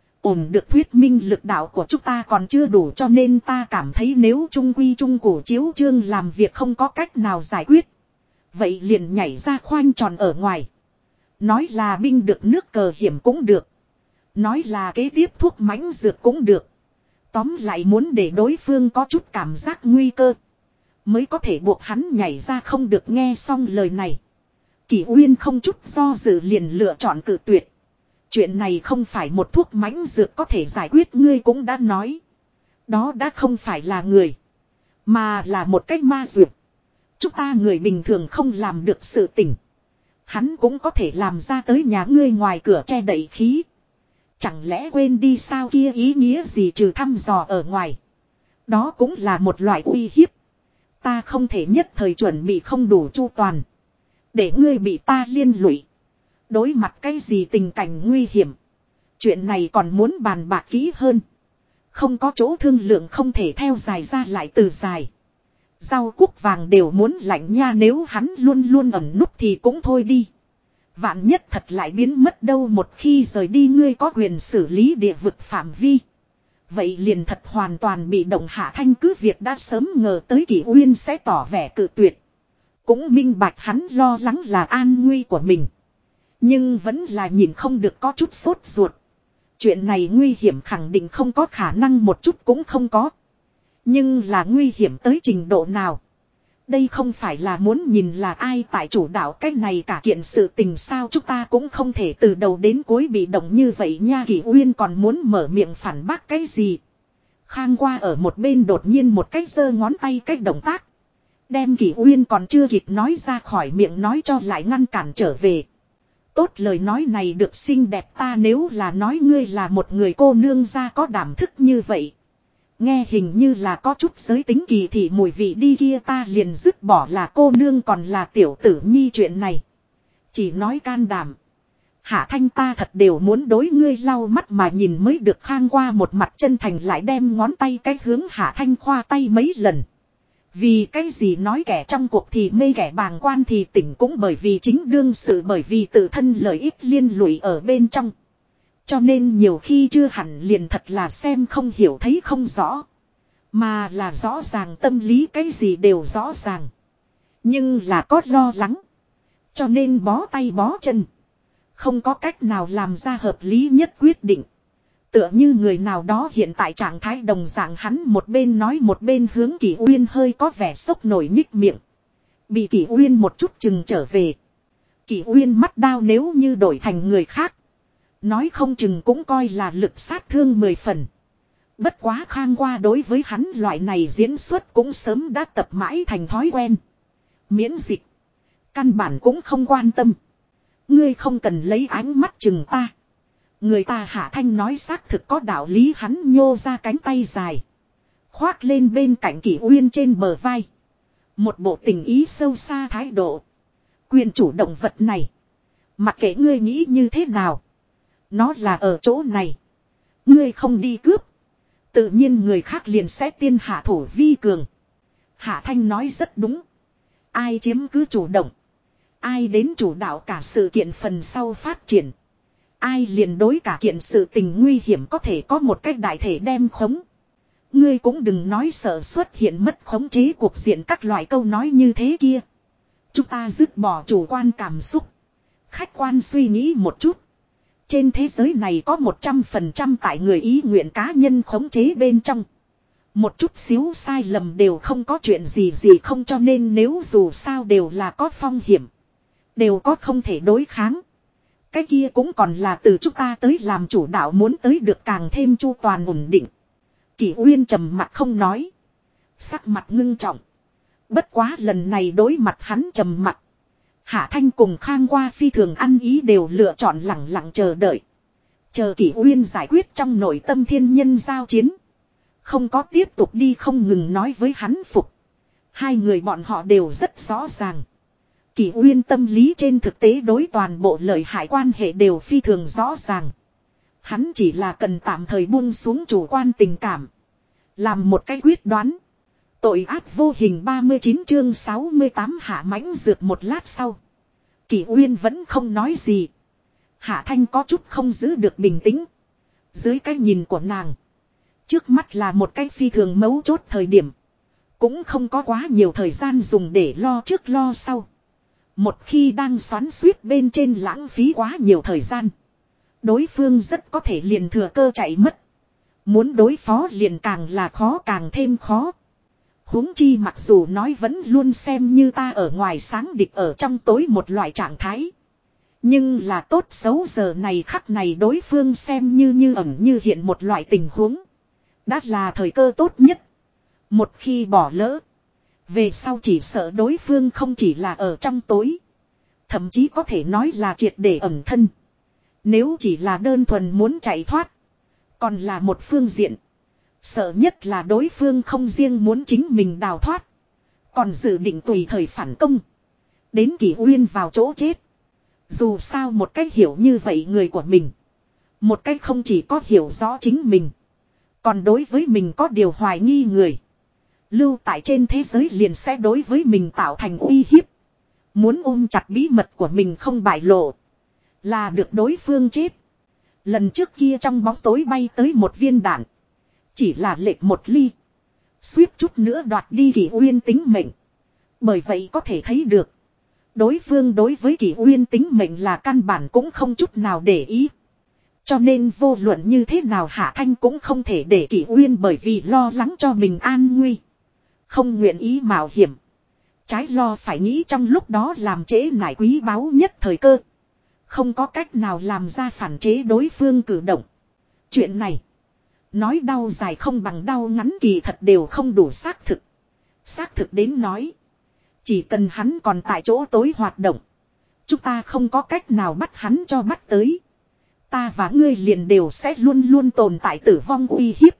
Ổn được thuyết minh lực đạo của chúng ta còn chưa đủ, cho nên ta cảm thấy nếu trung quy trung cổ chiếu chương làm việc không có cách nào giải quyết. Vậy liền nhảy ra khoanh tròn ở ngoài. Nói là binh được nước cờ hiểm cũng được. Nói là kế tiếp thuốc mãnh dược cũng được. Tóm lại muốn để đối phương có chút cảm giác nguy cơ. Mới có thể buộc hắn nhảy ra, không được. Nghe xong lời này. Kỷ Uyên không chút do dự liền lựa chọn cự tuyệt. Chuyện này không phải một thuốc mãnh dược có thể giải quyết, ngươi cũng đã nói. Đó đã không phải là người. Mà là một cách ma dược. Chúng ta người bình thường không làm được sự tình. Hắn cũng có thể làm ra tới nhà ngươi ngoài cửa che đậy khí. Chẳng lẽ quên đi sao, kia ý nghĩa gì trừ thăm dò ở ngoài. Đó cũng là một loại uy hiếp. Ta không thể nhất thời chuẩn bị không đủ chu toàn. Để ngươi bị ta liên lụy. Đối mặt cái gì tình cảnh nguy hiểm. Chuyện này còn muốn bàn bạc kỹ hơn. Không có chỗ thương lượng, không thể theo dài ra lại từ dài. Rau cúc vàng đều muốn lạnh nha, nếu hắn luôn luôn ẩn núp thì cũng thôi đi. Vạn nhất thật lại biến mất đâu, một khi rời đi ngươi có quyền xử lý địa vực phạm vi. Vậy liền thật hoàn toàn bị động. Hạ Thanh cứ việc đã sớm ngờ tới Kỷ Uyên sẽ tỏ vẻ cự tuyệt. Cũng minh bạch hắn lo lắng là an nguy của mình. Nhưng vẫn là nhìn không được có chút sốt ruột. Chuyện này nguy hiểm khẳng định không có khả năng một chút cũng không có. Nhưng là nguy hiểm tới trình độ nào? Đây không phải là muốn nhìn là ai tại chủ đạo cái này cả kiện sự tình sao, chúng ta cũng không thể từ đầu đến cuối bị động như vậy nha. Kỷ Uyên còn muốn mở miệng phản bác cái gì. Khang qua ở một bên đột nhiên một cái giơ ngón tay cách động tác. Đem Kỷ Uyên còn chưa kịp nói ra khỏi miệng nói cho lại ngăn cản trở về. Tốt, lời nói này được xinh đẹp, ta nếu là nói ngươi là một người cô nương ra có đảm thức như vậy. Nghe hình như là có chút giới tính kỳ thị mùi vị đi, kia ta liền dứt bỏ là cô nương còn là tiểu tử nhi chuyện này. Chỉ nói can đảm. Hạ Thanh ta thật đều muốn đối ngươi lau mắt mà nhìn mới được. Khang qua một mặt chân thành lại đem ngón tay cái hướng Hạ Thanh khoa tay mấy lần. Vì cái gì nói kẻ trong cuộc thì mê kẻ bàng quan thì tỉnh, cũng bởi vì chính đương sự, bởi vì tự thân lợi ích liên lụy ở bên trong. Cho nên nhiều khi chưa hẳn liền thật là xem không hiểu thấy không rõ. Mà là rõ ràng tâm lý cái gì đều rõ ràng. Nhưng là có lo lắng. Cho nên bó tay bó chân. Không có cách nào làm ra hợp lý nhất quyết định. Tựa như người nào đó hiện tại trạng thái đồng dạng, hắn một bên nói một bên hướng Kỷ Uyên hơi có vẻ sốc nổi nhích miệng. Bị Kỷ Uyên một chút chừng trở về. Kỷ Uyên mắt đao nếu như đổi thành người khác, nói không chừng cũng coi là lực sát thương 10 phần. Bất quá Khang Qua đối với hắn loại này diễn xuất cũng sớm đã tập mãi thành thói quen. Miễn dịch. Căn bản cũng không quan tâm. Ngươi không cần lấy ánh mắt chừng ta. Người ta Hạ Thanh nói xác thực có đạo lý, hắn nhô ra cánh tay dài. Khoác lên bên cạnh Kỷ Uyên trên bờ vai. Một bộ tình ý sâu xa thái độ. Quyền chủ động vật này. Mặc kệ ngươi nghĩ như thế nào. Nó là ở chỗ này. Ngươi không đi cướp. Tự nhiên người khác liền sẽ tiên hạ thủ vi cường. Hạ Thanh nói rất đúng. Ai chiếm cứ chủ động. Ai đến chủ đạo cả sự kiện phần sau phát triển. Ai liền đối cả kiện sự tình nguy hiểm có thể có một cách đại thể đem khống. Ngươi cũng đừng nói sợ xuất hiện mất khống chế cuộc diện các loại câu nói như thế kia. Chúng ta dứt bỏ chủ quan cảm xúc. Khách quan suy nghĩ một chút. Trên thế giới này có 100% tại người ý nguyện cá nhân khống chế bên trong. Một chút xíu sai lầm đều không có chuyện gì không, cho nên nếu dù sao đều là có phong hiểm. Đều có không thể đối kháng. Cái kia cũng còn là từ chúng ta tới làm chủ đạo, muốn tới được càng thêm chu toàn ổn định. Kỷ Uyên trầm mặt không nói. Sắc mặt ngưng trọng. Bất quá lần này đối mặt hắn trầm mặt. Hạ Thanh cùng Khang Qua phi thường ăn ý đều lựa chọn lặng lặng chờ đợi. Chờ Kỷ Uyên giải quyết trong nội tâm thiên nhân giao chiến. Không có tiếp tục đi không ngừng nói với hắn phục. Hai người bọn họ đều rất rõ ràng. Kỷ Uyên tâm lý trên thực tế đối toàn bộ lợi hại quan hệ đều phi thường rõ ràng. Hắn chỉ là cần tạm thời buông xuống chủ quan tình cảm. Làm một cái quyết đoán. Tội ác vô hình 39 chương 68 Hạ Mãnh Dược. Một lát sau. Kỷ Uyên vẫn không nói gì. Hạ Thanh có chút không giữ được bình tĩnh. Dưới cái nhìn của nàng. Trước mắt là một cái phi thường mấu chốt thời điểm. Cũng không có quá nhiều thời gian dùng để lo trước lo sau. Một khi đang xoắn suýt bên trên lãng phí quá nhiều thời gian. Đối phương rất có thể liền thừa cơ chạy mất. Muốn đối phó liền càng là khó càng thêm khó. Huống chi mặc dù nói vẫn luôn xem như ta ở ngoài sáng địch ở trong tối một loại trạng thái. Nhưng là tốt xấu giờ này khắc này đối phương xem như ẩn như hiện một loại tình huống. Đã là thời cơ tốt nhất. Một khi bỏ lỡ. Về sau chỉ sợ đối phương không chỉ là ở trong tối. Thậm chí có thể nói là triệt để ẩn thân. Nếu chỉ là đơn thuần muốn chạy thoát. Còn là một phương diện. Sợ nhất là đối phương không riêng muốn chính mình đào thoát. Còn dự định tùy thời phản công. Đến Kỷ Uyên vào chỗ chết. Dù sao một cách hiểu như vậy người của mình. Một cách không chỉ có hiểu rõ chính mình. Còn đối với mình có điều hoài nghi người. Lưu tại trên thế giới liền sẽ đối với mình tạo thành uy hiếp. Muốn ôm chặt bí mật của mình không bại lộ. Là được đối phương chết. Lần trước kia trong bóng tối bay tới một viên đạn. Chỉ là lệch một ly. Suýt chút nữa đoạt đi Kỷ Uyên tính mệnh. Bởi vậy có thể thấy được. Đối phương đối với Kỷ Uyên tính mệnh là căn bản cũng không chút nào để ý. Cho nên vô luận như thế nào Hạ Thanh cũng không thể để Kỷ Uyên bởi vì lo lắng cho mình an nguy. Không nguyện ý mạo hiểm. Trái lo phải nghĩ trong lúc đó làm trễ nải quý báu nhất thời cơ. Không có cách nào làm ra phản chế đối phương cử động. Chuyện này. Nói đau dài không bằng đau ngắn kỳ thật đều không đủ xác thực. Xác thực đến nói. Chỉ cần hắn còn tại chỗ tối hoạt động. Chúng ta không có cách nào bắt hắn cho bắt tới. Ta và ngươi liền đều sẽ luôn luôn tồn tại tử vong uy hiếp.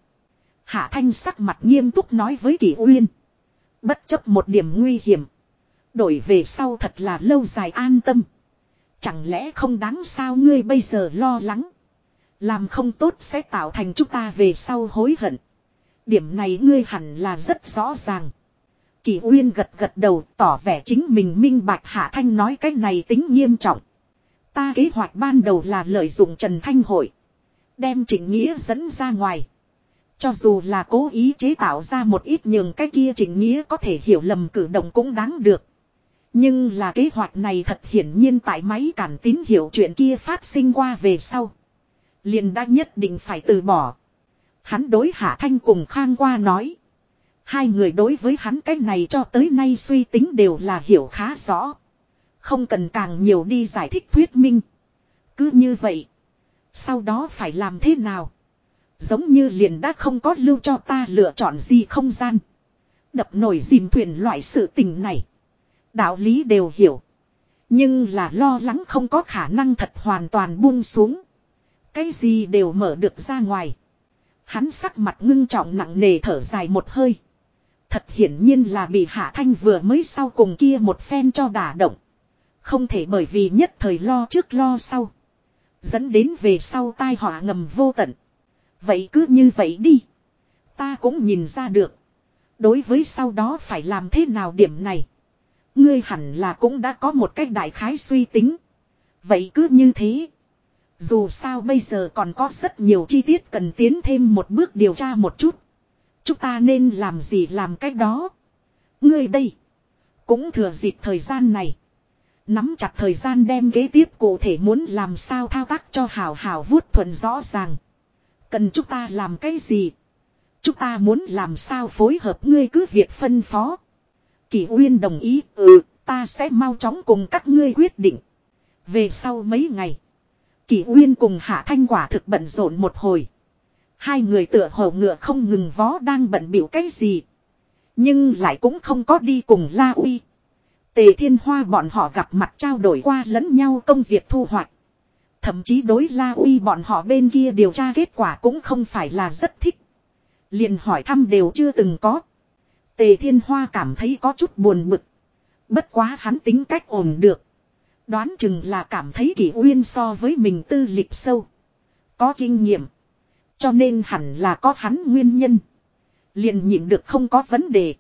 Hạ Thanh sắc mặt nghiêm túc nói với Kỷ Uyên. Bất chấp một điểm nguy hiểm. Đổi về sau thật là lâu dài an tâm. Chẳng lẽ không đáng sao ngươi bây giờ lo lắng. Làm không tốt sẽ tạo thành chúng ta về sau hối hận. Điểm này ngươi hẳn là rất rõ ràng. Kỷ Uyên gật gật đầu tỏ vẻ chính mình minh bạch. Hạ Thanh nói cái này tính nghiêm trọng. Ta kế hoạch ban đầu là lợi dụng Trần Thanh Hội. Đem Trịnh Nghĩa dẫn ra ngoài. Cho dù là cố ý chế tạo ra một ít nhường cái kia Trịnh Nghĩa có thể hiểu lầm cử động cũng đáng được. Nhưng là kế hoạch này thật hiển nhiên tại máy cản tín hiệu chuyện kia phát sinh qua về sau. liền đã nhất định phải từ bỏ. Hắn đối Hạ Thanh cùng Khang Qua nói. Hai người đối với hắn cái này cho tới nay suy tính đều là hiểu khá rõ. Không cần càng nhiều đi giải thích thuyết minh. Cứ như vậy. Sau đó phải làm thế nào? Giống như liền đã không có lưu cho ta lựa chọn gì không gian. Đập nổi dìm thuyền loại sự tình này. Đạo lý đều hiểu. Nhưng là lo lắng không có khả năng thật hoàn toàn buông xuống. Cái gì đều mở được ra ngoài. Hắn sắc mặt ngưng trọng nặng nề thở dài một hơi. Thật hiển nhiên là bị Hạ Thanh vừa mới sau cùng kia một phen cho đả động. Không thể bởi vì nhất thời lo trước lo sau. Dẫn đến về sau tai họa ngầm vô tận. Vậy cứ như vậy đi. Ta cũng nhìn ra được. Đối với sau đó phải làm thế nào điểm này. Ngươi hẳn là cũng đã có một cách đại khái suy tính. Vậy cứ như thế. Dù sao bây giờ còn có rất nhiều chi tiết cần tiến thêm một bước điều tra một chút. Chúng ta nên làm gì làm cách đó. Ngươi đây. Cũng thừa dịp thời gian này. Nắm chặt thời gian đem kế tiếp cụ thể muốn làm sao thao tác cho hào hào vuốt thuận rõ ràng. Cần chúng ta làm cái gì? Chúng ta muốn làm sao phối hợp ngươi cứ việc phân phó. Kỷ Uyên đồng ý, ta sẽ mau chóng cùng các ngươi quyết định. Về sau mấy ngày, Kỷ Uyên cùng Hạ Thanh quả thực bận rộn một hồi. Hai người tựa hồ ngựa không ngừng vó đang bận bịu cái gì. Nhưng lại cũng không có đi cùng La Uy. Tề Thiên Hoa bọn họ gặp mặt trao đổi qua lẫn nhau công việc thu hoạch. Thậm chí đối La Uy bọn họ bên kia điều tra kết quả cũng không phải là rất thích. Liền hỏi thăm đều chưa từng có. Tề Thiên Hoa cảm thấy có chút buồn bực. Bất quá hắn tính cách ổn được. Đoán chừng là cảm thấy Kỷ Uyên so với mình tư lịch sâu. Có kinh nghiệm. Cho nên hẳn là có hắn nguyên nhân. Liền nhịn được không có vấn đề.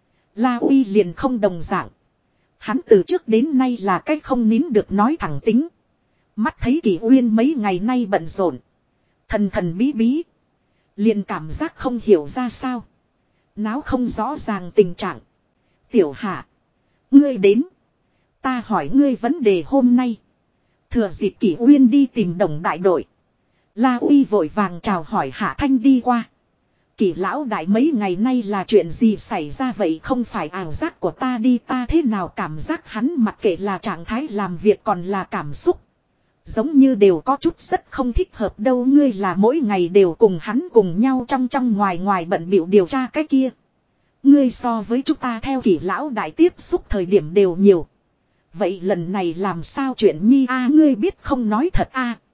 La Uy liền không đồng dạng. Hắn từ trước đến nay là cách không nín được nói thẳng tính. Mắt thấy Kỷ Uyên mấy ngày nay bận rộn. Thần thần bí bí. Liền cảm giác không hiểu ra sao. Náo không rõ ràng tình trạng. Tiểu Hạ. Ngươi đến. Ta hỏi ngươi vấn đề hôm nay. Thừa dịp Kỷ Uyên đi tìm Đồng đại đội. La Uy vội vàng chào hỏi Hạ Thanh đi qua. Kỷ lão đại mấy ngày nay là chuyện gì xảy ra vậy không phải ảo giác của ta đi ta thế nào cảm giác hắn mặc kệ là trạng thái làm việc còn là cảm xúc. Giống như đều có chút rất không thích hợp đâu ngươi là mỗi ngày đều cùng hắn cùng nhau trong ngoài bận bịu điều tra cái kia. Ngươi so với chúng ta theo Kỷ lão đại tiếp xúc thời điểm đều nhiều. Vậy lần này làm sao chuyện nhi ngươi biết không nói thật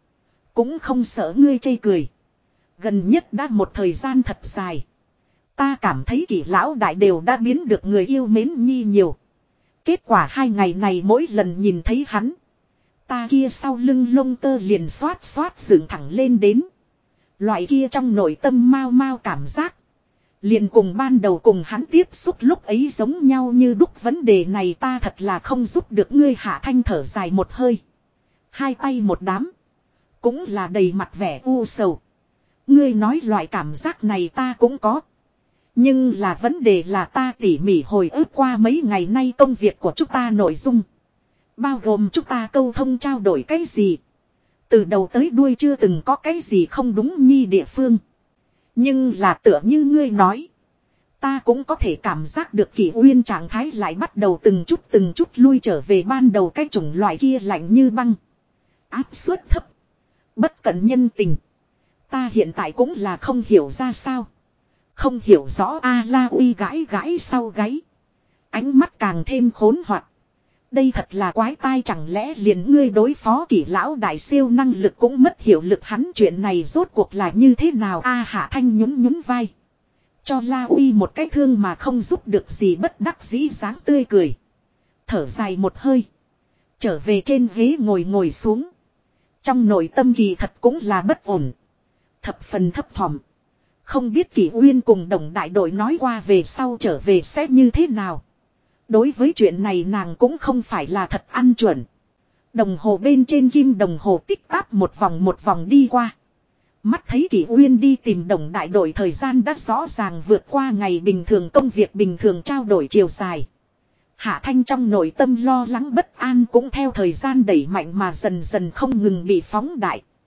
cũng không sợ ngươi chê cười. Gần nhất đã một thời gian thật dài. Ta cảm thấy Kỷ lão đại đều đã biến được người yêu mến nhi nhiều. Kết quả 2 ngày này mỗi lần nhìn thấy hắn. Ta kia sau lưng lông tơ liền xoát dựng thẳng lên đến. Loại kia trong nội tâm mau mau cảm giác. Liền cùng ban đầu cùng hắn tiếp xúc lúc ấy giống nhau như đúc vấn đề này ta thật là không giúp được ngươi. Hạ Thanh thở dài một hơi. Hai tay một đám. Cũng là đầy mặt vẻ u sầu. Ngươi nói loại cảm giác này ta cũng có. Nhưng là vấn đề là ta tỉ mỉ hồi ức qua mấy ngày nay công việc của chúng ta nội dung. Bao gồm chúng ta câu thông trao đổi cái gì. Từ đầu tới đuôi chưa từng có cái gì không đúng nhi địa phương. Nhưng là tựa như ngươi nói. Ta cũng có thể cảm giác được Kỷ Uyên trạng thái lại bắt đầu từng chút lui trở về ban đầu cái chủng loại kia lạnh như băng. Áp suất thấp. Bất cẩn nhân tình. Ta hiện tại cũng là không hiểu ra sao. Không hiểu rõ La Uy gãi sau gáy. Ánh mắt càng thêm khốn hoạt. Đây thật là quái tai chẳng lẽ liền ngươi đối phó Kỷ lão đại siêu năng lực cũng mất hiệu lực hắn chuyện này rốt cuộc là như thế nào Hạ Thanh nhún vai. Cho La Uy một cái thương mà không giúp được gì bất đắc dĩ dáng tươi cười. Thở dài một hơi. Trở về trên ghế ngồi xuống. Trong nội tâm kỳ thật cũng là bất ổn. Thập phần thấp thỏm. Không biết Kỷ Uyên cùng Đồng đại đội nói qua về sau trở về sẽ như thế nào. Đối với chuyện này nàng cũng không phải là thật ăn chuẩn. Đồng hồ bên trên kim đồng hồ tích tắp một vòng đi qua. Mắt thấy Kỷ Uyên đi tìm Đồng đại đội thời gian đã rõ ràng vượt qua ngày bình thường công việc bình thường trao đổi chiều dài. Hạ Thanh trong nội tâm lo lắng bất an cũng theo thời gian đẩy mạnh mà dần dần không ngừng bị phóng đại.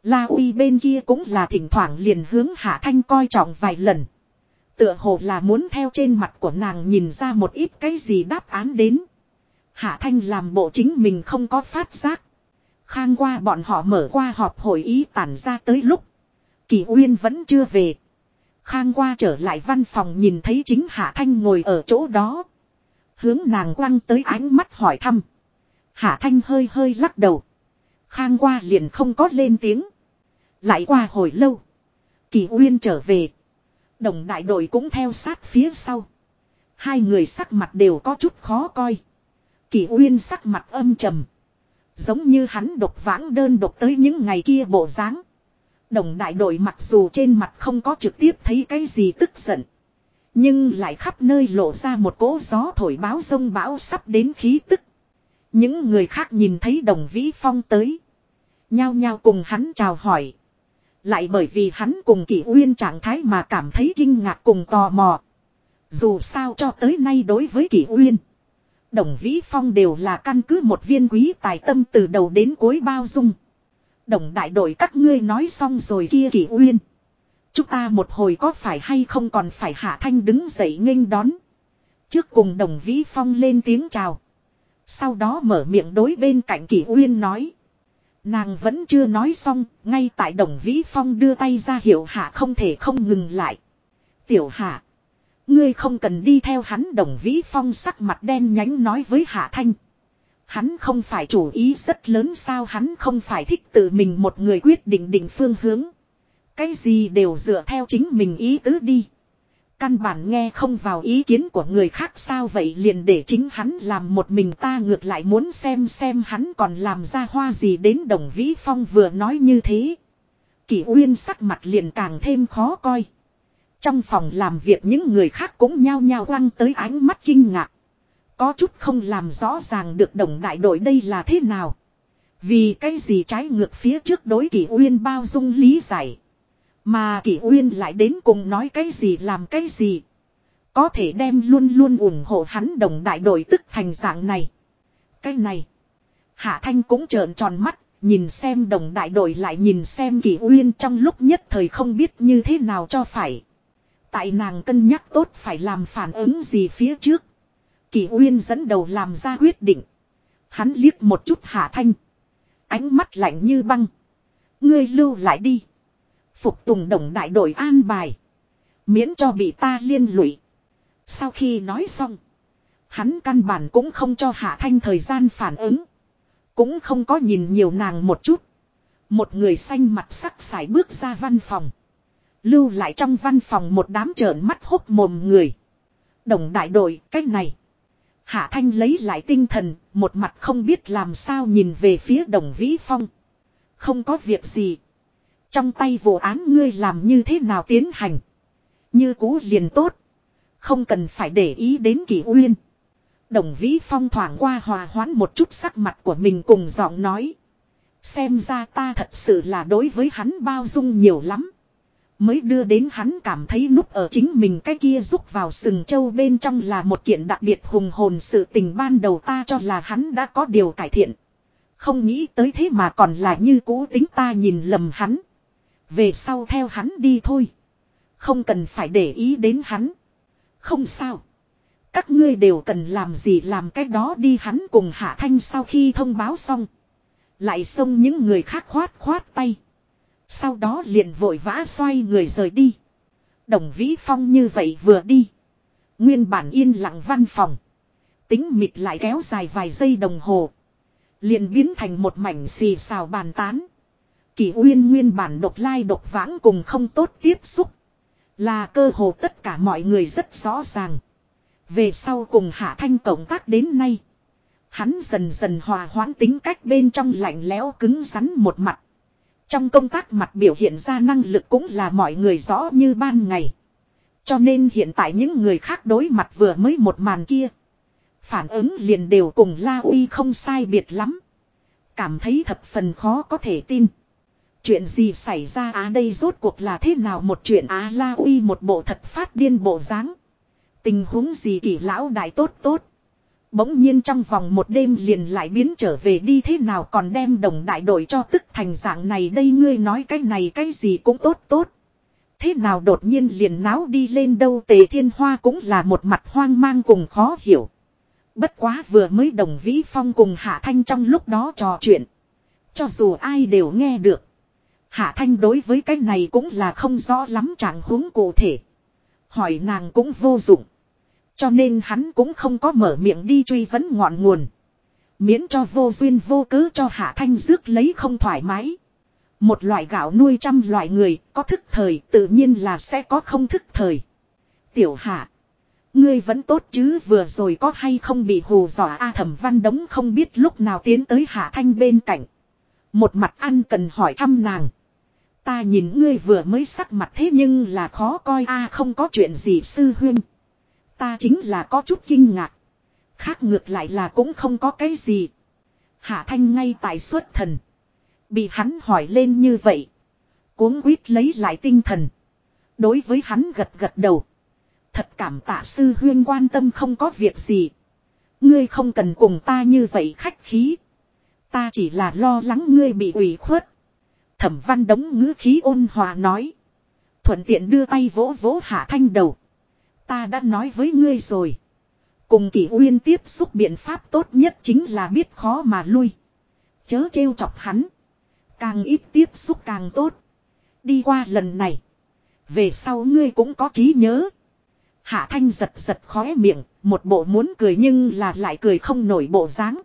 La Uy bên kia cũng là thỉnh thoảng liền hướng Hạ Thanh coi trọng vài lần. Tựa hồ là muốn theo trên mặt của nàng nhìn ra một ít cái gì đáp án đến. Hạ Thanh làm bộ chính mình không có phát giác. Khang qua bọn họ mở qua họp hội ý tản ra tới lúc. Kỳ Uyên vẫn chưa về. Khang qua trở lại văn phòng nhìn thấy chính Hạ Thanh ngồi ở chỗ đó. Hướng nàng quăng tới ánh mắt hỏi thăm. Hạ Thanh hơi hơi lắc đầu. Khang qua liền không có lên tiếng. Lại qua hồi lâu. Kỳ Uyên trở về. Đồng đại đội cũng theo sát phía sau. Hai người sắc mặt đều có chút khó coi. Kỳ Uyên sắc mặt âm trầm. Giống như hắn độc vãng đơn độc tới những ngày kia bộ dáng. Đồng đại đội mặc dù trên mặt không có trực tiếp thấy cái gì tức giận. Nhưng lại khắp nơi lộ ra một cỗ gió thổi báo giông bão sắp đến khí tức. Những người khác nhìn thấy Đồng Vĩ Phong tới. Nhao nhao cùng hắn chào hỏi. Lại bởi vì hắn cùng Kỳ Uyên trạng thái mà cảm thấy kinh ngạc cùng tò mò. Dù sao cho tới nay đối với Kỳ Uyên, Đồng Vĩ Phong đều là căn cứ một viên quý tài tâm từ đầu đến cuối bao dung. Đồng đại đội các ngươi nói xong rồi kia Kỳ Uyên. Chúng ta một hồi có phải hay không còn phải Hạ Thanh đứng dậy nghênh đón. Trước cùng Đồng Vĩ Phong lên tiếng chào. Sau đó mở miệng đối bên cạnh Kỳ Uyên nói. Nàng vẫn chưa nói xong, ngay tại Đồng Vĩ Phong đưa tay ra hiệu Hạ không thể không ngừng lại. Tiểu Hạ, ngươi không cần đi theo hắn. Đồng Vĩ Phong sắc mặt đen nhánh nói với Hạ Thanh. Hắn không phải chủ ý rất lớn sao, hắn không phải thích tự mình một người quyết định định phương hướng. Cái gì đều dựa theo chính mình ý tứ đi. Căn bản nghe không vào ý kiến của người khác sao, vậy liền để chính hắn làm một mình, ta ngược lại muốn xem hắn còn làm ra hoa gì đến. Đồng Vĩ Phong vừa nói như thế, Kỳ Uyên sắc mặt liền càng thêm khó coi. Trong phòng làm việc những người khác cũng nhao nhao quăng tới ánh mắt kinh ngạc. Có chút không làm rõ ràng được Đồng đại đội đây là thế nào. Vì cái gì trái ngược phía trước đối Kỳ Uyên bao dung lý giải. Mà Kỳ Uyên lại đến cùng nói cái gì làm cái gì. Có thể đem luôn luôn ủng hộ hắn Đồng đại đội tức thành dạng này. Cái này. Hạ Thanh cũng trợn tròn mắt. Nhìn xem Đồng đại đội lại nhìn xem Kỳ Uyên, trong lúc nhất thời không biết như thế nào cho phải. Tại nàng cân nhắc tốt phải làm phản ứng gì phía trước. Kỳ Uyên dẫn đầu làm ra quyết định. Hắn liếc một chút Hạ Thanh. Ánh mắt lạnh như băng. Ngươi lưu lại đi. Phục tùng Đồng đại đội an bài. Miễn cho bị ta liên lụy. Sau khi nói xong. Hắn căn bản cũng không cho Hạ Thanh thời gian phản ứng. Cũng không có nhìn nhiều nàng một chút. Một người xanh mặt sắc sải bước ra văn phòng. Lưu lại trong văn phòng một đám trợn mắt hốc mồm người. Đồng đại đội, cách này. Hạ Thanh lấy lại tinh thần, một mặt không biết làm sao nhìn về phía Đồng Vĩ Phong. Không có việc gì. Trong tay vụ án ngươi làm như thế nào tiến hành. Như cũ liền tốt. Không cần phải để ý đến Kỳ Uyên. Đồng Vĩ Phong thoảng qua hòa hoãn một chút sắc mặt của mình cùng giọng nói. Xem ra ta thật sự là đối với hắn bao dung nhiều lắm. Mới đưa đến hắn cảm thấy núp ở chính mình cái kia rúc vào sừng châu bên trong là một kiện đặc biệt hùng hồn sự tình, ban đầu ta cho là hắn đã có điều cải thiện. Không nghĩ tới thế mà còn là như cũ tính ta nhìn lầm hắn. Về sau theo hắn đi thôi. Không cần phải để ý đến hắn. Không sao. Các ngươi đều cần làm gì làm cái đó đi. Hắn cùng Hạ Thanh sau khi thông báo xong. Lại xông những người khác khoát tay. Sau đó liền vội vã xoay người rời đi. Đồng Vĩ Phong như vậy vừa đi. Nguyên bản yên lặng văn phòng. Tính mịt lại kéo dài vài giây đồng hồ. Liền biến thành một mảnh xì xào bàn tán. Kỳ Uyên nguyên bản độc lai độc vãng cùng không tốt tiếp xúc. Là cơ hồ tất cả mọi người rất rõ ràng. Về sau cùng Hạ Thanh cộng tác đến nay. Hắn dần dần hòa hoãn tính cách bên trong lạnh lẽo cứng rắn một mặt. Trong công tác mặt biểu hiện ra năng lực cũng là mọi người rõ như ban ngày. Cho nên hiện tại những người khác đối mặt vừa mới một màn kia. Phản ứng liền đều cùng La Uy không sai biệt lắm. Cảm thấy thập phần khó có thể tin. Chuyện gì xảy ra đây rốt cuộc là thế nào một chuyện La Uy một bộ thật phát điên bộ dáng. Tình huống gì Kỳ lão đại tốt. Bỗng nhiên trong vòng một đêm liền lại biến trở về đi thế nào còn đem Đồng đại đội cho tức thành dạng này đây ngươi nói cái này cái gì cũng tốt tốt. Thế nào đột nhiên liền náo đi lên đâu Tề Thiên Hoa cũng là một mặt hoang mang cùng khó hiểu. Bất quá vừa mới Đồng Vĩ Phong cùng Hạ Thanh trong lúc đó trò chuyện. Cho dù ai đều nghe được. Hạ Thanh đối với cái này cũng là không rõ lắm trạng huống cụ thể. Hỏi nàng cũng vô dụng. Cho nên hắn cũng không có mở miệng đi truy vấn ngọn nguồn. Miễn cho vô duyên vô cớ cho Hạ Thanh rước lấy không thoải mái. Một loại gạo nuôi trăm loại người, có thức thời tự nhiên là sẽ có không thức thời. Tiểu Hạ, ngươi vẫn tốt chứ vừa rồi có hay không bị hù dọa Thẩm Văn Đống không biết lúc nào tiến tới Hạ Thanh bên cạnh. Một mặt ăn cần hỏi thăm nàng. Ta nhìn ngươi vừa mới sắc mặt thế nhưng là khó coi không có chuyện gì sư huynh. Ta chính là có chút kinh ngạc. Khác ngược lại là cũng không có cái gì. Hạ Thanh ngay tại xuất thần. Bị hắn hỏi lên như vậy. Cuống quýt lấy lại tinh thần. Đối với hắn gật gật đầu. Thật cảm tạ sư huyên quan tâm không có việc gì. Ngươi không cần cùng ta như vậy khách khí. Ta chỉ là lo lắng ngươi bị ủy khuất. Thẩm Văn Đống ngữ khí ôn hòa nói. Thuận tiện đưa tay vỗ vỗ Hạ Thanh đầu. Ta đã nói với ngươi rồi. Cùng Kỷ Uyên tiếp xúc biện pháp tốt nhất chính là biết khó mà lui. Chớ trêu chọc hắn. Càng ít tiếp xúc càng tốt. Đi qua lần này. Về sau ngươi cũng có trí nhớ. Hạ Thanh giật giật khóe miệng. Một bộ muốn cười nhưng là lại cười không nổi bộ dáng.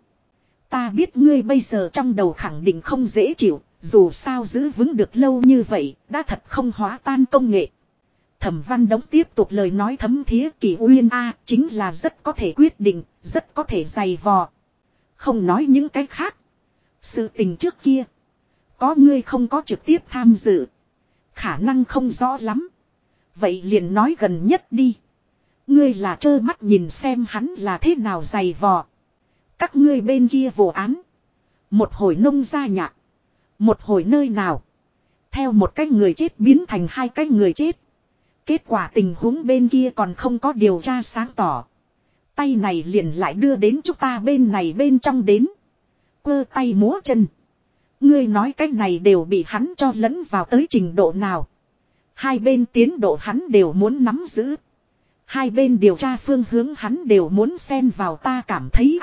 Ta biết ngươi bây giờ trong đầu khẳng định không dễ chịu. Dù sao giữ vững được lâu như vậy. Đã thật không hóa tan công nghệ. Thẩm Văn Đống tiếp tục lời nói thấm thía Kỷ Uyên chính là rất có thể quyết định. Rất có thể dày vò. Không nói những cái khác. Sự tình trước kia. Có ngươi không có trực tiếp tham dự. Khả năng không rõ lắm. Vậy liền nói gần nhất đi. Ngươi là trơ mắt nhìn xem hắn là thế nào dày vò. Các ngươi bên kia vụ án. Một hồi nông gia nhạc. Một hồi nơi nào. Theo một cái người chết biến thành hai cái người chết. Kết quả tình huống bên kia còn không có điều tra sáng tỏ. Tay này liền lại đưa đến chúng ta bên này bên trong đến. Quơ tay múa chân. Ngươi nói cái này đều bị hắn cho lẫn vào tới trình độ nào. Hai bên tiến độ hắn đều muốn nắm giữ. Hai bên điều tra phương hướng hắn đều muốn xen vào ta cảm thấy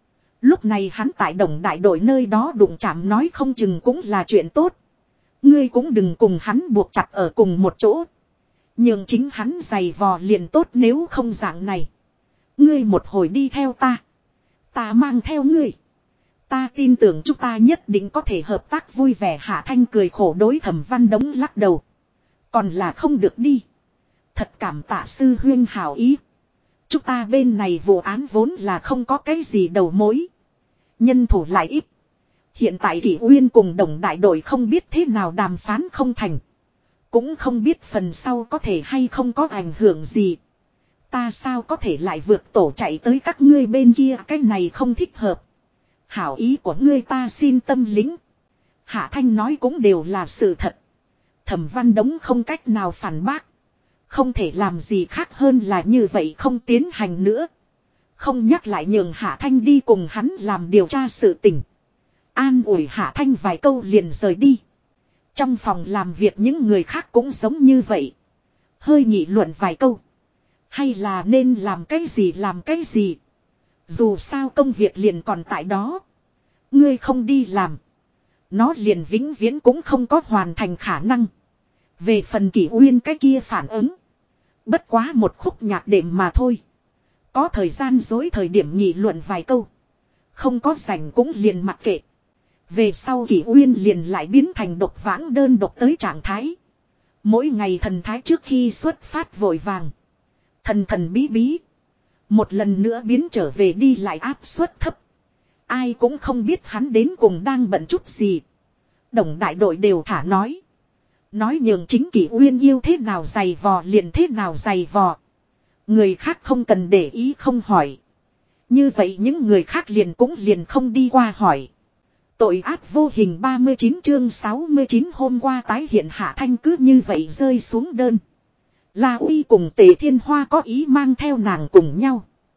Lúc này hắn tại Đồng đại đội nơi đó đụng chạm nói không chừng cũng là chuyện tốt. Ngươi cũng đừng cùng hắn buộc chặt ở cùng một chỗ. Nhưng chính hắn giày vò liền tốt nếu không dạng này. Ngươi một hồi đi theo ta. Ta mang theo ngươi. Ta tin tưởng chúng ta nhất định có thể hợp tác vui vẻ. Hạ Thanh cười khổ đối Thẩm Văn Đống lắc đầu. Còn là không được đi. Thật cảm tạ sư huyên hảo ý. Chúng ta bên này vụ án vốn là không có cái gì đầu mối. Nhân thủ lại ít. Hiện tại Kỷ Uyên cùng Đồng đại đội không biết thế nào đàm phán không thành. Cũng không biết phần sau có thể hay không có ảnh hưởng gì. Ta sao có thể lại vượt tổ chạy tới các ngươi bên kia, cái này không thích hợp. Hảo ý của ngươi ta xin tâm lĩnh. Hạ Thanh nói cũng đều là sự thật. Thẩm Văn Đống không cách nào phản bác. Không thể làm gì khác hơn là như vậy không tiến hành nữa. Không nhắc lại nhường Hạ Thanh đi cùng hắn làm điều tra sự tình. An ủi Hạ Thanh vài câu liền rời đi. Trong phòng làm việc những người khác cũng giống như vậy. Hơi nghị luận vài câu. Hay là nên làm cái gì. Dù sao công việc liền còn tại đó. Ngươi không đi làm. Nó liền vĩnh viễn cũng không có hoàn thành khả năng. Về phần Kỷ Uyên cái kia phản ứng. Bất quá một khúc nhạc đệm mà thôi. Có thời gian dối thời điểm nghị luận vài câu. Không có rảnh cũng liền mặc kệ. Về sau Kỷ Uyên liền lại biến thành độc vãng đơn độc tới trạng thái. Mỗi ngày thần thái trước khi xuất phát vội vàng. Thần thần bí bí. Một lần nữa biến trở về đi lại áp suất thấp. Ai cũng không biết hắn đến cùng đang bận chút gì. Đồng đại đội đều thả nói. Nói nhường chính Kỷ Uyên yêu thế nào dày vò liền thế nào dày vò. Người khác không cần để ý không hỏi. Như vậy những người khác liền không đi qua hỏi. Tội ác vô hình 39 chương 69 hôm qua tái hiện Hạ Thanh cứ như vậy rơi xuống đơn. La Uy cùng Tề Thiên Hoa có ý mang theo nàng cùng nhau.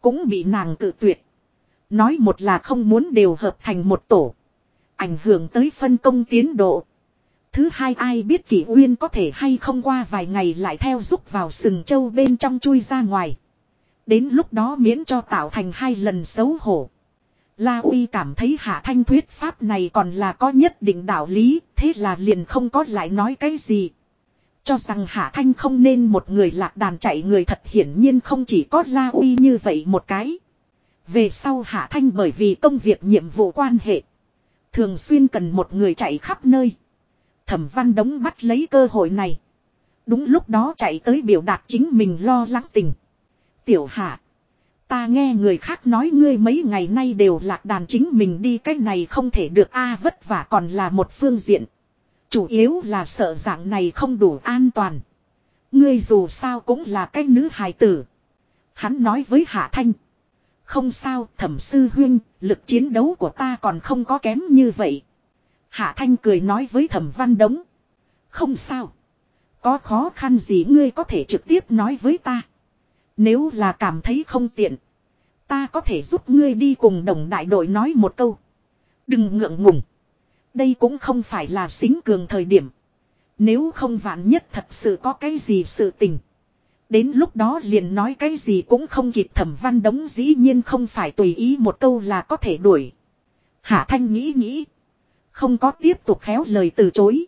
cũng bị nàng cự tuyệt. Nói một là không muốn đều hợp thành một tổ. Ảnh hưởng tới phân công tiến độ. Thứ hai ai biết Kỷ Uyên có thể hay không qua vài ngày lại theo giúp vào sừng châu bên trong chui ra ngoài. Đến lúc đó miễn cho tạo thành 2 lần xấu hổ. La Uy cảm thấy Hạ Thanh thuyết pháp này còn là có nhất định đạo lý, thế là liền không có lại nói cái gì. Cho rằng Hạ Thanh không nên một người lạc đàn chạy người thật hiển nhiên không chỉ có La Uy như vậy một cái. Về sau Hạ Thanh bởi vì công việc nhiệm vụ quan hệ. Thường xuyên cần một người chạy khắp nơi. Thẩm Văn Đống bắt lấy cơ hội này. Đúng lúc đó chạy tới biểu đạt chính mình lo lắng tình. Tiểu Hạ. Ta nghe người khác nói ngươi mấy ngày nay đều lạc đàn chính mình đi cái này không thể được vất vả còn là một phương diện. Chủ yếu là sợ dạng này không đủ an toàn. Ngươi dù sao cũng là cái nữ hài tử. Hắn nói với Hạ Thanh. Không sao Thẩm sư huynh, lực chiến đấu của ta còn không có kém như vậy. Hạ Thanh cười nói với Thẩm Văn Đống. Không sao. Có khó khăn gì ngươi có thể trực tiếp nói với ta. Nếu là cảm thấy không tiện. Ta có thể giúp ngươi đi cùng đồng đại đội nói một câu. Đừng ngượng ngùng. Đây cũng không phải là xính cường thời điểm. Nếu không vạn nhất thật sự có cái gì sự tình. Đến lúc đó liền nói cái gì cũng không kịp. Thẩm Văn Đống dĩ nhiên không phải tùy ý một câu là có thể đuổi. Hạ Thanh nghĩ. Không có tiếp tục khéo lời từ chối.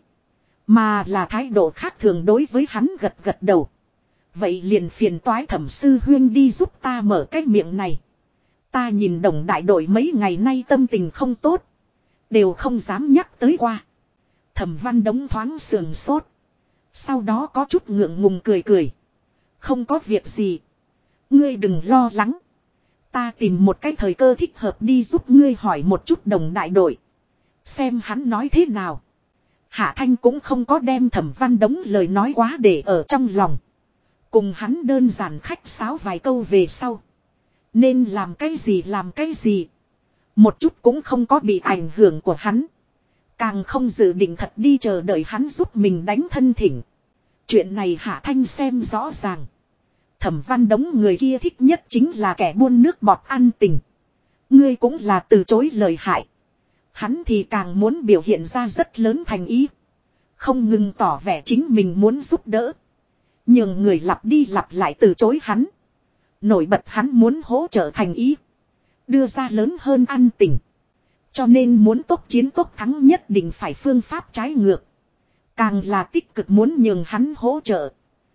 Mà là thái độ khác thường đối với hắn gật đầu. Vậy liền phiền toái Thẩm sư huyên đi giúp ta mở cái miệng này. Ta nhìn đồng đại đội mấy ngày nay tâm tình không tốt. Đều không dám nhắc tới qua. Thẩm Văn Đống thoáng sườn sốt. Sau đó có chút ngượng ngùng cười. Không có việc gì. Ngươi đừng lo lắng. Ta tìm một cái thời cơ thích hợp đi giúp ngươi hỏi một chút đồng đại đội. Xem hắn nói thế nào. Hạ Thanh cũng không có đem Thẩm Văn Đống lời nói quá để ở trong lòng. Cùng hắn đơn giản khách sáo vài câu về sau. Nên làm cái gì. Một chút cũng không có bị ảnh hưởng của hắn. Càng không dự định thật đi chờ đợi hắn giúp mình đánh thân thỉnh. Chuyện này Hạ Thanh xem rõ ràng. Thẩm Văn Đống người kia thích nhất chính là kẻ buôn nước bọt ăn tình. Ngươi cũng là từ chối lời hại. Hắn thì càng muốn biểu hiện ra rất lớn thành ý. Không ngừng tỏ vẻ chính mình muốn giúp đỡ. Nhưng người lặp đi lặp lại từ chối hắn. Nổi bật hắn muốn hỗ trợ thành ý. Đưa ra lớn hơn ăn tình. Cho nên muốn tốc chiến tốc thắng nhất định phải phương pháp trái ngược. Càng là tích cực muốn nhường hắn hỗ trợ.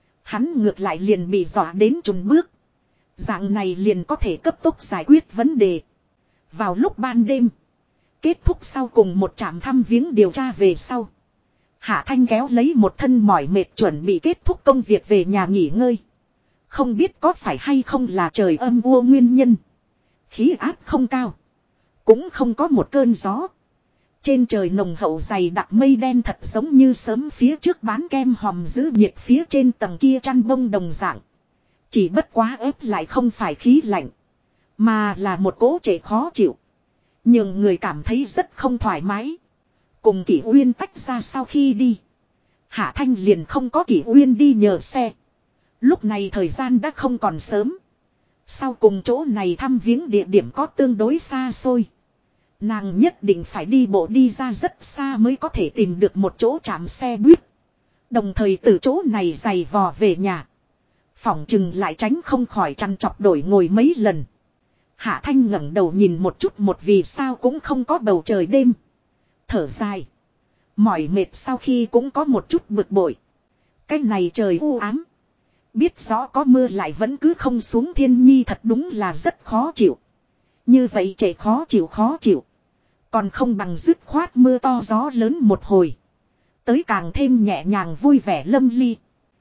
Hắn ngược lại liền bị dọa đến chùn bước. Dạng này liền có thể cấp tốc giải quyết vấn đề. Vào lúc ban đêm. Kết thúc sau cùng một trạm thăm viếng điều tra về sau. Hạ Thanh kéo lấy một thân mỏi mệt chuẩn bị kết thúc công việc về nhà nghỉ ngơi. Không biết có phải hay không là trời âm u nguyên nhân. Khí áp không cao. Cũng không có một cơn gió. Trên trời nồng hậu dày đặc mây đen thật giống như sớm phía trước bán kem hòm giữ nhiệt phía trên tầng kia chăn bông đồng dạng. Chỉ bất quá ép lại không phải khí lạnh. Mà là một cỗ trệ khó chịu. Nhưng người cảm thấy rất không thoải mái. Cùng Kỷ Uyên tách ra sau khi đi. Hạ Thanh liền không có Kỷ Uyên đi nhờ xe. Lúc này thời gian đã không còn sớm. Sau cùng chỗ này thăm viếng địa điểm có tương đối xa xôi. Nàng nhất định phải đi bộ đi ra rất xa mới có thể tìm được một chỗ trạm xe buýt. Đồng thời từ chỗ này giày vò về nhà. Phỏng chừng lại tránh không khỏi trằn trọc đổi ngồi mấy lần. Hạ Thanh ngẩng đầu nhìn một chút một vì sao cũng không có bầu trời đêm. Thở dài. Mỏi mệt sau khi cũng có một chút bực bội. Cái này trời u ám. Biết rõ có mưa lại vẫn cứ không xuống thiên nhi thật đúng là rất khó chịu. Như vậy trẻ khó chịu. Còn không bằng dứt khoát mưa to gió lớn một hồi. Tới càng thêm nhẹ nhàng vui vẻ lâm ly.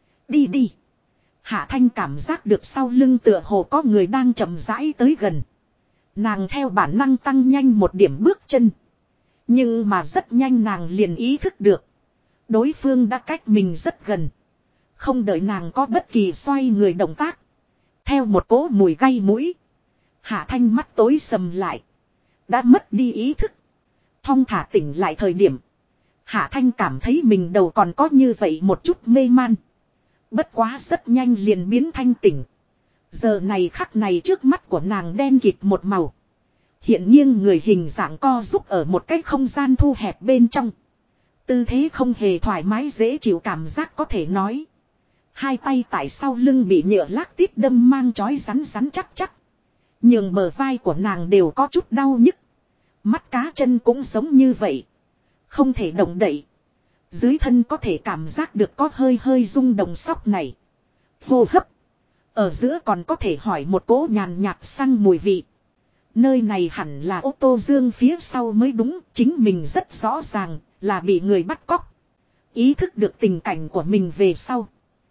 Đi. Hạ Thanh cảm giác được sau lưng tựa hồ có người đang chậm rãi tới gần. Nàng theo bản năng tăng nhanh một điểm bước chân. Nhưng mà rất nhanh nàng liền ý thức được. Đối phương đã cách mình rất gần. Không đợi nàng có bất kỳ xoay người động tác. Theo một cỗ mùi gây mũi. Hạ Thanh mắt tối sầm lại. Đã mất đi ý thức. Thong thả tỉnh lại thời điểm. Hạ Thanh cảm thấy mình đầu còn có như vậy một chút mê man. Bất quá rất nhanh liền biến thanh tỉnh. Giờ này khắc này trước mắt của nàng đen kịt một màu. Hiện nghiêng người hình dạng co giúp ở một cái không gian thu hẹp bên trong. Tư thế không hề thoải mái dễ chịu cảm giác có thể nói. Hai tay tại sau lưng bị nhựa lác tít đâm mang chói rắn rắn chắc chắc. Nhường bờ vai của nàng đều có chút đau nhức. Mắt cá chân cũng giống như vậy. Không thể động đậy. Dưới thân có thể cảm giác được có hơi hơi rung động sóc này. Hô hấp. Ở giữa còn có thể hỏi một cỗ nhàn nhạt xăng mùi vị. Nơi này hẳn là ô tô dương phía sau mới đúng. Chính mình rất rõ ràng là bị người bắt cóc. Ý thức được tình cảnh của mình về sau.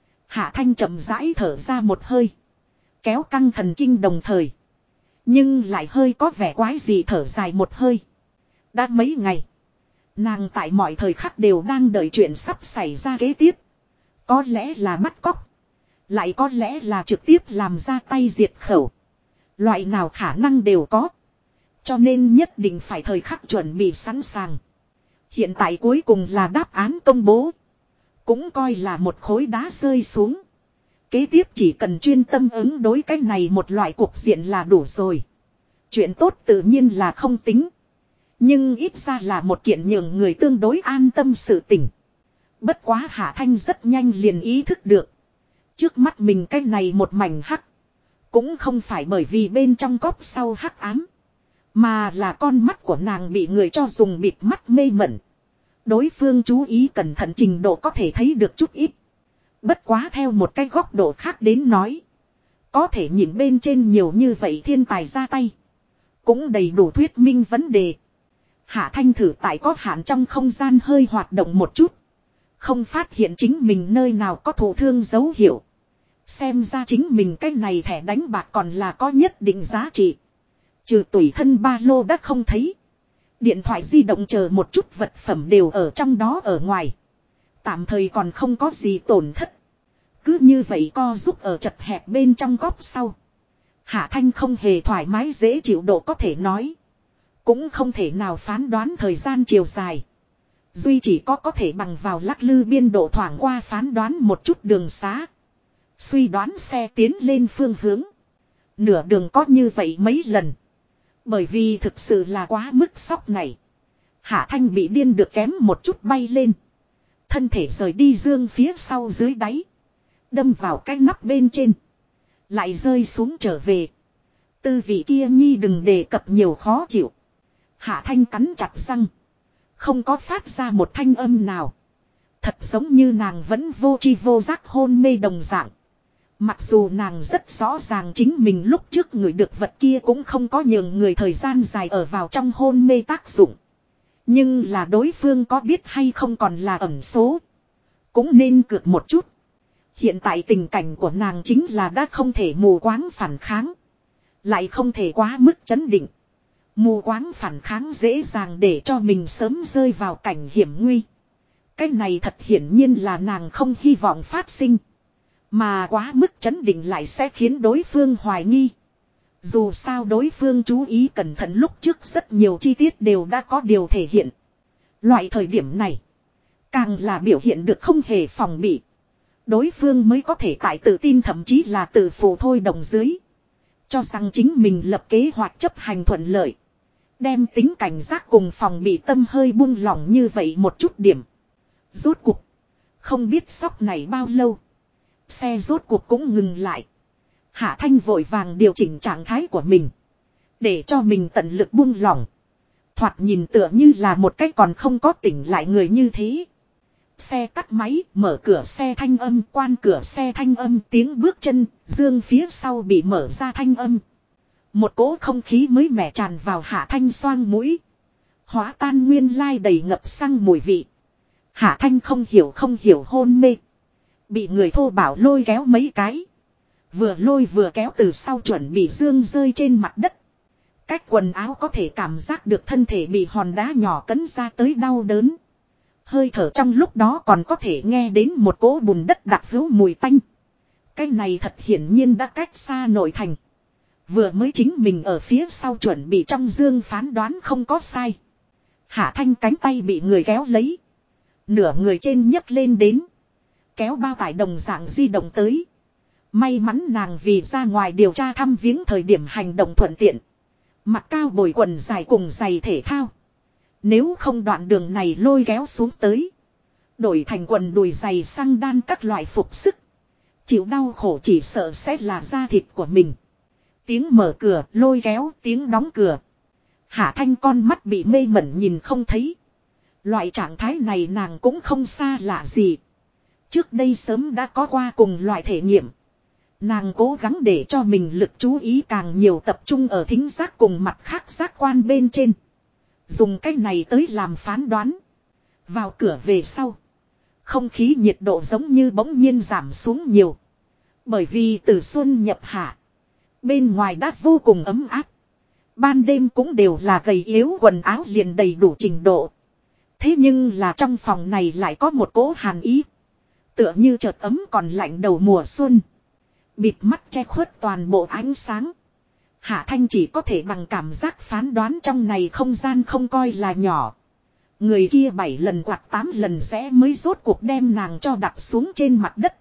Hạ Thanh chậm rãi thở ra một hơi. Kéo căng thần kinh đồng thời. Nhưng lại hơi có vẻ quái gì thở dài một hơi. Đã mấy ngày. Nàng tại mọi thời khắc đều đang đợi chuyện sắp xảy ra kế tiếp. Có lẽ là bắt cóc. Lại có lẽ là trực tiếp làm ra tay diệt khẩu. Loại nào khả năng đều có. Cho nên nhất định phải thời khắc chuẩn bị sẵn sàng. Hiện tại cuối cùng là đáp án công bố. Cũng coi là một khối đá rơi xuống. Kế tiếp chỉ cần chuyên tâm ứng đối cái này một loại cuộc diện là đủ rồi. Chuyện tốt tự nhiên là không tính. Nhưng ít ra là một kiện nhường người tương đối an tâm sự tình. Bất quá Hạ Thanh rất nhanh liền ý thức được. Trước mắt mình cái này một mảnh hắc. Cũng không phải bởi vì bên trong cốc sau hắc ám. Mà là con mắt của nàng bị người cho dùng bịt mắt mê mẩn. Đối phương chú ý cẩn thận trình độ có thể thấy được chút ít. Bất quá theo một cái góc độ khác đến nói. Có thể nhìn bên trên nhiều như vậy thiên tài ra tay. Cũng đầy đủ thuyết minh vấn đề. Hạ Thanh thử tại có hạn trong không gian hơi hoạt động một chút. Không phát hiện chính mình nơi nào có thụ thương dấu hiệu. Xem ra chính mình cái này thẻ đánh bạc còn là có nhất định giá trị. Trừ tủi thân ba lô đã không thấy. Điện thoại di động chờ một chút vật phẩm đều ở trong đó ở ngoài. Tạm thời còn không có gì tổn thất. Cứ như vậy co giúp ở chật hẹp bên trong góc sau. Hạ Thanh không hề thoải mái dễ chịu độ có thể nói. Cũng không thể nào phán đoán thời gian chiều dài. Duy chỉ có thể bằng vào lắc lư biên độ thoảng qua phán đoán một chút đường xá. Suy đoán xe tiến lên phương hướng. Nửa đường có như vậy mấy lần. Bởi vì thực sự là quá mức sốc này. Hạ Thanh bị điên được kém một chút bay lên. Thân thể rời đi dương phía sau dưới đáy. Đâm vào cái nắp bên trên. Lại rơi xuống trở về. Tư vị kia nhi đừng đề cập nhiều khó chịu. Hạ Thanh cắn chặt răng. Không có phát ra một thanh âm nào. Thật giống như nàng vẫn vô tri vô giác hôn mê đồng dạng. Mặc dù nàng rất rõ ràng chính mình lúc trước người được vật kia cũng không có nhường người thời gian dài ở vào trong hôn mê tác dụng. Nhưng là đối phương có biết hay không còn là ẩn số. Cũng nên cược một chút. Hiện tại tình cảnh của nàng chính là đã không thể mù quáng phản kháng. Lại không thể quá mức chấn định. Mù quáng phản kháng dễ dàng để cho mình sớm rơi vào cảnh hiểm nguy. Cái này thật hiển nhiên là nàng không hy vọng phát sinh. Mà quá mức chấn định lại sẽ khiến đối phương hoài nghi. Dù sao đối phương chú ý cẩn thận lúc trước rất nhiều chi tiết đều đã có điều thể hiện. Loại thời điểm này. Càng là biểu hiện được không hề phòng bị. Đối phương mới có thể tại tự tin thậm chí là tự phụ thôi đồng dưới. Cho rằng chính mình lập kế hoạch chấp hành thuận lợi. Đem tính cảnh giác cùng phòng bị tâm hơi buông lỏng như vậy một chút điểm. Rốt cuộc. Không biết sốc này bao lâu. Xe rốt cuộc cũng ngừng lại. Hạ Thanh vội vàng điều chỉnh trạng thái của mình. Để cho mình tận lực buông lỏng. Thoạt nhìn tựa như là một cách còn không có tỉnh lại người như thế. Xe tắt máy, mở cửa xe thanh âm, quan cửa xe thanh âm, tiếng bước chân, dương phía sau bị mở ra thanh âm. Một cỗ không khí mới mẻ tràn vào Hạ Thanh xoang mũi. Hóa tan nguyên lai đầy ngập xăng mùi vị. Hạ Thanh không hiểu hôn mê. Bị người thô bảo lôi kéo mấy cái. Vừa lôi vừa kéo từ sau chuẩn bị dương rơi trên mặt đất. Cách quần áo có thể cảm giác được thân thể bị hòn đá nhỏ cấn ra tới đau đớn. Hơi thở trong lúc đó còn có thể nghe đến một cỗ bùn đất đặc hữu mùi tanh. Cái này thật hiển nhiên đã cách xa nội thành. Vừa mới chính mình ở phía sau chuẩn bị trong dương phán đoán không có sai. Hạ Thanh cánh tay bị người kéo lấy. Nửa người trên nhấc lên đến. Kéo bao tải đồng dạng di động tới. May mắn nàng vì ra ngoài điều tra thăm viếng thời điểm hành động thuận tiện. Mặc cao bồi quần dài cùng giày thể thao. Nếu không đoạn đường này lôi kéo xuống tới. Đổi thành quần đùi giày xăng đan các loại phục sức. Chịu đau khổ chỉ sợ sẽ là da thịt của mình. Tiếng mở cửa lôi kéo tiếng đóng cửa. Hạ Thanh con mắt bị mê mẩn nhìn không thấy. Loại trạng thái này nàng cũng không xa lạ gì. Trước đây sớm đã có qua cùng loại thể nghiệm. Nàng cố gắng để cho mình lực chú ý càng nhiều tập trung ở thính giác cùng mặt khác giác quan bên trên. Dùng cách này tới làm phán đoán. Vào cửa về sau. Không khí nhiệt độ giống như bỗng nhiên giảm xuống nhiều. Bởi vì từ xuân nhập hạ. Bên ngoài đã vô cùng ấm áp. Ban đêm cũng đều là gầy yếu quần áo liền đầy đủ trình độ. Thế nhưng là trong phòng này lại có một cỗ hàn ý. Tựa như chợt ấm còn lạnh đầu mùa xuân. Bịt mắt che khuất toàn bộ ánh sáng. Hạ Thanh chỉ có thể bằng cảm giác phán đoán trong này không gian không coi là nhỏ. Người kia 7 lần quạt 8 lần rẽ mới rốt cuộc đem nàng cho đặt xuống trên mặt đất.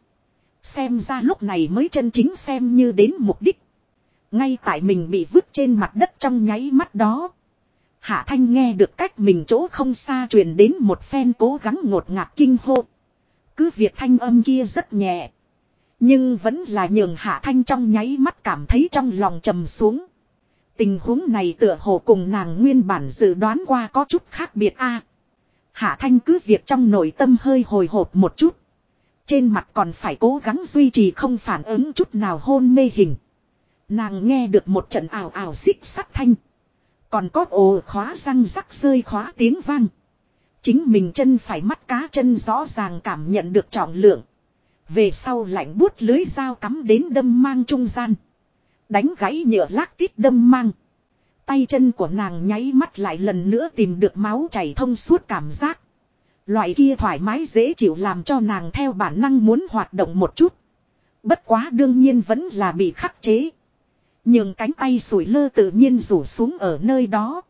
Xem ra lúc này mới chân chính xem như đến mục đích. Ngay tại mình bị vứt trên mặt đất trong nháy mắt đó. Hạ Thanh nghe được cách mình chỗ không xa truyền đến một phen cố gắng ngột ngạt kinh hô. Cứ việc thanh âm kia rất nhẹ. Nhưng vẫn là nhường Hạ Thanh trong nháy mắt cảm thấy trong lòng trầm xuống. Tình huống này tựa hồ cùng nàng nguyên bản dự đoán qua có chút khác biệt a. Hạ Thanh cứ việc trong nội tâm hơi hồi hộp một chút. Trên mặt còn phải cố gắng duy trì không phản ứng chút nào hôn mê hình. Nàng nghe được một trận ảo ảo xích sắt thanh. Còn có ồ khóa răng rắc rơi khóa tiếng vang. Chính mình chân phải mắt cá chân rõ ràng cảm nhận được trọng lượng. Về sau lạnh buốt lưới dao cắm đến đâm mang trung gian. Đánh gãy nhựa lác tít đâm mang. Tay chân của nàng nháy mắt lại lần nữa tìm được máu chảy thông suốt cảm giác. Loại kia thoải mái dễ chịu làm cho nàng theo bản năng muốn hoạt động một chút. Bất quá đương nhiên vẫn là bị khắc chế. Nhưng cánh tay sủi lơ tự nhiên rủ xuống ở nơi đó.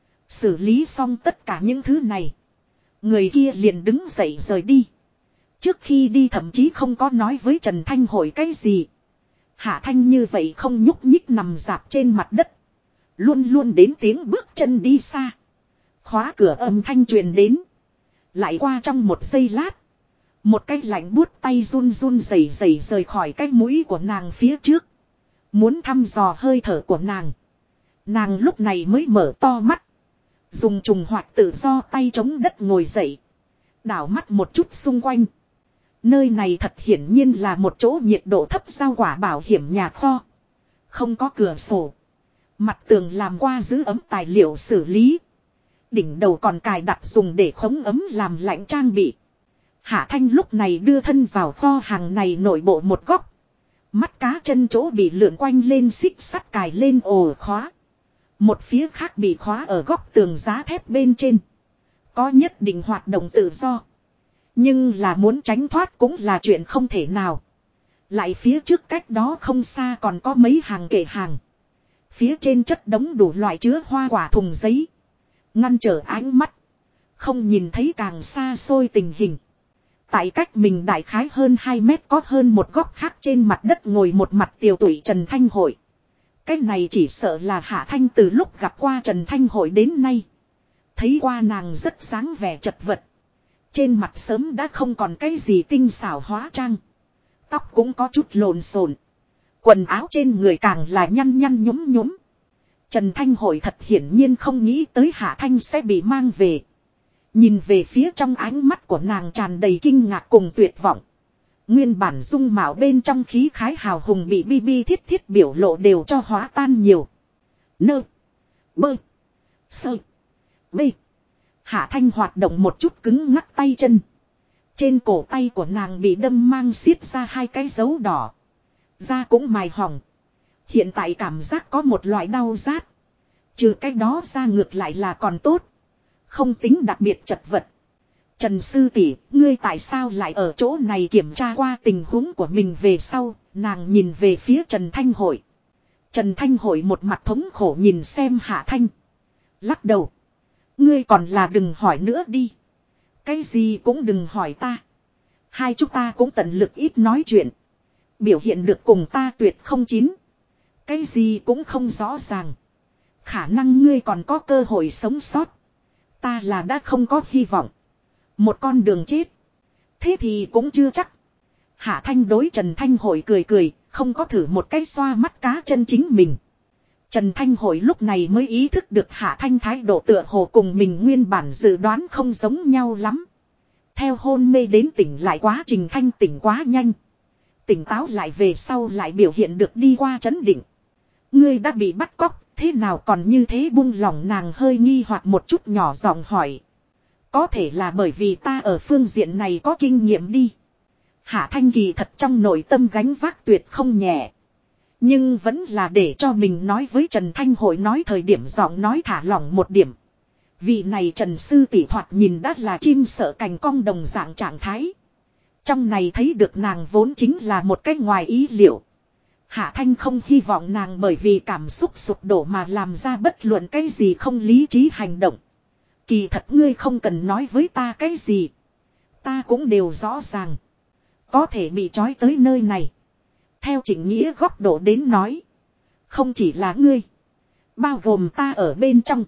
Xử lý xong tất cả những thứ này. Người kia liền đứng dậy rời đi. Trước khi đi thậm chí không có nói với Trần Thanh Hội cái gì. Hạ Thanh như vậy không nhúc nhích nằm dạp trên mặt đất. Luôn luôn đến tiếng bước chân đi xa. Khóa cửa âm thanh truyền đến. Lại qua trong một giây lát. Một cái lạnh buốt tay run run rẩy rẩy rời khỏi cái mũi của nàng phía trước. Muốn thăm dò hơi thở của nàng. Nàng lúc này mới mở to mắt. Dùng trùng hoạt tự do tay chống đất ngồi dậy. Đảo mắt một chút xung quanh. Nơi này thật hiển nhiên là một chỗ nhiệt độ thấp giao quả bảo hiểm nhà kho. Không có cửa sổ. Mặt tường làm qua giữ ấm tài liệu xử lý. Đỉnh đầu còn cài đặt dùng để khống ấm làm lạnh trang bị. Hạ Thanh lúc này đưa thân vào kho hàng này nội bộ một góc. Mắt cá chân chỗ bị lượn quanh lên xích sắt cài lên ổ khóa. Một phía khác bị khóa ở góc tường giá thép bên trên. Có nhất định hoạt động tự do. Nhưng là muốn tránh thoát cũng là chuyện không thể nào. Lại phía trước cách đó không xa còn có mấy hàng kệ hàng. Phía trên chất đống đủ loại chứa hoa quả thùng giấy. Ngăn trở ánh mắt. Không nhìn thấy càng xa xôi tình hình. Tại cách mình đại khái hơn 2 mét có hơn một góc khác trên mặt đất ngồi một mặt tiều tụy Trần Thanh Hội. Cái này chỉ sợ là Hạ Thanh từ lúc gặp qua Trần Thanh Hội đến nay. Thấy qua nàng rất sáng vẻ chật vật. Trên mặt sớm đã không còn cái gì tinh xảo hóa trang. Tóc cũng có chút lộn xộn. Quần áo trên người càng là nhăn nhăn nhúm nhúm. Trần Thanh Hội thật hiển nhiên không nghĩ tới Hạ Thanh sẽ bị mang về. Nhìn về phía trong ánh mắt của nàng tràn đầy kinh ngạc cùng tuyệt vọng. Nguyên bản dung mạo bên trong khí khái hào hùng bị bi bi thiết thiết biểu lộ đều cho hóa tan nhiều. Nơ. Bơ. Sơ. Bê. Hạ Thanh hoạt động một chút cứng ngắc tay chân. Trên cổ tay của nàng bị đâm mang xiết ra 2 cái dấu đỏ. Da cũng mài hỏng. Hiện tại cảm giác có một loại đau rát. Trừ cái đó ra ngược lại là còn tốt. Không tính đặc biệt chật vật. Trần sư tỷ, ngươi tại sao lại ở chỗ này kiểm tra qua tình huống của mình về sau, nàng nhìn về phía Trần Thanh Hội. Trần Thanh Hội một mặt thống khổ nhìn xem Hạ Thanh. Lắc đầu. Ngươi còn là đừng hỏi nữa đi. Cái gì cũng đừng hỏi ta. Hai chúng ta cũng tận lực ít nói chuyện. Biểu hiện được cùng ta tuyệt không chín. Cái gì cũng không rõ ràng. Khả năng ngươi còn có cơ hội sống sót. Ta là đã không có hy vọng. Một con đường chết. Thế thì cũng chưa chắc. Hạ Thanh đối Trần Thanh Hội cười cười, không có thử một cái xoa mắt cá chân chính mình. Trần Thanh Hội lúc này mới ý thức được Hạ Thanh thái độ tựa hồ cùng mình nguyên bản dự đoán không giống nhau lắm. Theo hôn mê đến tỉnh lại quá trình thanh tỉnh quá nhanh. Tỉnh táo lại về sau lại biểu hiện được đi qua trấn định. Ngươi đã bị bắt cóc, thế nào còn như thế buông lỏng, nàng hơi nghi hoặc một chút nhỏ giọng hỏi. Có thể là bởi vì ta ở phương diện này có kinh nghiệm đi. Hạ Thanh kỳ thật trong nội tâm gánh vác tuyệt không nhẹ. Nhưng vẫn là để cho mình nói với Trần Thanh Hội nói thời điểm giọng nói thả lỏng một điểm. Vị này Trần sư tỷ thoạt nhìn đã là chim sợ cành cong đồng dạng trạng thái. Trong này thấy được nàng vốn chính là một cách ngoài ý liệu. Hạ Thanh không hy vọng nàng bởi vì cảm xúc sụp đổ mà làm ra bất luận cái gì không lý trí hành động. Kỳ thật ngươi không cần nói với ta cái gì. Ta cũng đều rõ ràng. Có thể bị trói tới nơi này. Theo Trịnh Nghĩa góc độ đến nói. Không chỉ là ngươi. Bao gồm ta ở bên trong.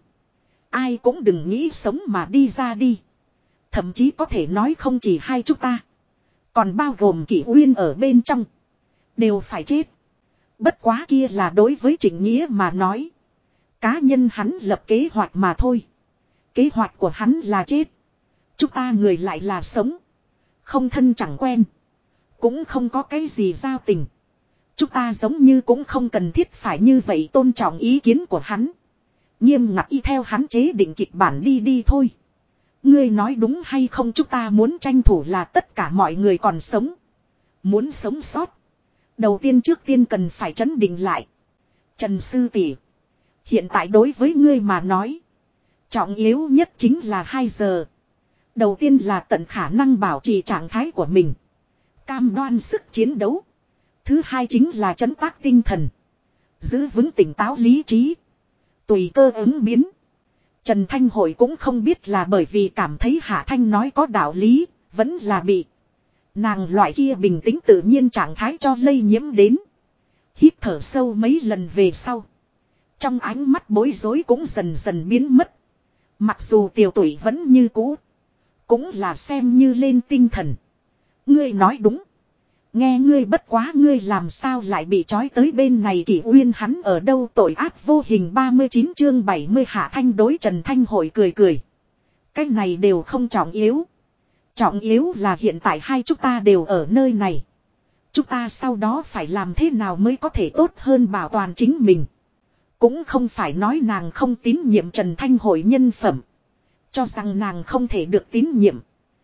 Ai cũng đừng nghĩ sống mà đi ra đi. Thậm chí có thể nói không chỉ hai chúng ta. Còn bao gồm Kỷ Uyên ở bên trong. Đều phải chết. Bất quá kia là đối với Trịnh Nghĩa mà nói. Cá nhân hắn lập kế hoạch mà thôi. Kế hoạch của hắn là chết. Chúng ta người lại là sống. Không thân chẳng quen. Cũng không có cái gì giao tình. Chúng ta giống như cũng không cần thiết phải như vậy tôn trọng ý kiến của hắn. Nghiêm ngặt y theo hắn chế định kịch bản đi đi thôi. Ngươi nói đúng hay không, chúng ta muốn tranh thủ là tất cả mọi người còn sống. Muốn sống sót. Đầu tiên trước tiên cần phải trấn định lại. Trần sư tỷ, hiện tại đối với ngươi mà nói. Trọng yếu nhất chính là 2 giờ. Đầu tiên là tận khả năng bảo trì trạng thái của mình. Cam đoan sức chiến đấu. Thứ hai chính là trấn tác tinh thần. Giữ vững tỉnh táo lý trí. Tùy cơ ứng biến. Trần Thanh Hội cũng không biết là bởi vì cảm thấy Hạ Thanh nói có đạo lý. Vẫn là bị nàng loại kia bình tĩnh tự nhiên trạng thái cho lây nhiễm đến. Hít thở sâu mấy lần về sau. Trong ánh mắt bối rối cũng dần dần biến mất. Mặc dù tiểu tuổi vẫn như cũ. Cũng là xem như lên tinh thần. Ngươi nói đúng. Nghe ngươi, bất quá ngươi làm sao lại bị trói tới bên này, Kỷ Uyên hắn ở đâu, tội ác vô hình. 39 chương 70 Hạ Thanh đối Trần Thanh Hội cười cười. Cái này đều không trọng yếu. Trọng yếu là hiện tại hai chúng ta đều ở nơi này. Chúng ta sau đó phải làm thế nào mới có thể tốt hơn bảo toàn chính mình. Cũng không phải nói nàng không tín nhiệm Trần Thanh Hội nhân phẩm. Cho rằng nàng không thể được tín nhiệm.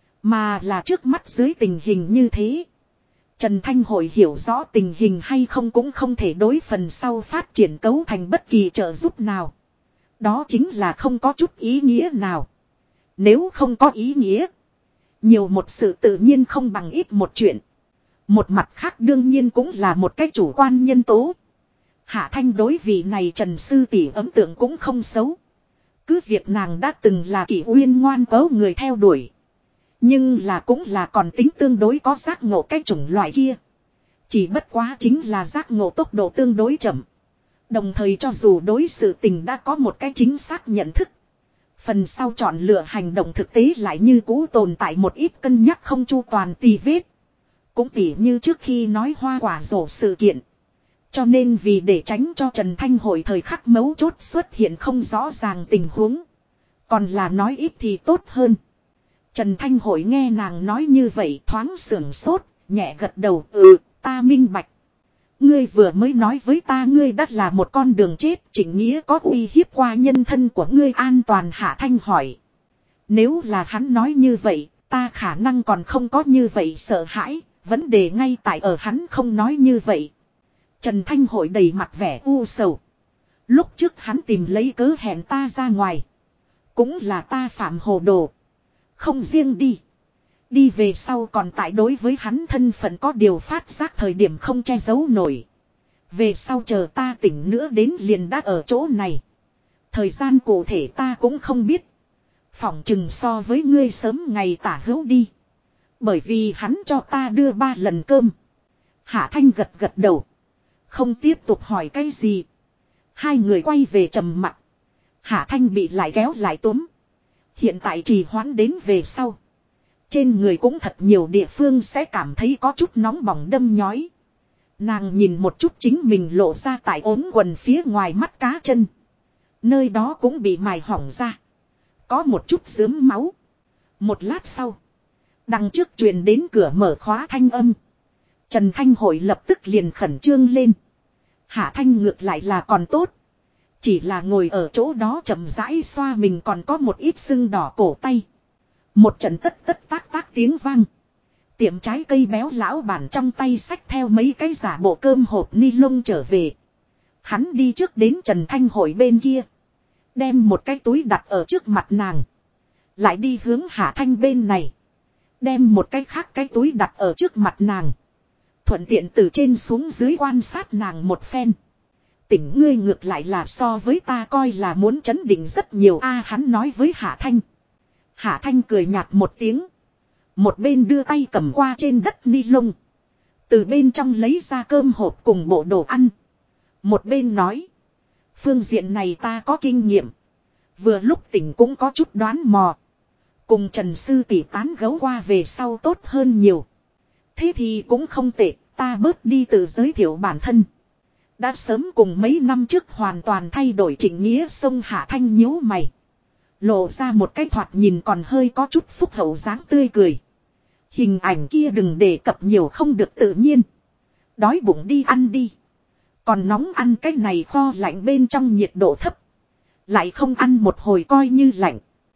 Mà là trước mắt dưới tình hình như thế. Trần Thanh Hội hiểu rõ tình hình hay không cũng không thể đối phần sau phát triển cấu thành bất kỳ trợ giúp nào. Đó chính là không có chút ý nghĩa nào. Nếu không có ý nghĩa. Nhiều một sự tự nhiên không bằng ít một chuyện. Một mặt khác đương nhiên cũng là một cái chủ quan nhân tố. Hạ Thanh đối vị này Trần sư tỷ ấn tượng cũng không xấu. Cứ việc nàng đã từng là Kỷ Uyên ngoan cố người theo đuổi. Nhưng là cũng là còn tính tương đối có giác ngộ cái chủng loại kia. Chỉ bất quá chính là giác ngộ tốc độ tương đối chậm. Đồng thời cho dù đối sự tình đã có một cái chính xác nhận thức. Phần sau chọn lựa hành động thực tế lại như cũ tồn tại một ít cân nhắc không chu toàn tì vết. Cũng tỉ như trước khi nói hoa quả rổ sự kiện. Cho nên vì để tránh cho Trần Thanh Hội thời khắc mấu chốt xuất hiện không rõ ràng tình huống. Còn là nói ít thì tốt hơn. Trần Thanh Hội nghe nàng nói như vậy thoáng sưởng sốt, nhẹ gật đầu, ta minh bạch. Ngươi vừa mới nói với ta ngươi đã là một con đường chết, Trịnh Nghĩa có uy hiếp qua nhân thân của ngươi an toàn, Hạ Thanh hỏi. Nếu là hắn nói như vậy, ta khả năng còn không có như vậy sợ hãi, vấn đề ngay tại ở hắn không nói như vậy. Trần Thanh Hội đầy mặt vẻ u sầu. Lúc trước hắn tìm lấy cớ hẹn ta ra ngoài. Cũng là ta phạm hồ đồ. Không riêng đi. Đi về sau còn tại đối với hắn thân phận có điều phát giác thời điểm không che giấu nổi. Về sau chờ ta tỉnh nữa đến liền đã ở chỗ này. Thời gian cụ thể ta cũng không biết. Phỏng chừng so với ngươi sớm ngày tả hữu đi. Bởi vì hắn cho ta đưa 3 lần cơm. Hạ Thanh gật gật đầu. Không tiếp tục hỏi cái gì. Hai người quay về trầm mặc. Hạ Thanh bị lại kéo lại túm. Hiện tại trì hoãn đến về sau. Trên người cũng thật nhiều địa phương sẽ cảm thấy có chút nóng bỏng đâm nhói. Nàng nhìn một chút chính mình lộ ra tại ốm quần phía ngoài mắt cá chân. Nơi đó cũng bị mài hỏng ra. Có một chút rướm máu. Một lát sau. Đằng trước truyền đến cửa mở khóa thanh âm. Trần Thanh Hội lập tức liền khẩn trương lên. Hạ Thanh ngược lại là còn tốt. Chỉ là ngồi ở chỗ đó chậm rãi xoa mình còn có một ít sưng đỏ cổ tay. Một trận tất tất tác tác tiếng vang. Tiệm trái cây béo lão bản trong tay xách theo mấy cái giả bộ cơm hộp ni lông trở về. Hắn đi trước đến Trần Thanh Hội bên kia. Đem một cái túi đặt ở trước mặt nàng. Lại đi hướng Hạ Thanh bên này. Đem một cái khác cái túi đặt ở trước mặt nàng. Thuận tiện từ trên xuống dưới quan sát nàng một phen. Tỉnh ngươi ngược lại là so với ta coi là muốn chấn định rất nhiều hắn nói với Hạ Thanh. Hạ Thanh cười nhạt một tiếng. Một bên đưa tay cầm qua trên đất ni lông. Từ bên trong lấy ra cơm hộp cùng bộ đồ ăn. Một bên nói. Phương diện này ta có kinh nghiệm. Vừa lúc tỉnh cũng có chút đoán mò. Cùng Trần Sư tỷ tán gấu qua về sau tốt hơn nhiều. Thế thì cũng không tệ, ta bớt đi tự giới thiệu bản thân. Đã sớm cùng mấy năm trước hoàn toàn thay đổi Trịnh Nghĩa sông Hạ Thanh nhíu mày. Lộ ra một cái thoạt nhìn còn hơi có chút phúc hậu dáng tươi cười. Hình ảnh kia đừng đề cập nhiều không được tự nhiên. Đói bụng đi ăn đi. Còn nóng ăn cái này kho lạnh bên trong nhiệt độ thấp. Lại không ăn một hồi coi như lạnh.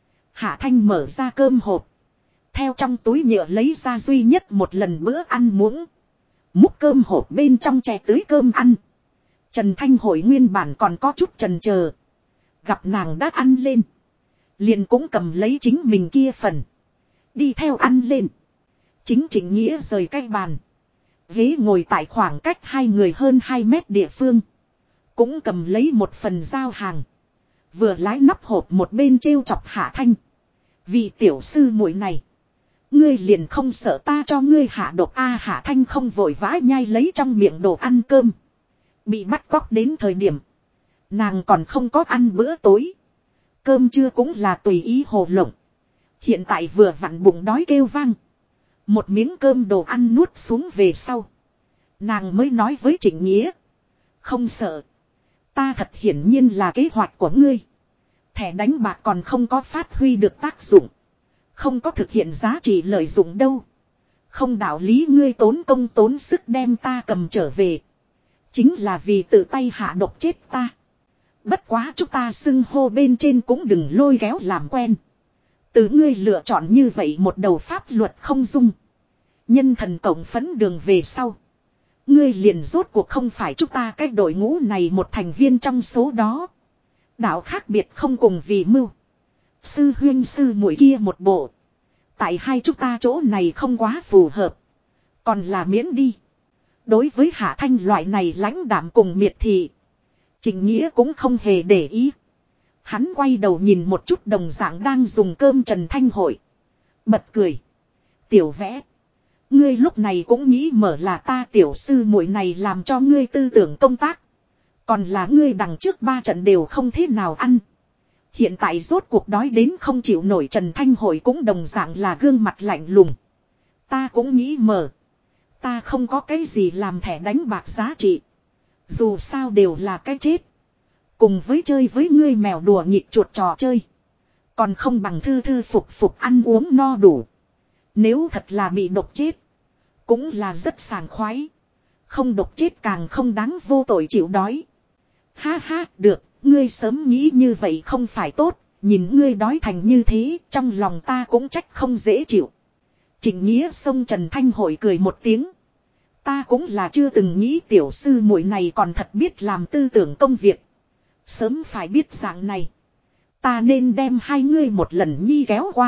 Hạ Thanh mở ra cơm hộp. Theo trong túi nhựa lấy ra duy nhất một lần bữa ăn muỗng. Múc cơm hộp bên trong chè tưới cơm ăn. Trần Thanh Hội nguyên bản còn có chút chần chờ. Gặp nàng đã ăn lên. Liền cũng cầm lấy chính mình kia phần. Đi theo ăn lên. Chính Trịnh Nghĩa rời cái bàn. Ghế ngồi tại khoảng cách hai người hơn 2 mét địa phương. Cũng cầm lấy một phần giao hàng. Vừa lái nắp hộp một bên trêu chọc Hạ Thanh. Vì tiểu sư muội này. Ngươi liền không sợ ta cho ngươi hạ độc Hạ Thanh không vội vã nhai lấy trong miệng đồ ăn cơm. Bị bắt cóc đến thời điểm. Nàng còn không có ăn bữa tối. Cơm trưa cũng là tùy ý hồ lộng. Hiện tại vừa vặn bụng đói kêu vang. Một miếng cơm đồ ăn nuốt xuống về sau. Nàng mới nói với Trịnh Nghĩa. Không sợ. Ta thật hiển nhiên là kế hoạch của ngươi. Thẻ đánh bạc còn không có phát huy được tác dụng. Không có thực hiện giá trị lợi dụng đâu. Không đạo lý ngươi tốn công tốn sức đem ta cầm trở về. Chính là vì tự tay hạ độc chết ta. Bất quá chúng ta xưng hô bên trên cũng đừng lôi kéo làm quen. Từ ngươi lựa chọn như vậy một đầu pháp luật không dung. Nhân thần cộng phấn đường về sau. Ngươi liền rốt cuộc không phải chúng ta cái đội ngũ này một thành viên trong số đó. Đạo khác biệt không cùng vì mưu. Sư huyên sư muội kia một bộ. Tại hai chúng ta chỗ này không quá phù hợp. Còn là miễn đi. Đối với Hạ Thanh loại này lãnh đạm cùng miệt thị. Trịnh Nghĩa cũng không hề để ý. Hắn quay đầu nhìn một chút đồng dạng đang dùng cơm Trần Thanh Hội. Bật cười. Tiểu Vẽ. Ngươi lúc này cũng nghĩ mở là ta tiểu sư muội này làm cho ngươi tư tưởng công tác. Còn là ngươi đằng trước 3 trận đều không thế nào ăn. Hiện tại rốt cuộc đói đến không chịu nổi Trần Thanh Hội cũng đồng dạng là gương mặt lạnh lùng. Ta cũng nghĩ mở. Ta không có cái gì làm thẻ đánh bạc giá trị. Dù sao đều là cái chết. Cùng với chơi với ngươi mèo đùa nghịch chuột trò chơi. Còn không bằng thư thư phục phục ăn uống no đủ. Nếu thật là bị độc chết. Cũng là rất sảng khoái. Không độc chết càng không đáng vô tội chịu đói. Ha ha, được, ngươi sớm nghĩ như vậy không phải tốt. Nhìn ngươi đói thành như thế, trong lòng ta cũng trách không dễ chịu. Trịnh Nghĩa xông Trần Thanh Hội cười một tiếng. Ta cũng là chưa từng nghĩ tiểu sư muội này còn thật biết làm tư tưởng công việc. Sớm phải biết dạng này. Ta nên đem hai ngươi một lần nhi kéo qua.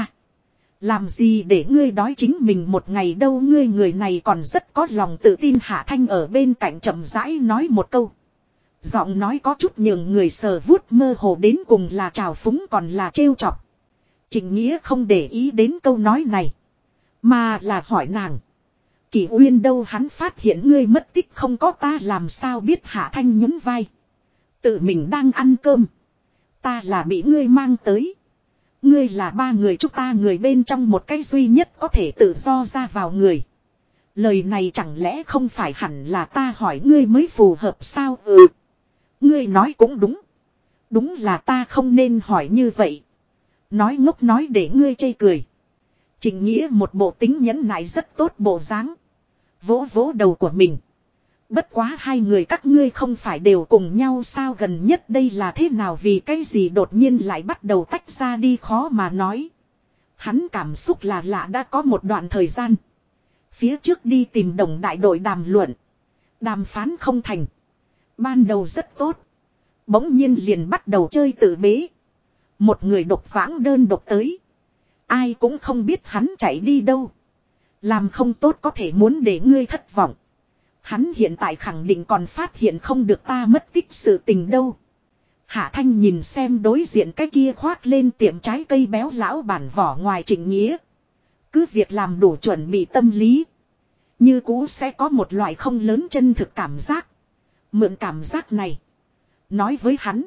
Làm gì để ngươi đói chính mình một ngày đâu, ngươi người này còn rất có lòng tự tin. Hạ Thanh ở bên cạnh chậm rãi nói một câu. Giọng nói có chút nhường người sờ vuốt mơ hồ đến cùng là trào phúng còn là trêu chọc. Trịnh Nghĩa không để ý đến câu nói này. Mà là hỏi nàng. Kỷ Uyên đâu hắn phát hiện ngươi mất tích không có ta làm sao biết. Hạ Thanh nhún vai. Tự mình đang ăn cơm. Ta là bị ngươi mang tới. Ngươi là ba người chúng ta người bên trong một cái duy nhất có thể tự do ra vào người. Lời này chẳng lẽ không phải hẳn là ta hỏi ngươi mới phù hợp sao? Ừ. Ngươi nói cũng đúng. Đúng là ta không nên hỏi như vậy. Nói ngốc nói để ngươi chê cười. Trịnh Nghĩa một bộ tính nhẫn nại rất tốt bộ dáng. Vỗ vỗ đầu của mình. Bất quá hai người các ngươi không phải đều cùng nhau sao, gần nhất đây là thế nào, vì cái gì đột nhiên lại bắt đầu tách ra đi, khó mà nói. Hắn cảm xúc là lạ đã có một đoạn thời gian. Phía trước đi tìm Đồng đại đội đàm luận. Đàm phán không thành. Ban đầu rất tốt. Bỗng nhiên liền bắt đầu chơi tự bế. Một người độc vãng đơn độc tới. Ai cũng không biết hắn chạy đi đâu. Làm không tốt có thể muốn để ngươi thất vọng. Hắn hiện tại khẳng định còn phát hiện không được ta mất tích sự tình đâu. Hạ Thanh nhìn xem đối diện cái kia khoác lên tiệm trái cây béo lão bản vỏ ngoài Trịnh Nghĩa. Cứ việc làm đủ chuẩn bị tâm lý. Như cũ sẽ có một loại không lớn chân thực cảm giác. Mượn cảm giác này. Nói với hắn.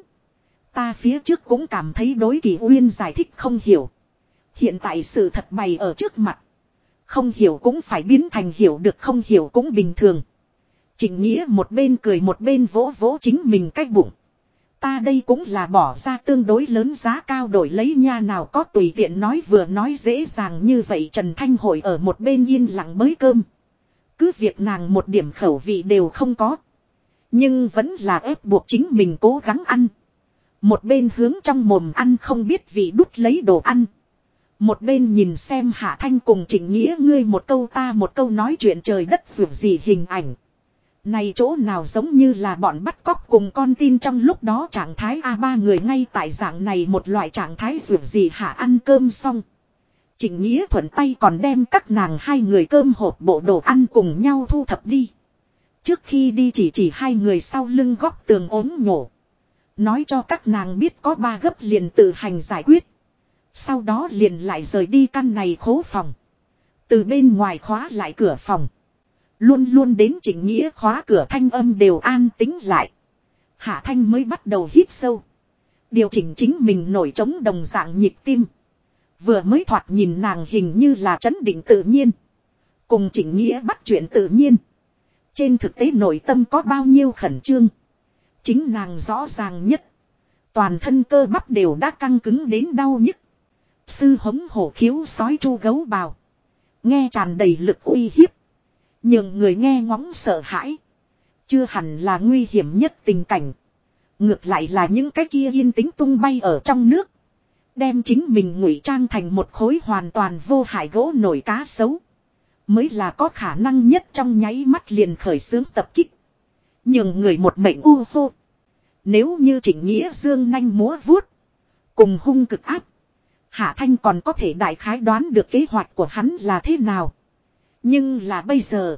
Ta phía trước cũng cảm thấy đối Kỷ Uyên giải thích không hiểu. Hiện tại sự thật bày ở trước mặt. Không hiểu cũng phải biến thành hiểu được, không hiểu cũng bình thường. Trịnh Nghĩa một bên cười một bên vỗ vỗ chính mình cái bụng. Ta đây cũng là bỏ ra tương đối lớn giá cao đổi lấy nha, nào có tùy tiện nói vừa nói dễ dàng như vậy. Trần Thanh Hội ở một bên yên lặng bới cơm. Cứ việc nàng một điểm khẩu vị đều không có. Nhưng vẫn là ép buộc chính mình cố gắng ăn. Một bên hướng trong mồm ăn không biết vị đút lấy đồ ăn. Một bên nhìn xem Hạ Thanh cùng Trịnh Nghĩa ngươi một câu ta một câu nói chuyện trời đất vượt gì hình ảnh. Này chỗ nào giống như là bọn bắt cóc cùng con tin trong lúc đó trạng thái A3 người ngay tại dạng này một loại trạng thái vượt gì. Hạ ăn cơm xong. Trịnh Nghĩa thuận tay còn đem các nàng hai người cơm hộp bộ đồ ăn cùng nhau thu thập đi. Trước khi đi chỉ hai người sau lưng góc tường ốm nhổ. Nói cho các nàng biết có 3 gấp liền tự hành giải quyết. Sau đó liền lại rời đi căn này khố phòng. Từ bên ngoài khóa lại cửa phòng. Luôn luôn đến Trịnh Nghĩa khóa cửa thanh âm đều an tĩnh lại. Hạ Thanh mới bắt đầu hít sâu. Điều chỉnh chính mình nổi trống đồng dạng nhịp tim. Vừa mới thoạt nhìn nàng hình như là trấn định tự nhiên. Cùng Trịnh Nghĩa bắt chuyện tự nhiên. Trên thực tế nội tâm có bao nhiêu khẩn trương. Chính nàng rõ ràng nhất. Toàn thân cơ bắp đều đã căng cứng đến đau nhức. Sư hống hổ khiếu sói chu gấu bào. Nghe tràn đầy lực uy hiếp. Nhưng người nghe ngóng sợ hãi. Chưa hẳn là nguy hiểm nhất tình cảnh. Ngược lại là những cái kia yên tĩnh tung bay ở trong nước. Đem chính mình ngụy trang thành một khối hoàn toàn vô hại gỗ nổi cá sấu. Mới là có khả năng nhất trong nháy mắt liền khởi xướng tập kích. Nhưng người một mệnh u vô. Nếu như Trịnh Nghĩa dương nanh múa vuốt. Cùng hung cực áp. Hạ Thanh còn có thể đại khái đoán được kế hoạch của hắn là thế nào. Nhưng là bây giờ.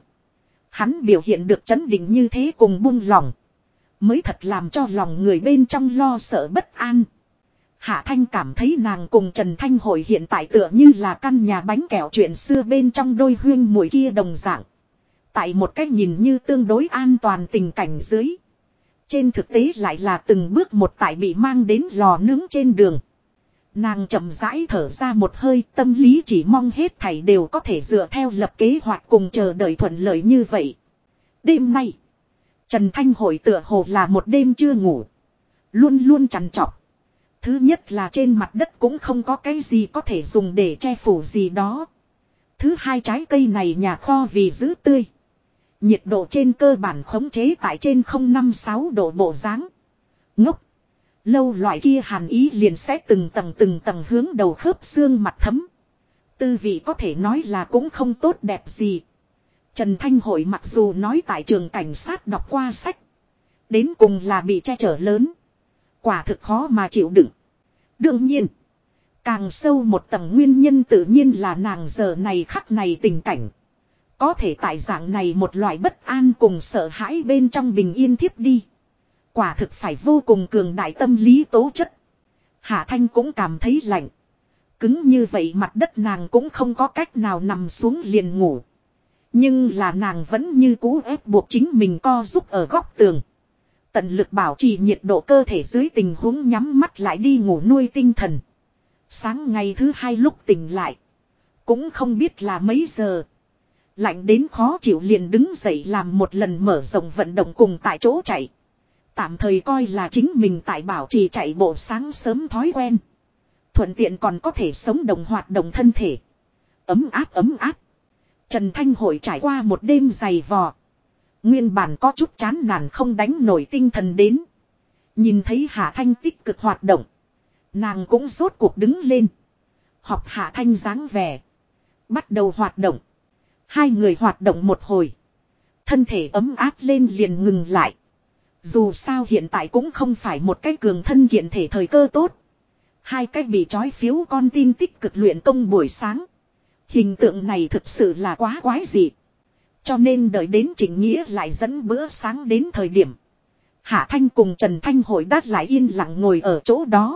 Hắn biểu hiện được trấn định như thế cùng buông lỏng. Mới thật làm cho lòng người bên trong lo sợ bất an. Hạ Thanh cảm thấy nàng cùng Trần Thanh Hội hiện tại tựa như là căn nhà bánh kẹo chuyện xưa bên trong đôi huyên muội kia đồng dạng. Tại một cách nhìn như tương đối an toàn tình cảnh dưới. Trên thực tế lại là từng bước một tại bị mang đến lò nướng trên đường. Nàng chậm rãi thở ra một hơi, tâm lý chỉ mong hết thảy đều có thể dựa theo lập kế hoạch cùng chờ đợi thuận lợi như vậy. Đêm nay, Trần Thanh Hội tựa hồ là một đêm chưa ngủ. Luôn luôn trằn trọc. Thứ nhất là trên mặt đất cũng không có cái gì có thể dùng để che phủ gì đó. Thứ hai, trái cây này nhà kho vì giữ tươi. Nhiệt độ trên cơ bản khống chế tại trên 056 độ bộ dáng. Ngốc. Lâu loại kia hàn ý liền sẽ từng tầng hướng đầu khớp xương mặt thấm. Tư vị có thể nói là cũng không tốt đẹp gì. Trần Thanh Hội mặc dù nói tại trường cảnh sát đọc qua sách. Đến cùng là bị che chở lớn. Quả thực khó mà chịu đựng. Đương nhiên. Càng sâu một tầng nguyên nhân tự nhiên là nàng giờ này khắc này tình cảnh. Có thể tại dạng này một loại bất an cùng sợ hãi bên trong bình yên thiếp đi. Quả thực phải vô cùng cường đại tâm lý tố chất. Hạ Thanh cũng cảm thấy lạnh. Cứng như vậy mặt đất nàng cũng không có cách nào nằm xuống liền ngủ. Nhưng là nàng vẫn như cũ ép buộc chính mình co giúp ở góc tường. Tận lực bảo trì nhiệt độ cơ thể dưới tình huống nhắm mắt lại đi ngủ nuôi tinh thần. Sáng ngày thứ hai lúc tỉnh lại. Cũng không biết là mấy giờ. Lạnh đến khó chịu liền đứng dậy làm một lần mở rộng vận động cùng tại chỗ chạy. Tạm thời coi là chính mình tại bảo trì chạy bộ sáng sớm thói quen. Thuận tiện còn có thể sống động hoạt động thân thể. Ấm áp ấm áp. Trần Thanh Hội trải qua một đêm dày vò. Nguyên bản có chút chán nản không đánh nổi tinh thần đến. Nhìn thấy Hạ Thanh tích cực hoạt động. Nàng cũng rốt cuộc đứng lên. Học Hạ Thanh dáng vẻ. Bắt đầu hoạt động. Hai người hoạt động một hồi. Thân thể ấm áp lên liền ngừng lại. Dù sao hiện tại cũng không phải một cái cường thân kiện thể thời cơ tốt. Hai cái bị trói phiếu con tin tích cực luyện công buổi sáng. Hình tượng này thực sự là quá quái dị. Cho nên đợi đến Trịnh Nghĩa lại dẫn bữa sáng đến thời điểm. Hạ Thanh cùng Trần Thanh Hội đát lại yên lặng ngồi ở chỗ đó.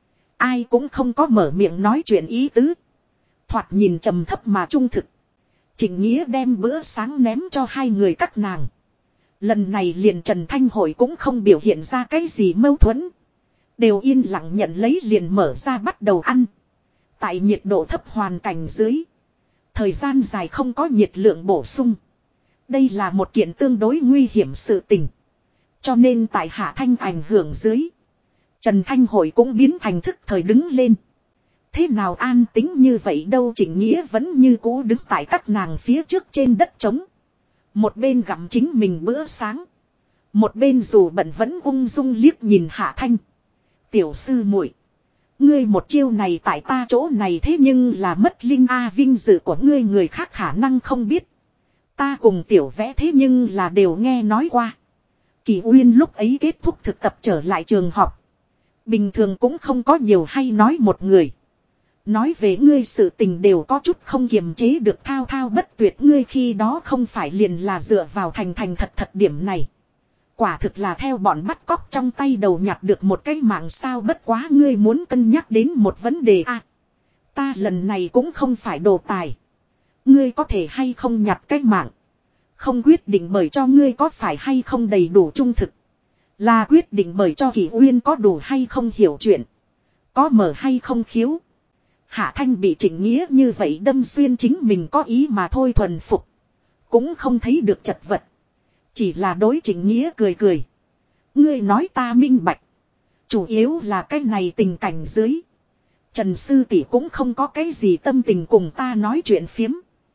Ai cũng không có mở miệng nói chuyện ý tứ. Thoạt nhìn trầm thấp mà trung thực. Trịnh Nghĩa đem bữa sáng ném cho hai người các nàng. Lần này liền Trần Thanh Hội cũng không biểu hiện ra cái gì mâu thuẫn. Đều yên lặng nhận lấy liền mở ra bắt đầu ăn. Tại nhiệt độ thấp hoàn cảnh dưới. Thời gian dài không có nhiệt lượng bổ sung. Đây là một kiện tương đối nguy hiểm sự tình. Cho nên tại Hạ Thanh ảnh hưởng dưới. Trần Thanh Hội cũng biến thành thức thời đứng lên. Thế nào an tính như vậy đâu Trịnh Nghĩa vẫn như cũ đứng tại các nàng phía trước trên đất trống. Một bên gặm chính mình bữa sáng. Một bên dù bận vẫn ung dung liếc nhìn Hạ Thanh. Tiểu sư muội, ngươi một chiêu này tại ta chỗ này thế nhưng là mất linh a vinh dự của ngươi người khác khả năng không biết. Ta cùng tiểu vẽ thế nhưng là đều nghe nói qua. Kỳ Uyên lúc ấy kết thúc thực tập trở lại trường học. Bình thường cũng không có nhiều hay nói một người. Nói về ngươi sự tình đều có chút không kiềm chế được thao thao bất tuyệt ngươi khi đó không phải liền là dựa vào thành thật thật điểm này. Quả thực là theo bọn bắt cóc trong tay đầu nhặt được một cái mạng sao bất quá ngươi muốn cân nhắc đến một vấn đề a. Ta lần này cũng không phải đồ tài. Ngươi có thể hay không nhặt cái mạng. Không quyết định bởi cho ngươi có phải hay không đầy đủ trung thực. Là quyết định bởi cho Kỳ Uyên có đủ hay không hiểu chuyện. Có mở hay không khiếu. Hạ Thanh bị Trịnh Nghĩa như vậy đâm xuyên chính mình có ý mà thôi thuần phục. Cũng không thấy được chật vật. Chỉ là đối Trịnh Nghĩa cười cười. Ngươi nói ta minh bạch. Chủ yếu là cái này tình cảnh dưới. Trần Sư Tỷ cũng không có cái gì tâm tình cùng ta nói chuyện phiếm.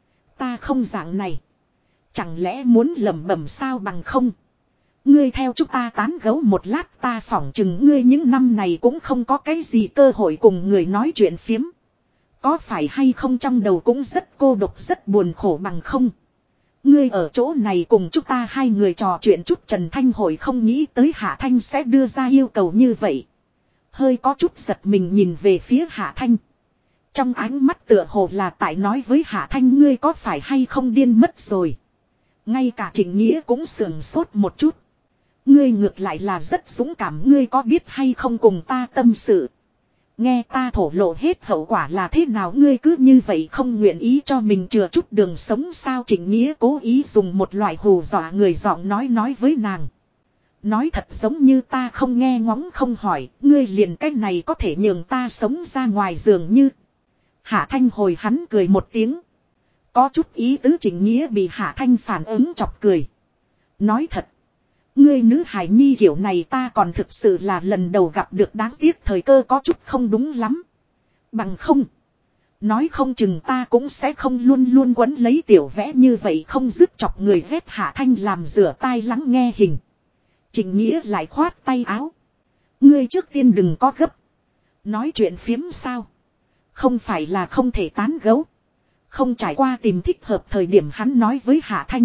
Ta không dạng này. Chẳng lẽ muốn lẩm bẩm sao bằng không. Ngươi theo chúng ta tán gẫu một lát ta phỏng chừng ngươi những năm này cũng không có cái gì cơ hội cùng người nói chuyện phiếm. Có phải hay không trong đầu cũng rất cô độc rất buồn khổ bằng không. Ngươi ở chỗ này cùng chúng ta hai người trò chuyện chút Trần Thanh Hội không nghĩ tới Hạ Thanh sẽ đưa ra yêu cầu như vậy. Hơi có chút giật mình nhìn về phía Hạ Thanh. Trong ánh mắt tựa hồ là tại nói với Hạ Thanh ngươi có phải hay không điên mất rồi. Ngay cả Trịnh Nghĩa cũng sườn sốt một chút. Ngươi ngược lại là rất dũng cảm ngươi có biết hay không cùng ta tâm sự. Nghe ta thổ lộ hết hậu quả là thế nào ngươi cứ như vậy không nguyện ý cho mình chừa chút đường sống sao Trịnh Nghĩa cố ý dùng một loại hù dọa người giọng nói với nàng. Nói thật giống như ta không nghe ngóng không hỏi, ngươi liền cách này có thể nhường ta sống ra ngoài giường như. Hạ Thanh hồi hắn cười một tiếng. Có chút ý tứ Trịnh Nghĩa bị Hạ Thanh phản ứng chọc cười. Nói thật. Ngươi nữ hài nhi kiểu này ta còn thực sự là lần đầu gặp được đáng tiếc thời cơ có chút không đúng lắm. Bằng không. Nói không chừng ta cũng sẽ không luôn luôn quấn lấy tiểu vẽ như vậy không dứt chọc người ghét Hạ Thanh làm rửa tai lắng nghe hình. Trịnh Nghĩa lại khoát tay áo. Ngươi trước tiên đừng có gấp. Nói chuyện phiếm sao. Không phải là không thể tán gẫu. Không trải qua tìm thích hợp thời điểm hắn nói với Hạ Thanh.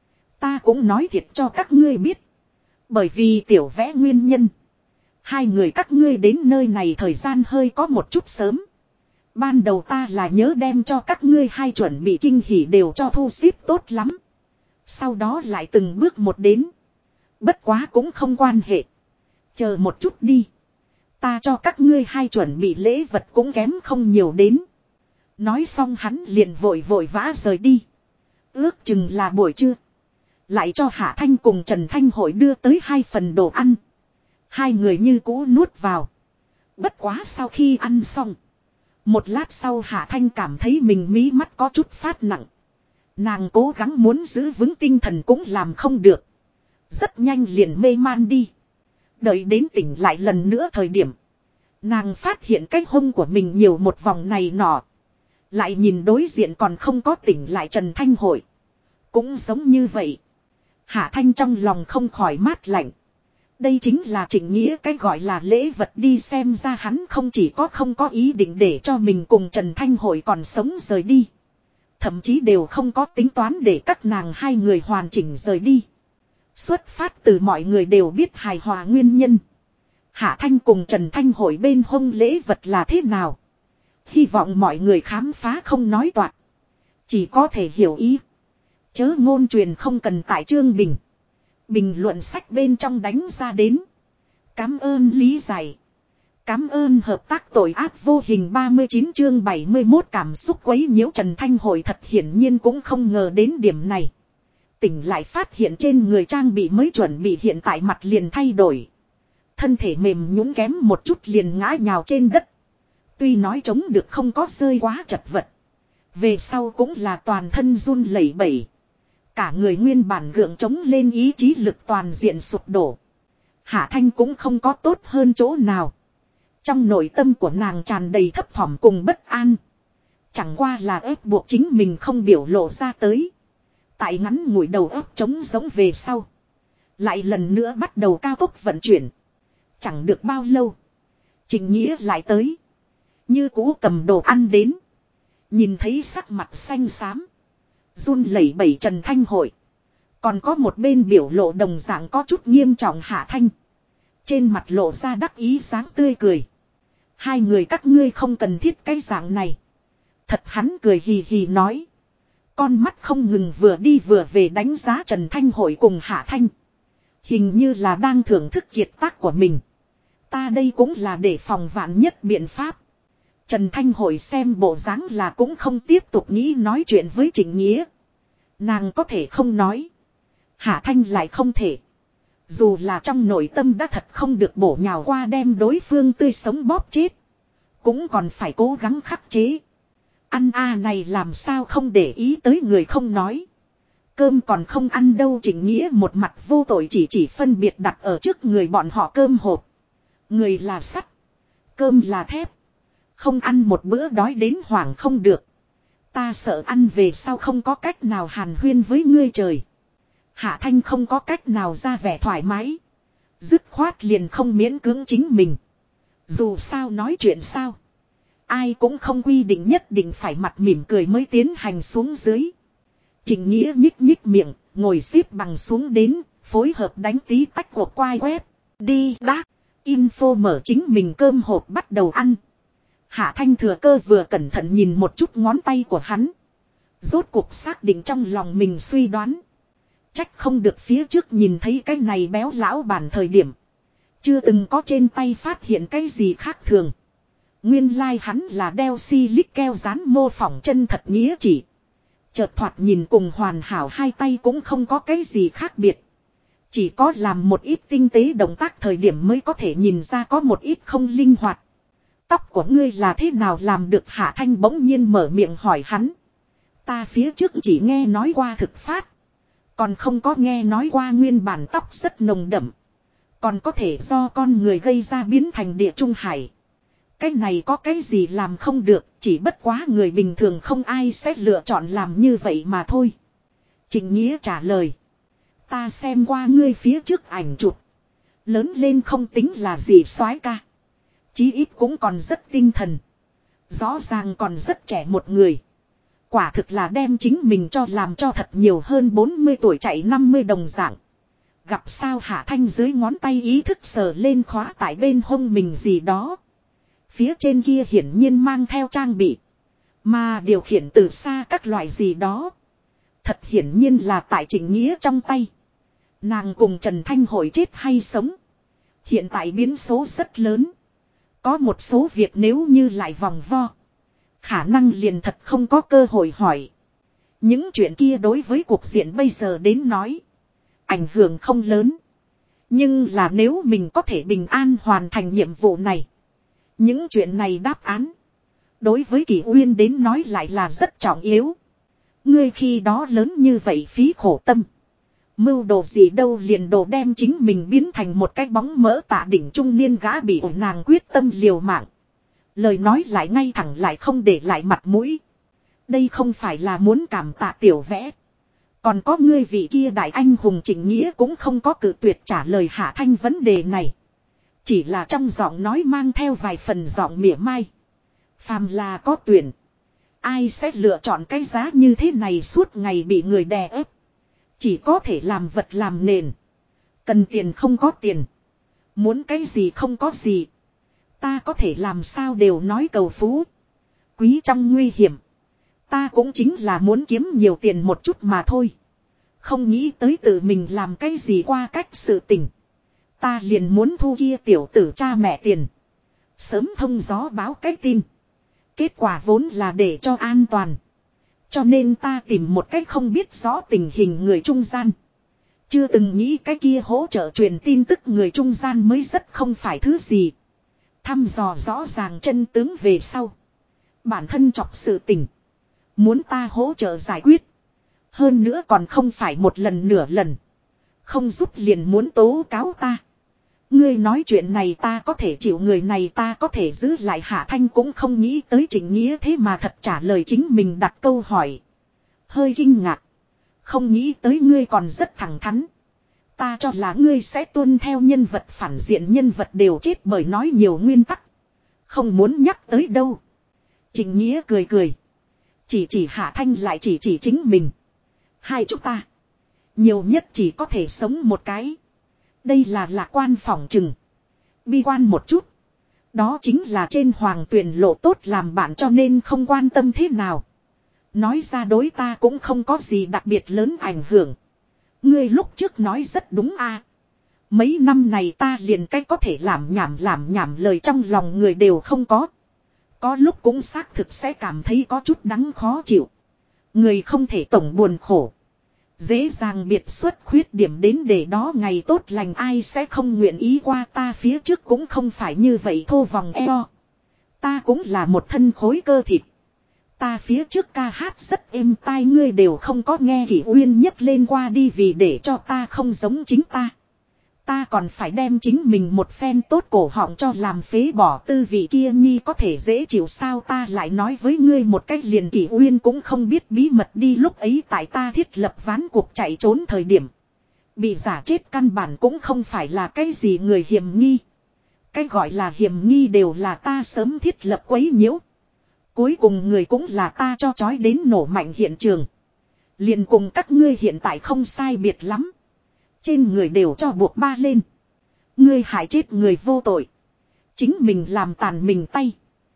Ta cũng nói thiệt cho các ngươi biết. Bởi vì tiểu vẽ nguyên nhân. Hai người các ngươi đến nơi này thời gian hơi có một chút sớm. Ban đầu ta là nhớ đem cho các ngươi hai chuẩn bị kinh hỉ đều cho thu xếp tốt lắm. Sau đó lại từng bước một đến. Bất quá cũng không quan hệ. Chờ một chút đi. Ta cho các ngươi hai chuẩn bị lễ vật cũng kém không nhiều đến. Nói xong hắn liền vội vã rời đi. Ước chừng là buổi trưa. Lại cho Hạ Thanh cùng Trần Thanh Hội đưa tới 2 phần đồ ăn. Hai người như cũ nuốt vào. Bất quá sau khi ăn xong. Một lát sau Hạ Thanh cảm thấy mình mí mắt có chút phát nặng. Nàng cố gắng muốn giữ vững tinh thần cũng làm không được. Rất nhanh liền mê man đi. Đợi đến tỉnh lại lần nữa thời điểm. Nàng phát hiện cái hông của mình nhiều một vòng này nọ. Lại nhìn đối diện còn không có tỉnh lại Trần Thanh Hội. Cũng giống như vậy. Hạ Thanh trong lòng không khỏi mát lạnh. Đây chính là Trịnh Nghĩa cái gọi là lễ vật đi, xem ra hắn không chỉ không có ý định để cho mình cùng Trần Thanh Hội còn sống rời đi. Thậm chí đều không có tính toán để các nàng hai người hoàn chỉnh rời đi. Xuất phát từ mọi người đều biết hài hòa nguyên nhân. Hạ Thanh cùng Trần Thanh Hội bên hông lễ vật là thế nào. Hy vọng mọi người khám phá không nói toạc. Chỉ có thể hiểu ý. Chớ ngôn truyền không cần tại chương bình luận sách bên trong đánh ra đến. Cảm ơn lý giải. Cảm ơn hợp tác tội ác vô hình 39 chương 71 cảm xúc quấy nhiễu Trần Thanh Hội thật hiển nhiên cũng không ngờ đến điểm này. Tỉnh lại phát hiện trên người trang bị mới chuẩn bị hiện tại mặt liền thay đổi. Thân thể mềm nhũn kém một chút liền ngã nhào trên đất. Tuy nói chống được không có rơi quá chật vật. Về sau cũng là toàn thân run lẩy bẩy. Cả người nguyên bản gượng chống lên ý chí lực toàn diện sụp đổ. Hạ Thanh cũng không có tốt hơn chỗ nào. Trong nội tâm của nàng tràn đầy thấp thỏm cùng bất an. Chẳng qua là ép buộc chính mình không biểu lộ ra tới. Tại ngắn ngủi đầu óc trống giống về sau. Lại lần nữa bắt đầu cao tốc vận chuyển. Chẳng được bao lâu. Trịnh Nghĩa lại tới. Như cũ cầm đồ ăn đến. Nhìn thấy sắc mặt xanh xám. Run lẩy bẩy Trần Thanh Hội. Còn có một bên biểu lộ đồng dạng có chút nghiêm trọng Hạ Thanh. Trên mặt lộ ra đắc ý dáng tươi cười. Hai người các ngươi không cần thiết cái dạng này. Thật hắn cười hì hì nói. Con mắt không ngừng vừa đi vừa về đánh giá Trần Thanh Hội cùng Hạ Thanh. Hình như là đang thưởng thức kiệt tác của mình. Ta đây cũng là để phòng vạn nhất biện pháp. Trần Thanh Hội xem bộ dáng là cũng không tiếp tục nghĩ nói chuyện với Trịnh Nghĩa. Nàng có thể không nói. Hạ Thanh lại không thể. Dù là trong nội tâm đã thật không được bổ nhào qua đem đối phương tươi sống bóp chết. Cũng còn phải cố gắng khắc chế. Ăn này làm sao không để ý tới người không nói. Cơm còn không ăn đâu Trịnh Nghĩa một mặt vô tội chỉ phân biệt đặt ở trước người bọn họ cơm hộp. Người là sắt. Cơm là thép. Không ăn một bữa đói đến hoảng không được. Ta sợ ăn về sau không có cách nào hàn huyên với ngươi trời. Hạ Thanh không có cách nào ra vẻ thoải mái. Dứt khoát liền không miễn cưỡng chính mình. Dù sao nói chuyện sao. Ai cũng không quy định nhất định phải mặt mỉm cười mới tiến hành xuống dưới. Trịnh Nghĩa nhích nhích miệng, ngồi xếp bằng xuống đến, phối hợp đánh tí tách của quai web. Đi đát, info mở chính mình cơm hộp bắt đầu ăn. Hạ Thanh thừa cơ vừa cẩn thận nhìn một chút ngón tay của hắn. Rốt cuộc xác định trong lòng mình suy đoán. Trách không được phía trước nhìn thấy cái này béo lão bản thời điểm. Chưa từng có trên tay phát hiện cái gì khác thường. Nguyên lai hắn là đeo silic keo dán mô phỏng chân thật nghĩa chỉ. Chợt thoạt nhìn cùng hoàn hảo hai tay cũng không có cái gì khác biệt. Chỉ có làm một ít tinh tế động tác thời điểm mới có thể nhìn ra có một ít không linh hoạt. Tóc của ngươi là thế nào làm được Hạ Thanh bỗng nhiên mở miệng hỏi hắn. Ta phía trước chỉ nghe nói qua thực phát. Còn không có nghe nói qua nguyên bản tóc rất nồng đậm. Còn có thể do con người gây ra biến thành địa trung hải. Cái này có cái gì làm không được, chỉ bất quá người bình thường không ai sẽ lựa chọn làm như vậy mà thôi. Trịnh Nghĩa trả lời. Ta xem qua ngươi phía trước ảnh chụp. Lớn lên không tính là gì soái ca. Chí ít cũng còn rất tinh thần. Rõ ràng còn rất trẻ một người. Quả thực là đem chính mình cho làm cho thật nhiều hơn 40 tuổi chạy 50 đồng dạng. Gặp sao Hạ Thanh dưới ngón tay ý thức sờ lên khóa tại bên hông mình gì đó. Phía trên kia hiển nhiên mang theo trang bị. Mà điều khiển từ xa các loại gì đó. Thật hiển nhiên là tại Trịnh Nghĩa trong tay. Nàng cùng Trần Thanh Hội chết hay sống. Hiện tại biến số rất lớn. Có một số việc nếu như lại vòng vo. Khả năng liền thật không có cơ hội hỏi. Những chuyện kia đối với cuộc diện bây giờ đến nói. Ảnh hưởng không lớn. Nhưng là nếu mình có thể bình an hoàn thành nhiệm vụ này. Những chuyện này đáp án. Đối với Kỷ Uyên đến nói lại là rất trọng yếu. Ngươi khi đó lớn như vậy phí khổ tâm. Mưu đồ gì đâu liền đồ đem chính mình biến thành một cái bóng mỡ tạ đỉnh trung niên gã bị ổn nàng quyết tâm liều mạng. Lời nói lại ngay thẳng lại không để lại mặt mũi. Đây không phải là muốn cảm tạ tiểu vẽ. Còn có ngươi vị kia đại anh hùng Trịnh Nghĩa cũng không có cự tuyệt trả lời Hạ Thanh vấn đề này. Chỉ là trong giọng nói mang theo vài phần giọng mỉa mai. Phàm là có tuyển. Ai sẽ lựa chọn cái giá như thế này suốt ngày bị người đè ép. Chỉ có thể làm vật làm nền. Cần tiền không có tiền. Muốn cái gì không có gì. Ta có thể làm sao đều nói cầu phú. Quý trong nguy hiểm. Ta cũng chính là muốn kiếm nhiều tiền một chút mà thôi. Không nghĩ tới tự mình làm cái gì qua cách sự tình. Ta liền muốn thu kia tiểu tử cha mẹ tiền. Sớm thông gió báo cái tin. Kết quả vốn là để cho an toàn. Cho nên ta tìm một cách không biết rõ tình hình người trung gian. Chưa từng nghĩ cái kia hỗ trợ truyền tin tức người trung gian mới rất không phải thứ gì. Thăm dò rõ ràng chân tướng về sau. Bản thân chọc sự tình. Muốn ta hỗ trợ giải quyết. Hơn nữa còn không phải một lần nửa lần. Không giúp liền muốn tố cáo ta. Ngươi nói chuyện này ta có thể chịu người này ta có thể giữ lại Hạ Thanh cũng không nghĩ tới Trịnh Nghĩa thế mà thật trả lời chính mình đặt câu hỏi. Hơi kinh ngạc. Không nghĩ tới ngươi còn rất thẳng thắn. Ta cho là ngươi sẽ tuân theo nhân vật phản diện nhân vật đều chết bởi nói nhiều nguyên tắc. Không muốn nhắc tới đâu. Trịnh Nghĩa cười cười. Chỉ Hạ Thanh lại chỉ chính mình. Hai chúng ta. Nhiều nhất chỉ có thể sống một cái. Đây là lạc quan phỏng chừng. Bi quan một chút. Đó chính là trên hoàng tuyển lộ tốt làm bạn cho nên không quan tâm thế nào. Nói ra đối ta cũng không có gì đặc biệt lớn ảnh hưởng. Ngươi lúc trước nói rất đúng a. Mấy năm này ta liền cách có thể làm nhảm lời trong lòng người đều không có. Có lúc cũng xác thực sẽ cảm thấy có chút đắng khó chịu. Người không thể tổng buồn khổ. Dễ dàng biệt xuất khuyết điểm đến để đó ngày tốt lành ai sẽ không nguyện ý qua ta phía trước cũng không phải như vậy thô vòng eo. Ta cũng là một thân khối cơ thịt. Ta phía trước ca hát rất êm tai ngươi đều không có nghe Kỷ Uyên nhấc lên qua đi vì để cho ta không giống chính ta. Ta còn phải đem chính mình một phen tốt cổ họng cho làm phế bỏ tư vị kia nhi có thể dễ chịu sao ta lại nói với ngươi một cách liền Kỷ Uyên cũng không biết bí mật đi lúc ấy tại ta thiết lập ván cuộc chạy trốn thời điểm. Bị giả chết căn bản cũng không phải là cái gì người hiểm nghi. Cái gọi là hiểm nghi đều là ta sớm thiết lập quấy nhiễu. Cuối cùng người cũng là ta cho chói đến nổ mạnh hiện trường. Liền cùng các ngươi hiện tại không sai biệt lắm. Trên người đều cho buộc ba lên. Ngươi hại chết người vô tội. Chính mình làm tàn mình tay.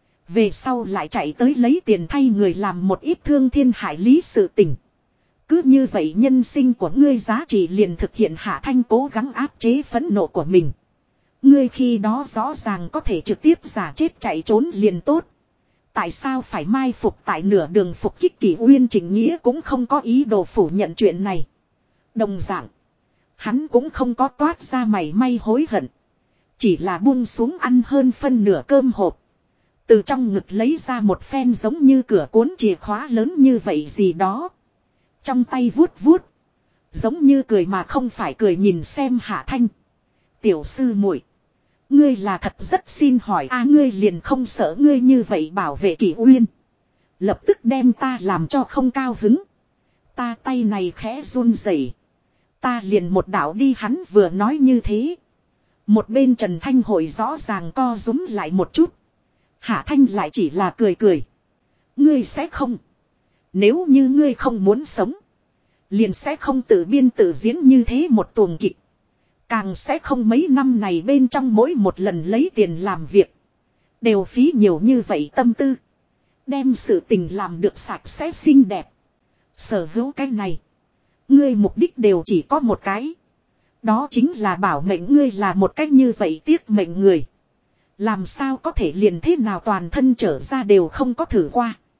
Về sau lại chạy tới lấy tiền thay người làm một ít thương thiên hại lý sự tình. Cứ như vậy nhân sinh của ngươi giá trị liền thực hiện Hạ Thanh cố gắng áp chế phẫn nộ của mình. Ngươi khi đó rõ ràng có thể trực tiếp giả chết chạy trốn liền tốt. Tại sao phải mai phục tại nửa đường phục kích Kỷ Uyên Trịnh Nghĩa cũng không có ý đồ phủ nhận chuyện này. Đồng dạng. Hắn cũng không có toát ra mảy may hối hận. Chỉ là buông xuống ăn hơn phân nửa cơm hộp. Từ trong ngực lấy ra một phen giống như cửa cuốn chìa khóa lớn như vậy gì đó. Trong tay vuốt vuốt. Giống như cười mà không phải cười nhìn xem Hạ Thanh. Tiểu sư muội, ngươi là thật rất xin hỏi ngươi liền không sợ ngươi như vậy bảo vệ Kỷ Uyên. Lập tức đem ta làm cho không cao hứng. Ta tay này khẽ run rẩy. Ta liền một đạo đi hắn vừa nói như thế. Một bên Trần Thanh Hội rõ ràng co rúm lại một chút. Hạ Thanh lại chỉ là cười cười. Ngươi sẽ không. Nếu như ngươi không muốn sống. Liền sẽ không tự biên tự diễn như thế một tuồng kịch. Càng sẽ không mấy năm này bên trong mỗi một lần lấy tiền làm việc. Đều phí nhiều như vậy tâm tư. Đem sự tình làm được sạch sẽ xinh đẹp. Sở hữu cái này. Ngươi mục đích đều chỉ có một cái. Đó chính là bảo mệnh ngươi là một cách như vậy tiếc mệnh người. Làm sao có thể liền thế nào toàn thân trở ra đều không có thử qua.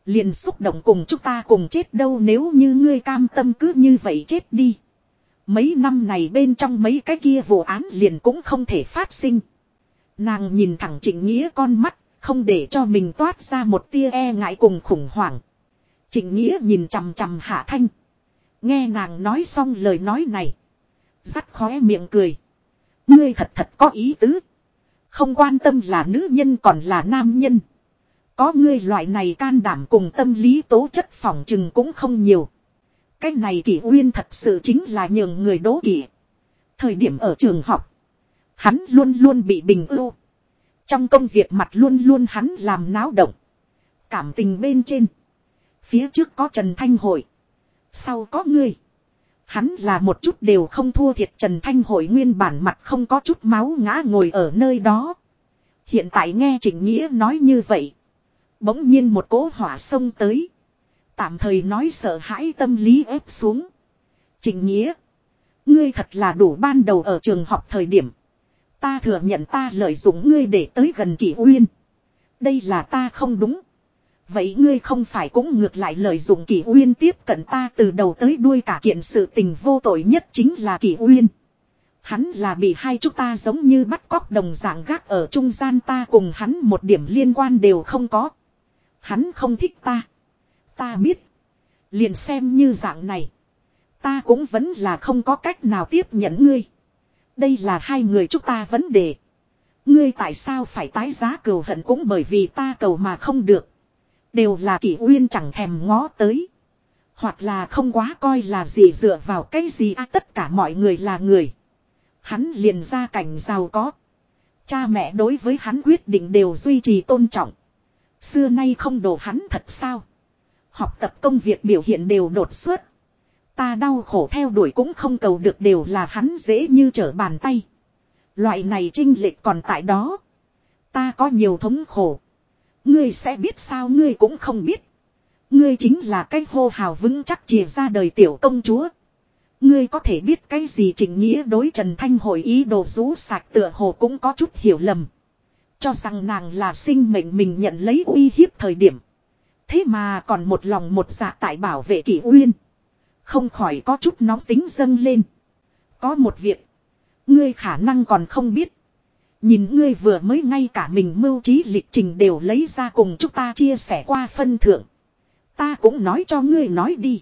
Liền xúc động cùng chúng ta cùng chết đâu, nếu như ngươi cam tâm cứ như vậy chết đi. Mấy năm này bên trong mấy cái kia vụ án liền cũng không thể phát sinh. Nàng nhìn thẳng Trịnh Nghĩa con mắt, không để cho mình toát ra một tia e ngại cùng khủng hoảng. Trịnh Nghĩa nhìn chằm chằm Hạ Thanh. Nghe nàng nói xong lời nói này, dắt khóe miệng cười. Ngươi thật thật có ý tứ. Không quan tâm là nữ nhân còn là nam nhân. Có ngươi loại này can đảm cùng tâm lý tố chất phỏng chừng cũng không nhiều. Cái này Kỷ Uyên thật sự chính là nhường người đố kỵ. Thời điểm ở trường học, hắn luôn luôn bị bình ưu. Trong công việc mặt luôn luôn hắn làm náo động. Cảm tình bên trên, phía trước có Trần Thanh Hội, sau có ngươi. Hắn là một chút đều không thua thiệt. Trần Thanh Hội nguyên bản mặt không có chút máu ngã ngồi ở nơi đó. Hiện tại nghe Trịnh Nghĩa nói như vậy, bỗng nhiên một cỗ hỏa xông tới. Tạm thời nói sợ hãi tâm lý ép xuống. Trịnh Nghĩa, ngươi thật là đủ. Ban đầu ở trường học thời điểm, ta thừa nhận ta lợi dụng ngươi để tới gần Kỷ Uyên. Đây là ta không đúng. Vậy ngươi không phải cũng ngược lại lợi dụng Kỷ Uyên tiếp cận ta từ đầu tới đuôi. Cả kiện sự tình vô tội nhất chính là Kỷ Uyên. Hắn là bị hai chúng ta giống như bắt cóc đồng dạng gác ở trung gian, ta cùng hắn một điểm liên quan đều không có. Hắn không thích ta. Ta biết. Liền xem như dạng này, ta cũng vẫn là không có cách nào tiếp nhận ngươi. Đây là hai người chúng ta vấn đề. Ngươi tại sao phải tái giá cừu hận cũng bởi vì ta cầu mà không được. Đều là Kỷ Uyên chẳng thèm ngó tới. Hoặc là không quá coi là gì, dựa vào cái gì tất cả mọi người là người. Hắn liền gia cảnh giàu có. Cha mẹ đối với hắn quyết định đều duy trì tôn trọng. Xưa nay không đổ hắn thật sao. Học tập công việc biểu hiện đều đột xuất. Ta đau khổ theo đuổi cũng không cầu được, đều là hắn dễ như trở bàn tay. Loại này chênh lệch còn tại đó. Ta có nhiều thống khổ. Ngươi sẽ biết sao? Ngươi cũng không biết. Ngươi chính là cái hô hào vững chắc chìa ra đời tiểu công chúa. Ngươi có thể biết cái gì? Trịnh Nghĩa đối Trần Thanh Hội ý đồ rũ sạch tựa hồ cũng có chút hiểu lầm. Cho rằng nàng là sinh mệnh mình nhận lấy uy hiếp thời điểm. Thế mà còn một lòng một dạ tại bảo vệ Kỷ Uyên. Không khỏi có chút nóng tính dâng lên. Có một việc, ngươi khả năng còn không biết. Nhìn ngươi vừa mới ngay cả mình mưu trí lịch trình đều lấy ra cùng chúng ta chia sẻ qua phân thượng. Ta cũng nói cho ngươi nói đi.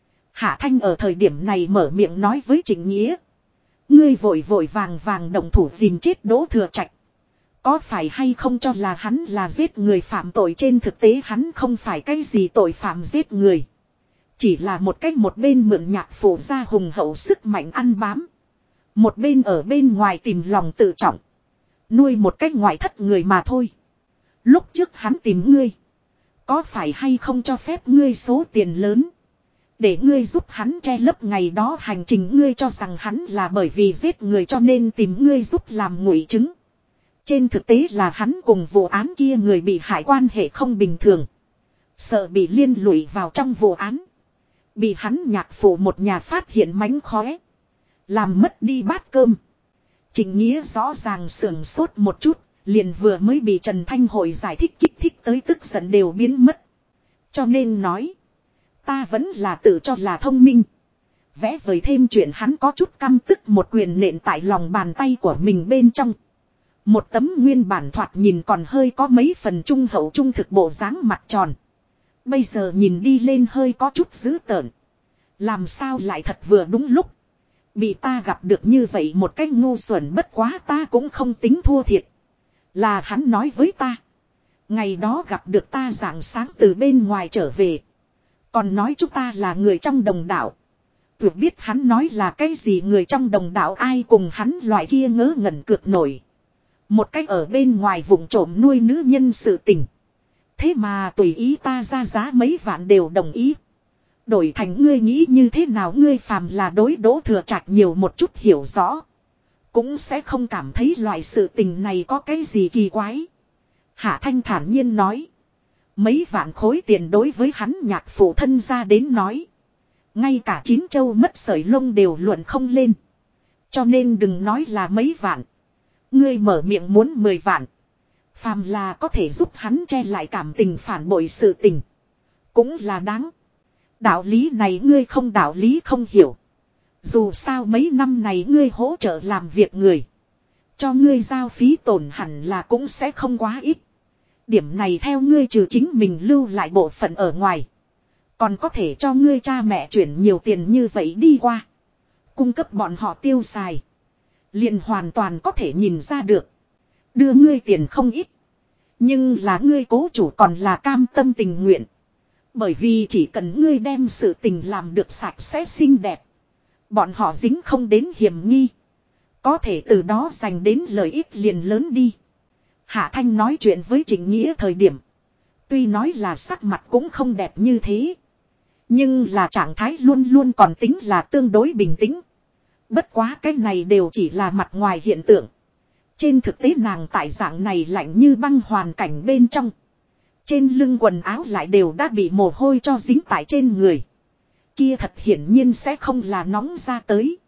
Hạ Thanh ở thời điểm này mở miệng nói với Trịnh Nghĩa. Ngươi vội vội vàng vàng động thủ dìm chết Đỗ Thừa Trạch. Có phải hay không cho là hắn là giết người phạm tội? Trên thực tế hắn không phải cái gì tội phạm giết người. Chỉ là một cách một bên mượn nhạc phụ ra hùng hậu sức mạnh ăn bám. Một bên ở bên ngoài tìm lòng tự trọng. Nuôi một cách ngoại thất người mà thôi. Lúc trước hắn tìm ngươi, có phải hay không cho phép ngươi số tiền lớn, để ngươi giúp hắn che lấp ngày đó hành trình? Ngươi cho rằng hắn là bởi vì giết người cho nên tìm ngươi giúp làm ngụy chứng. Trên thực tế là hắn cùng vụ án kia người bị hại quan hệ không bình thường. Sợ bị liên lụy vào trong vụ án. Bị hắn nhạc phụ một nhà phát hiện mánh khóe. Làm mất đi bát cơm. Trịnh Nghĩa rõ ràng sưởng sốt một chút. Liền vừa mới bị Trần Thanh Hội giải thích kích thích tới tức giận đều biến mất. Cho nên nói, ta vẫn là tự cho là thông minh. Vẽ vời thêm chuyện hắn có chút căm tức, một quyền nện tại lòng bàn tay của mình bên trong. Một tấm nguyên bản thoạt nhìn còn hơi có mấy phần trung hậu trung thực bộ dáng mặt tròn. Bây giờ nhìn đi lên hơi có chút dữ tợn. Làm sao lại thật vừa đúng lúc. Bị ta gặp được như vậy một cách ngu xuẩn, bất quá ta cũng không tính thua thiệt. Là hắn nói với ta. Ngày đó gặp được ta rạng sáng từ bên ngoài trở về. Còn nói chúng ta là người trong đồng đạo. Tôi biết hắn nói là cái gì người trong đồng đạo, ai cùng hắn loại kia ngớ ngẩn cược nổi. Một cách ở bên ngoài vùng trộm nuôi nữ nhân sự tình. Thế mà tùy ý ta ra giá mấy vạn đều đồng ý. Đổi thành ngươi nghĩ như thế nào? Ngươi phàm là đối Đỗ Thừa Trạch nhiều một chút hiểu rõ, cũng sẽ không cảm thấy loại sự tình này có cái gì kỳ quái. Hạ Thanh thản nhiên nói. Mấy vạn khối tiền đối với hắn nhạc phụ thân ra đến nói, ngay cả chín châu mất sợi lông đều luận không lên. Cho nên đừng nói là mấy vạn. Ngươi mở miệng muốn 10 vạn. Phàm là có thể giúp hắn che lại cảm tình phản bội sự tình, Cũng là đáng. Đạo lý này ngươi không đạo lý không hiểu. Dù sao mấy năm này ngươi hỗ trợ làm việc người. Cho ngươi giao phí tổn hẳn là cũng sẽ không quá ít. Điểm này theo ngươi trừ chính mình lưu lại bộ phận ở ngoài. Còn có thể cho ngươi cha mẹ chuyển nhiều tiền như vậy đi qua. Cung cấp bọn họ tiêu xài. Liền hoàn toàn có thể nhìn ra được. Đưa ngươi tiền không ít. Nhưng là ngươi cố chủ còn là cam tâm tình nguyện. Bởi vì chỉ cần ngươi đem sự tình làm được sạch sẽ xinh đẹp. Bọn họ dính không đến hiểm nghi. Có thể từ đó giành đến lợi ích liền lớn đi. Hạ Thanh nói chuyện với Trịnh Nghĩa thời điểm. Tuy nói là sắc mặt cũng không đẹp như thế. Nhưng là trạng thái luôn luôn còn tính là tương đối bình tĩnh. Bất quá cái này đều chỉ là mặt ngoài hiện tượng. Trên thực tế nàng tại dạng này lạnh như băng hoàn cảnh bên trong. Trên lưng quần áo lại đều đã bị mồ hôi cho dính tại trên người. Kia thật hiển nhiên sẽ không là nóng ra tới.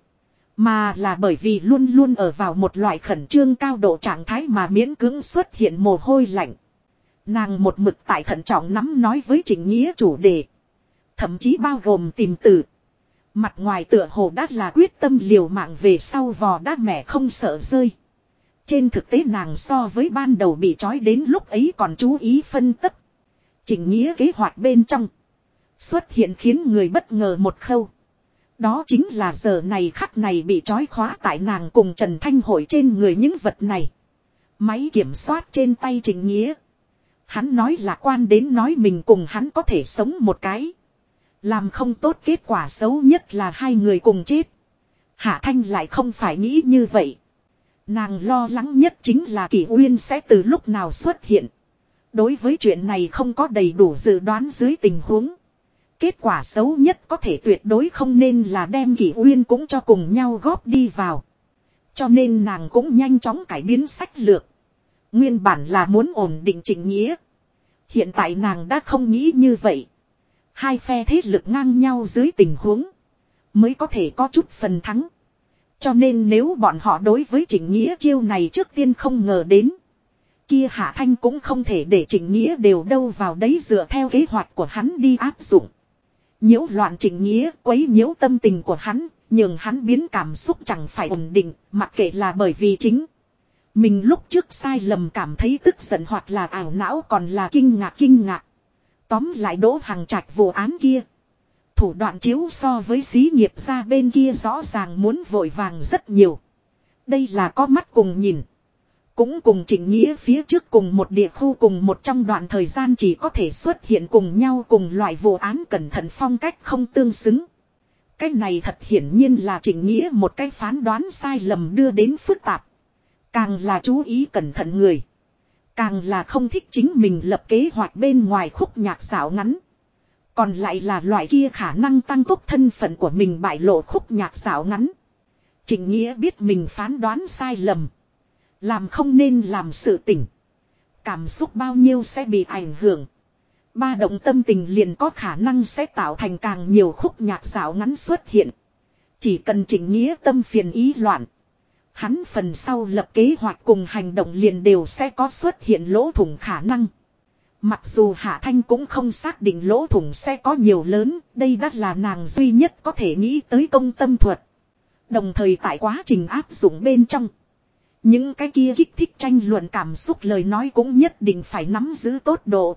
Mà là bởi vì luôn luôn ở vào một loại khẩn trương cao độ trạng thái mà miễn cưỡng xuất hiện mồ hôi lạnh. Nàng một mực tại thận trọng nắm nói với Trịnh Nghĩa chủ đề. Thậm chí bao gồm tìm từ. Mặt ngoài tựa hồ đã là quyết tâm liều mạng về sau vò đá mẹ không sợ rơi. Trên thực tế nàng so với ban đầu bị trói đến lúc ấy còn chú ý phân tích. Trịnh Nghĩa kế hoạch bên trong. Xuất hiện khiến người bất ngờ một khâu. Đó chính là giờ này khắc này bị trói khóa tại nàng cùng Trần Thanh Hội trên người những vật này. Máy kiểm soát trên tay Trịnh Nghĩa. Hắn nói lạc quan đến nói mình cùng hắn có thể sống một cái. Làm không tốt kết quả xấu nhất là hai người cùng chết. Hạ Thanh lại không phải nghĩ như vậy. Nàng lo lắng nhất chính là Kỷ Uyên sẽ từ lúc nào xuất hiện. Đối với chuyện này không có đầy đủ dự đoán dưới tình huống. Kết quả xấu nhất có thể tuyệt đối không nên là đem Kỷ Uyên cũng cho cùng nhau góp đi vào. Cho nên nàng cũng nhanh chóng cải biến sách lược. Nguyên bản là muốn ổn định Trịnh Nghĩa. Hiện tại nàng đã không nghĩ như vậy. Hai phe thế lực ngang nhau dưới tình huống. Mới có thể có chút phần thắng. Cho nên nếu bọn họ đối với Trịnh Nghĩa chiêu này trước tiên không ngờ đến. Kia Hạ Thanh cũng không thể để Trịnh Nghĩa đều đâu vào đấy dựa theo kế hoạch của hắn đi áp dụng. Nhiễu loạn Trịnh Nghĩa quấy nhiễu tâm tình của hắn. Nhưng hắn biến cảm xúc chẳng phải ổn định. Mặc kệ là bởi vì chính mình lúc trước sai lầm cảm thấy tức giận hoặc là ảo não còn là kinh ngạc. Tóm lại Đỗ Hằng Trạch vụ án kia. Thủ đoạn chiếu so với xí nghiệp ra bên kia rõ ràng muốn vội vàng rất nhiều. Đây là có mắt cùng nhìn. Cũng cùng Trịnh Nghĩa phía trước cùng một địa khu cùng một trong đoạn thời gian chỉ có thể xuất hiện cùng nhau cùng loại vụ án cẩn thận phong cách không tương xứng. Cái này thật hiển nhiên là Trịnh Nghĩa một cái phán đoán sai lầm đưa đến phức tạp. Càng là chú ý cẩn thận người. Càng là không thích chính mình lập kế hoạch bên ngoài khúc nhạc xảo ngắn. Còn lại là loại kia khả năng tăng tốc thân phận của mình bại lộ khúc nhạc xảo ngắn. Trịnh Nghĩa biết mình phán đoán sai lầm. Làm không nên làm sự tỉnh. Cảm xúc bao nhiêu sẽ bị ảnh hưởng. Ba động tâm tình liền có khả năng sẽ tạo thành càng nhiều khúc nhạc xảo ngắn xuất hiện. Chỉ cần Trịnh Nghĩa tâm phiền ý loạn. Hắn phần sau lập kế hoạch cùng hành động liền đều sẽ có xuất hiện lỗ thủng khả năng. Mặc dù Hạ Thanh cũng không xác định lỗ thủng sẽ có nhiều lớn, đây đã là nàng duy nhất có thể nghĩ tới công tâm thuật. Đồng thời tại quá trình áp dụng bên trong. Những cái kia kích thích tranh luận cảm xúc lời nói cũng nhất định phải nắm giữ tốt độ.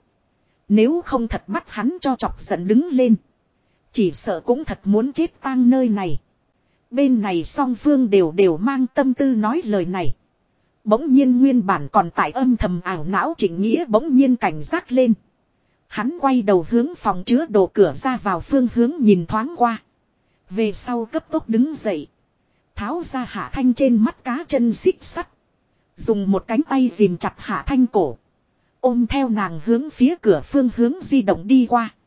Nếu không thật bắt hắn cho chọc giận đứng lên. Chỉ sợ cũng thật muốn chết tang nơi này. Bên này song phương đều mang tâm tư nói lời này. Bỗng nhiên nguyên bản còn tại âm thầm ảo não Trịnh Nghĩa bỗng nhiên cảnh giác lên. Hắn quay đầu hướng phòng chứa đồ cửa ra vào phương hướng nhìn thoáng qua. Về sau cấp tốc đứng dậy. Tháo ra Hạ Thanh trên mắt cá chân xích sắt. Dùng một cánh tay ghìm chặt Hạ Thanh cổ. Ôm theo nàng hướng phía cửa phương hướng di động đi qua.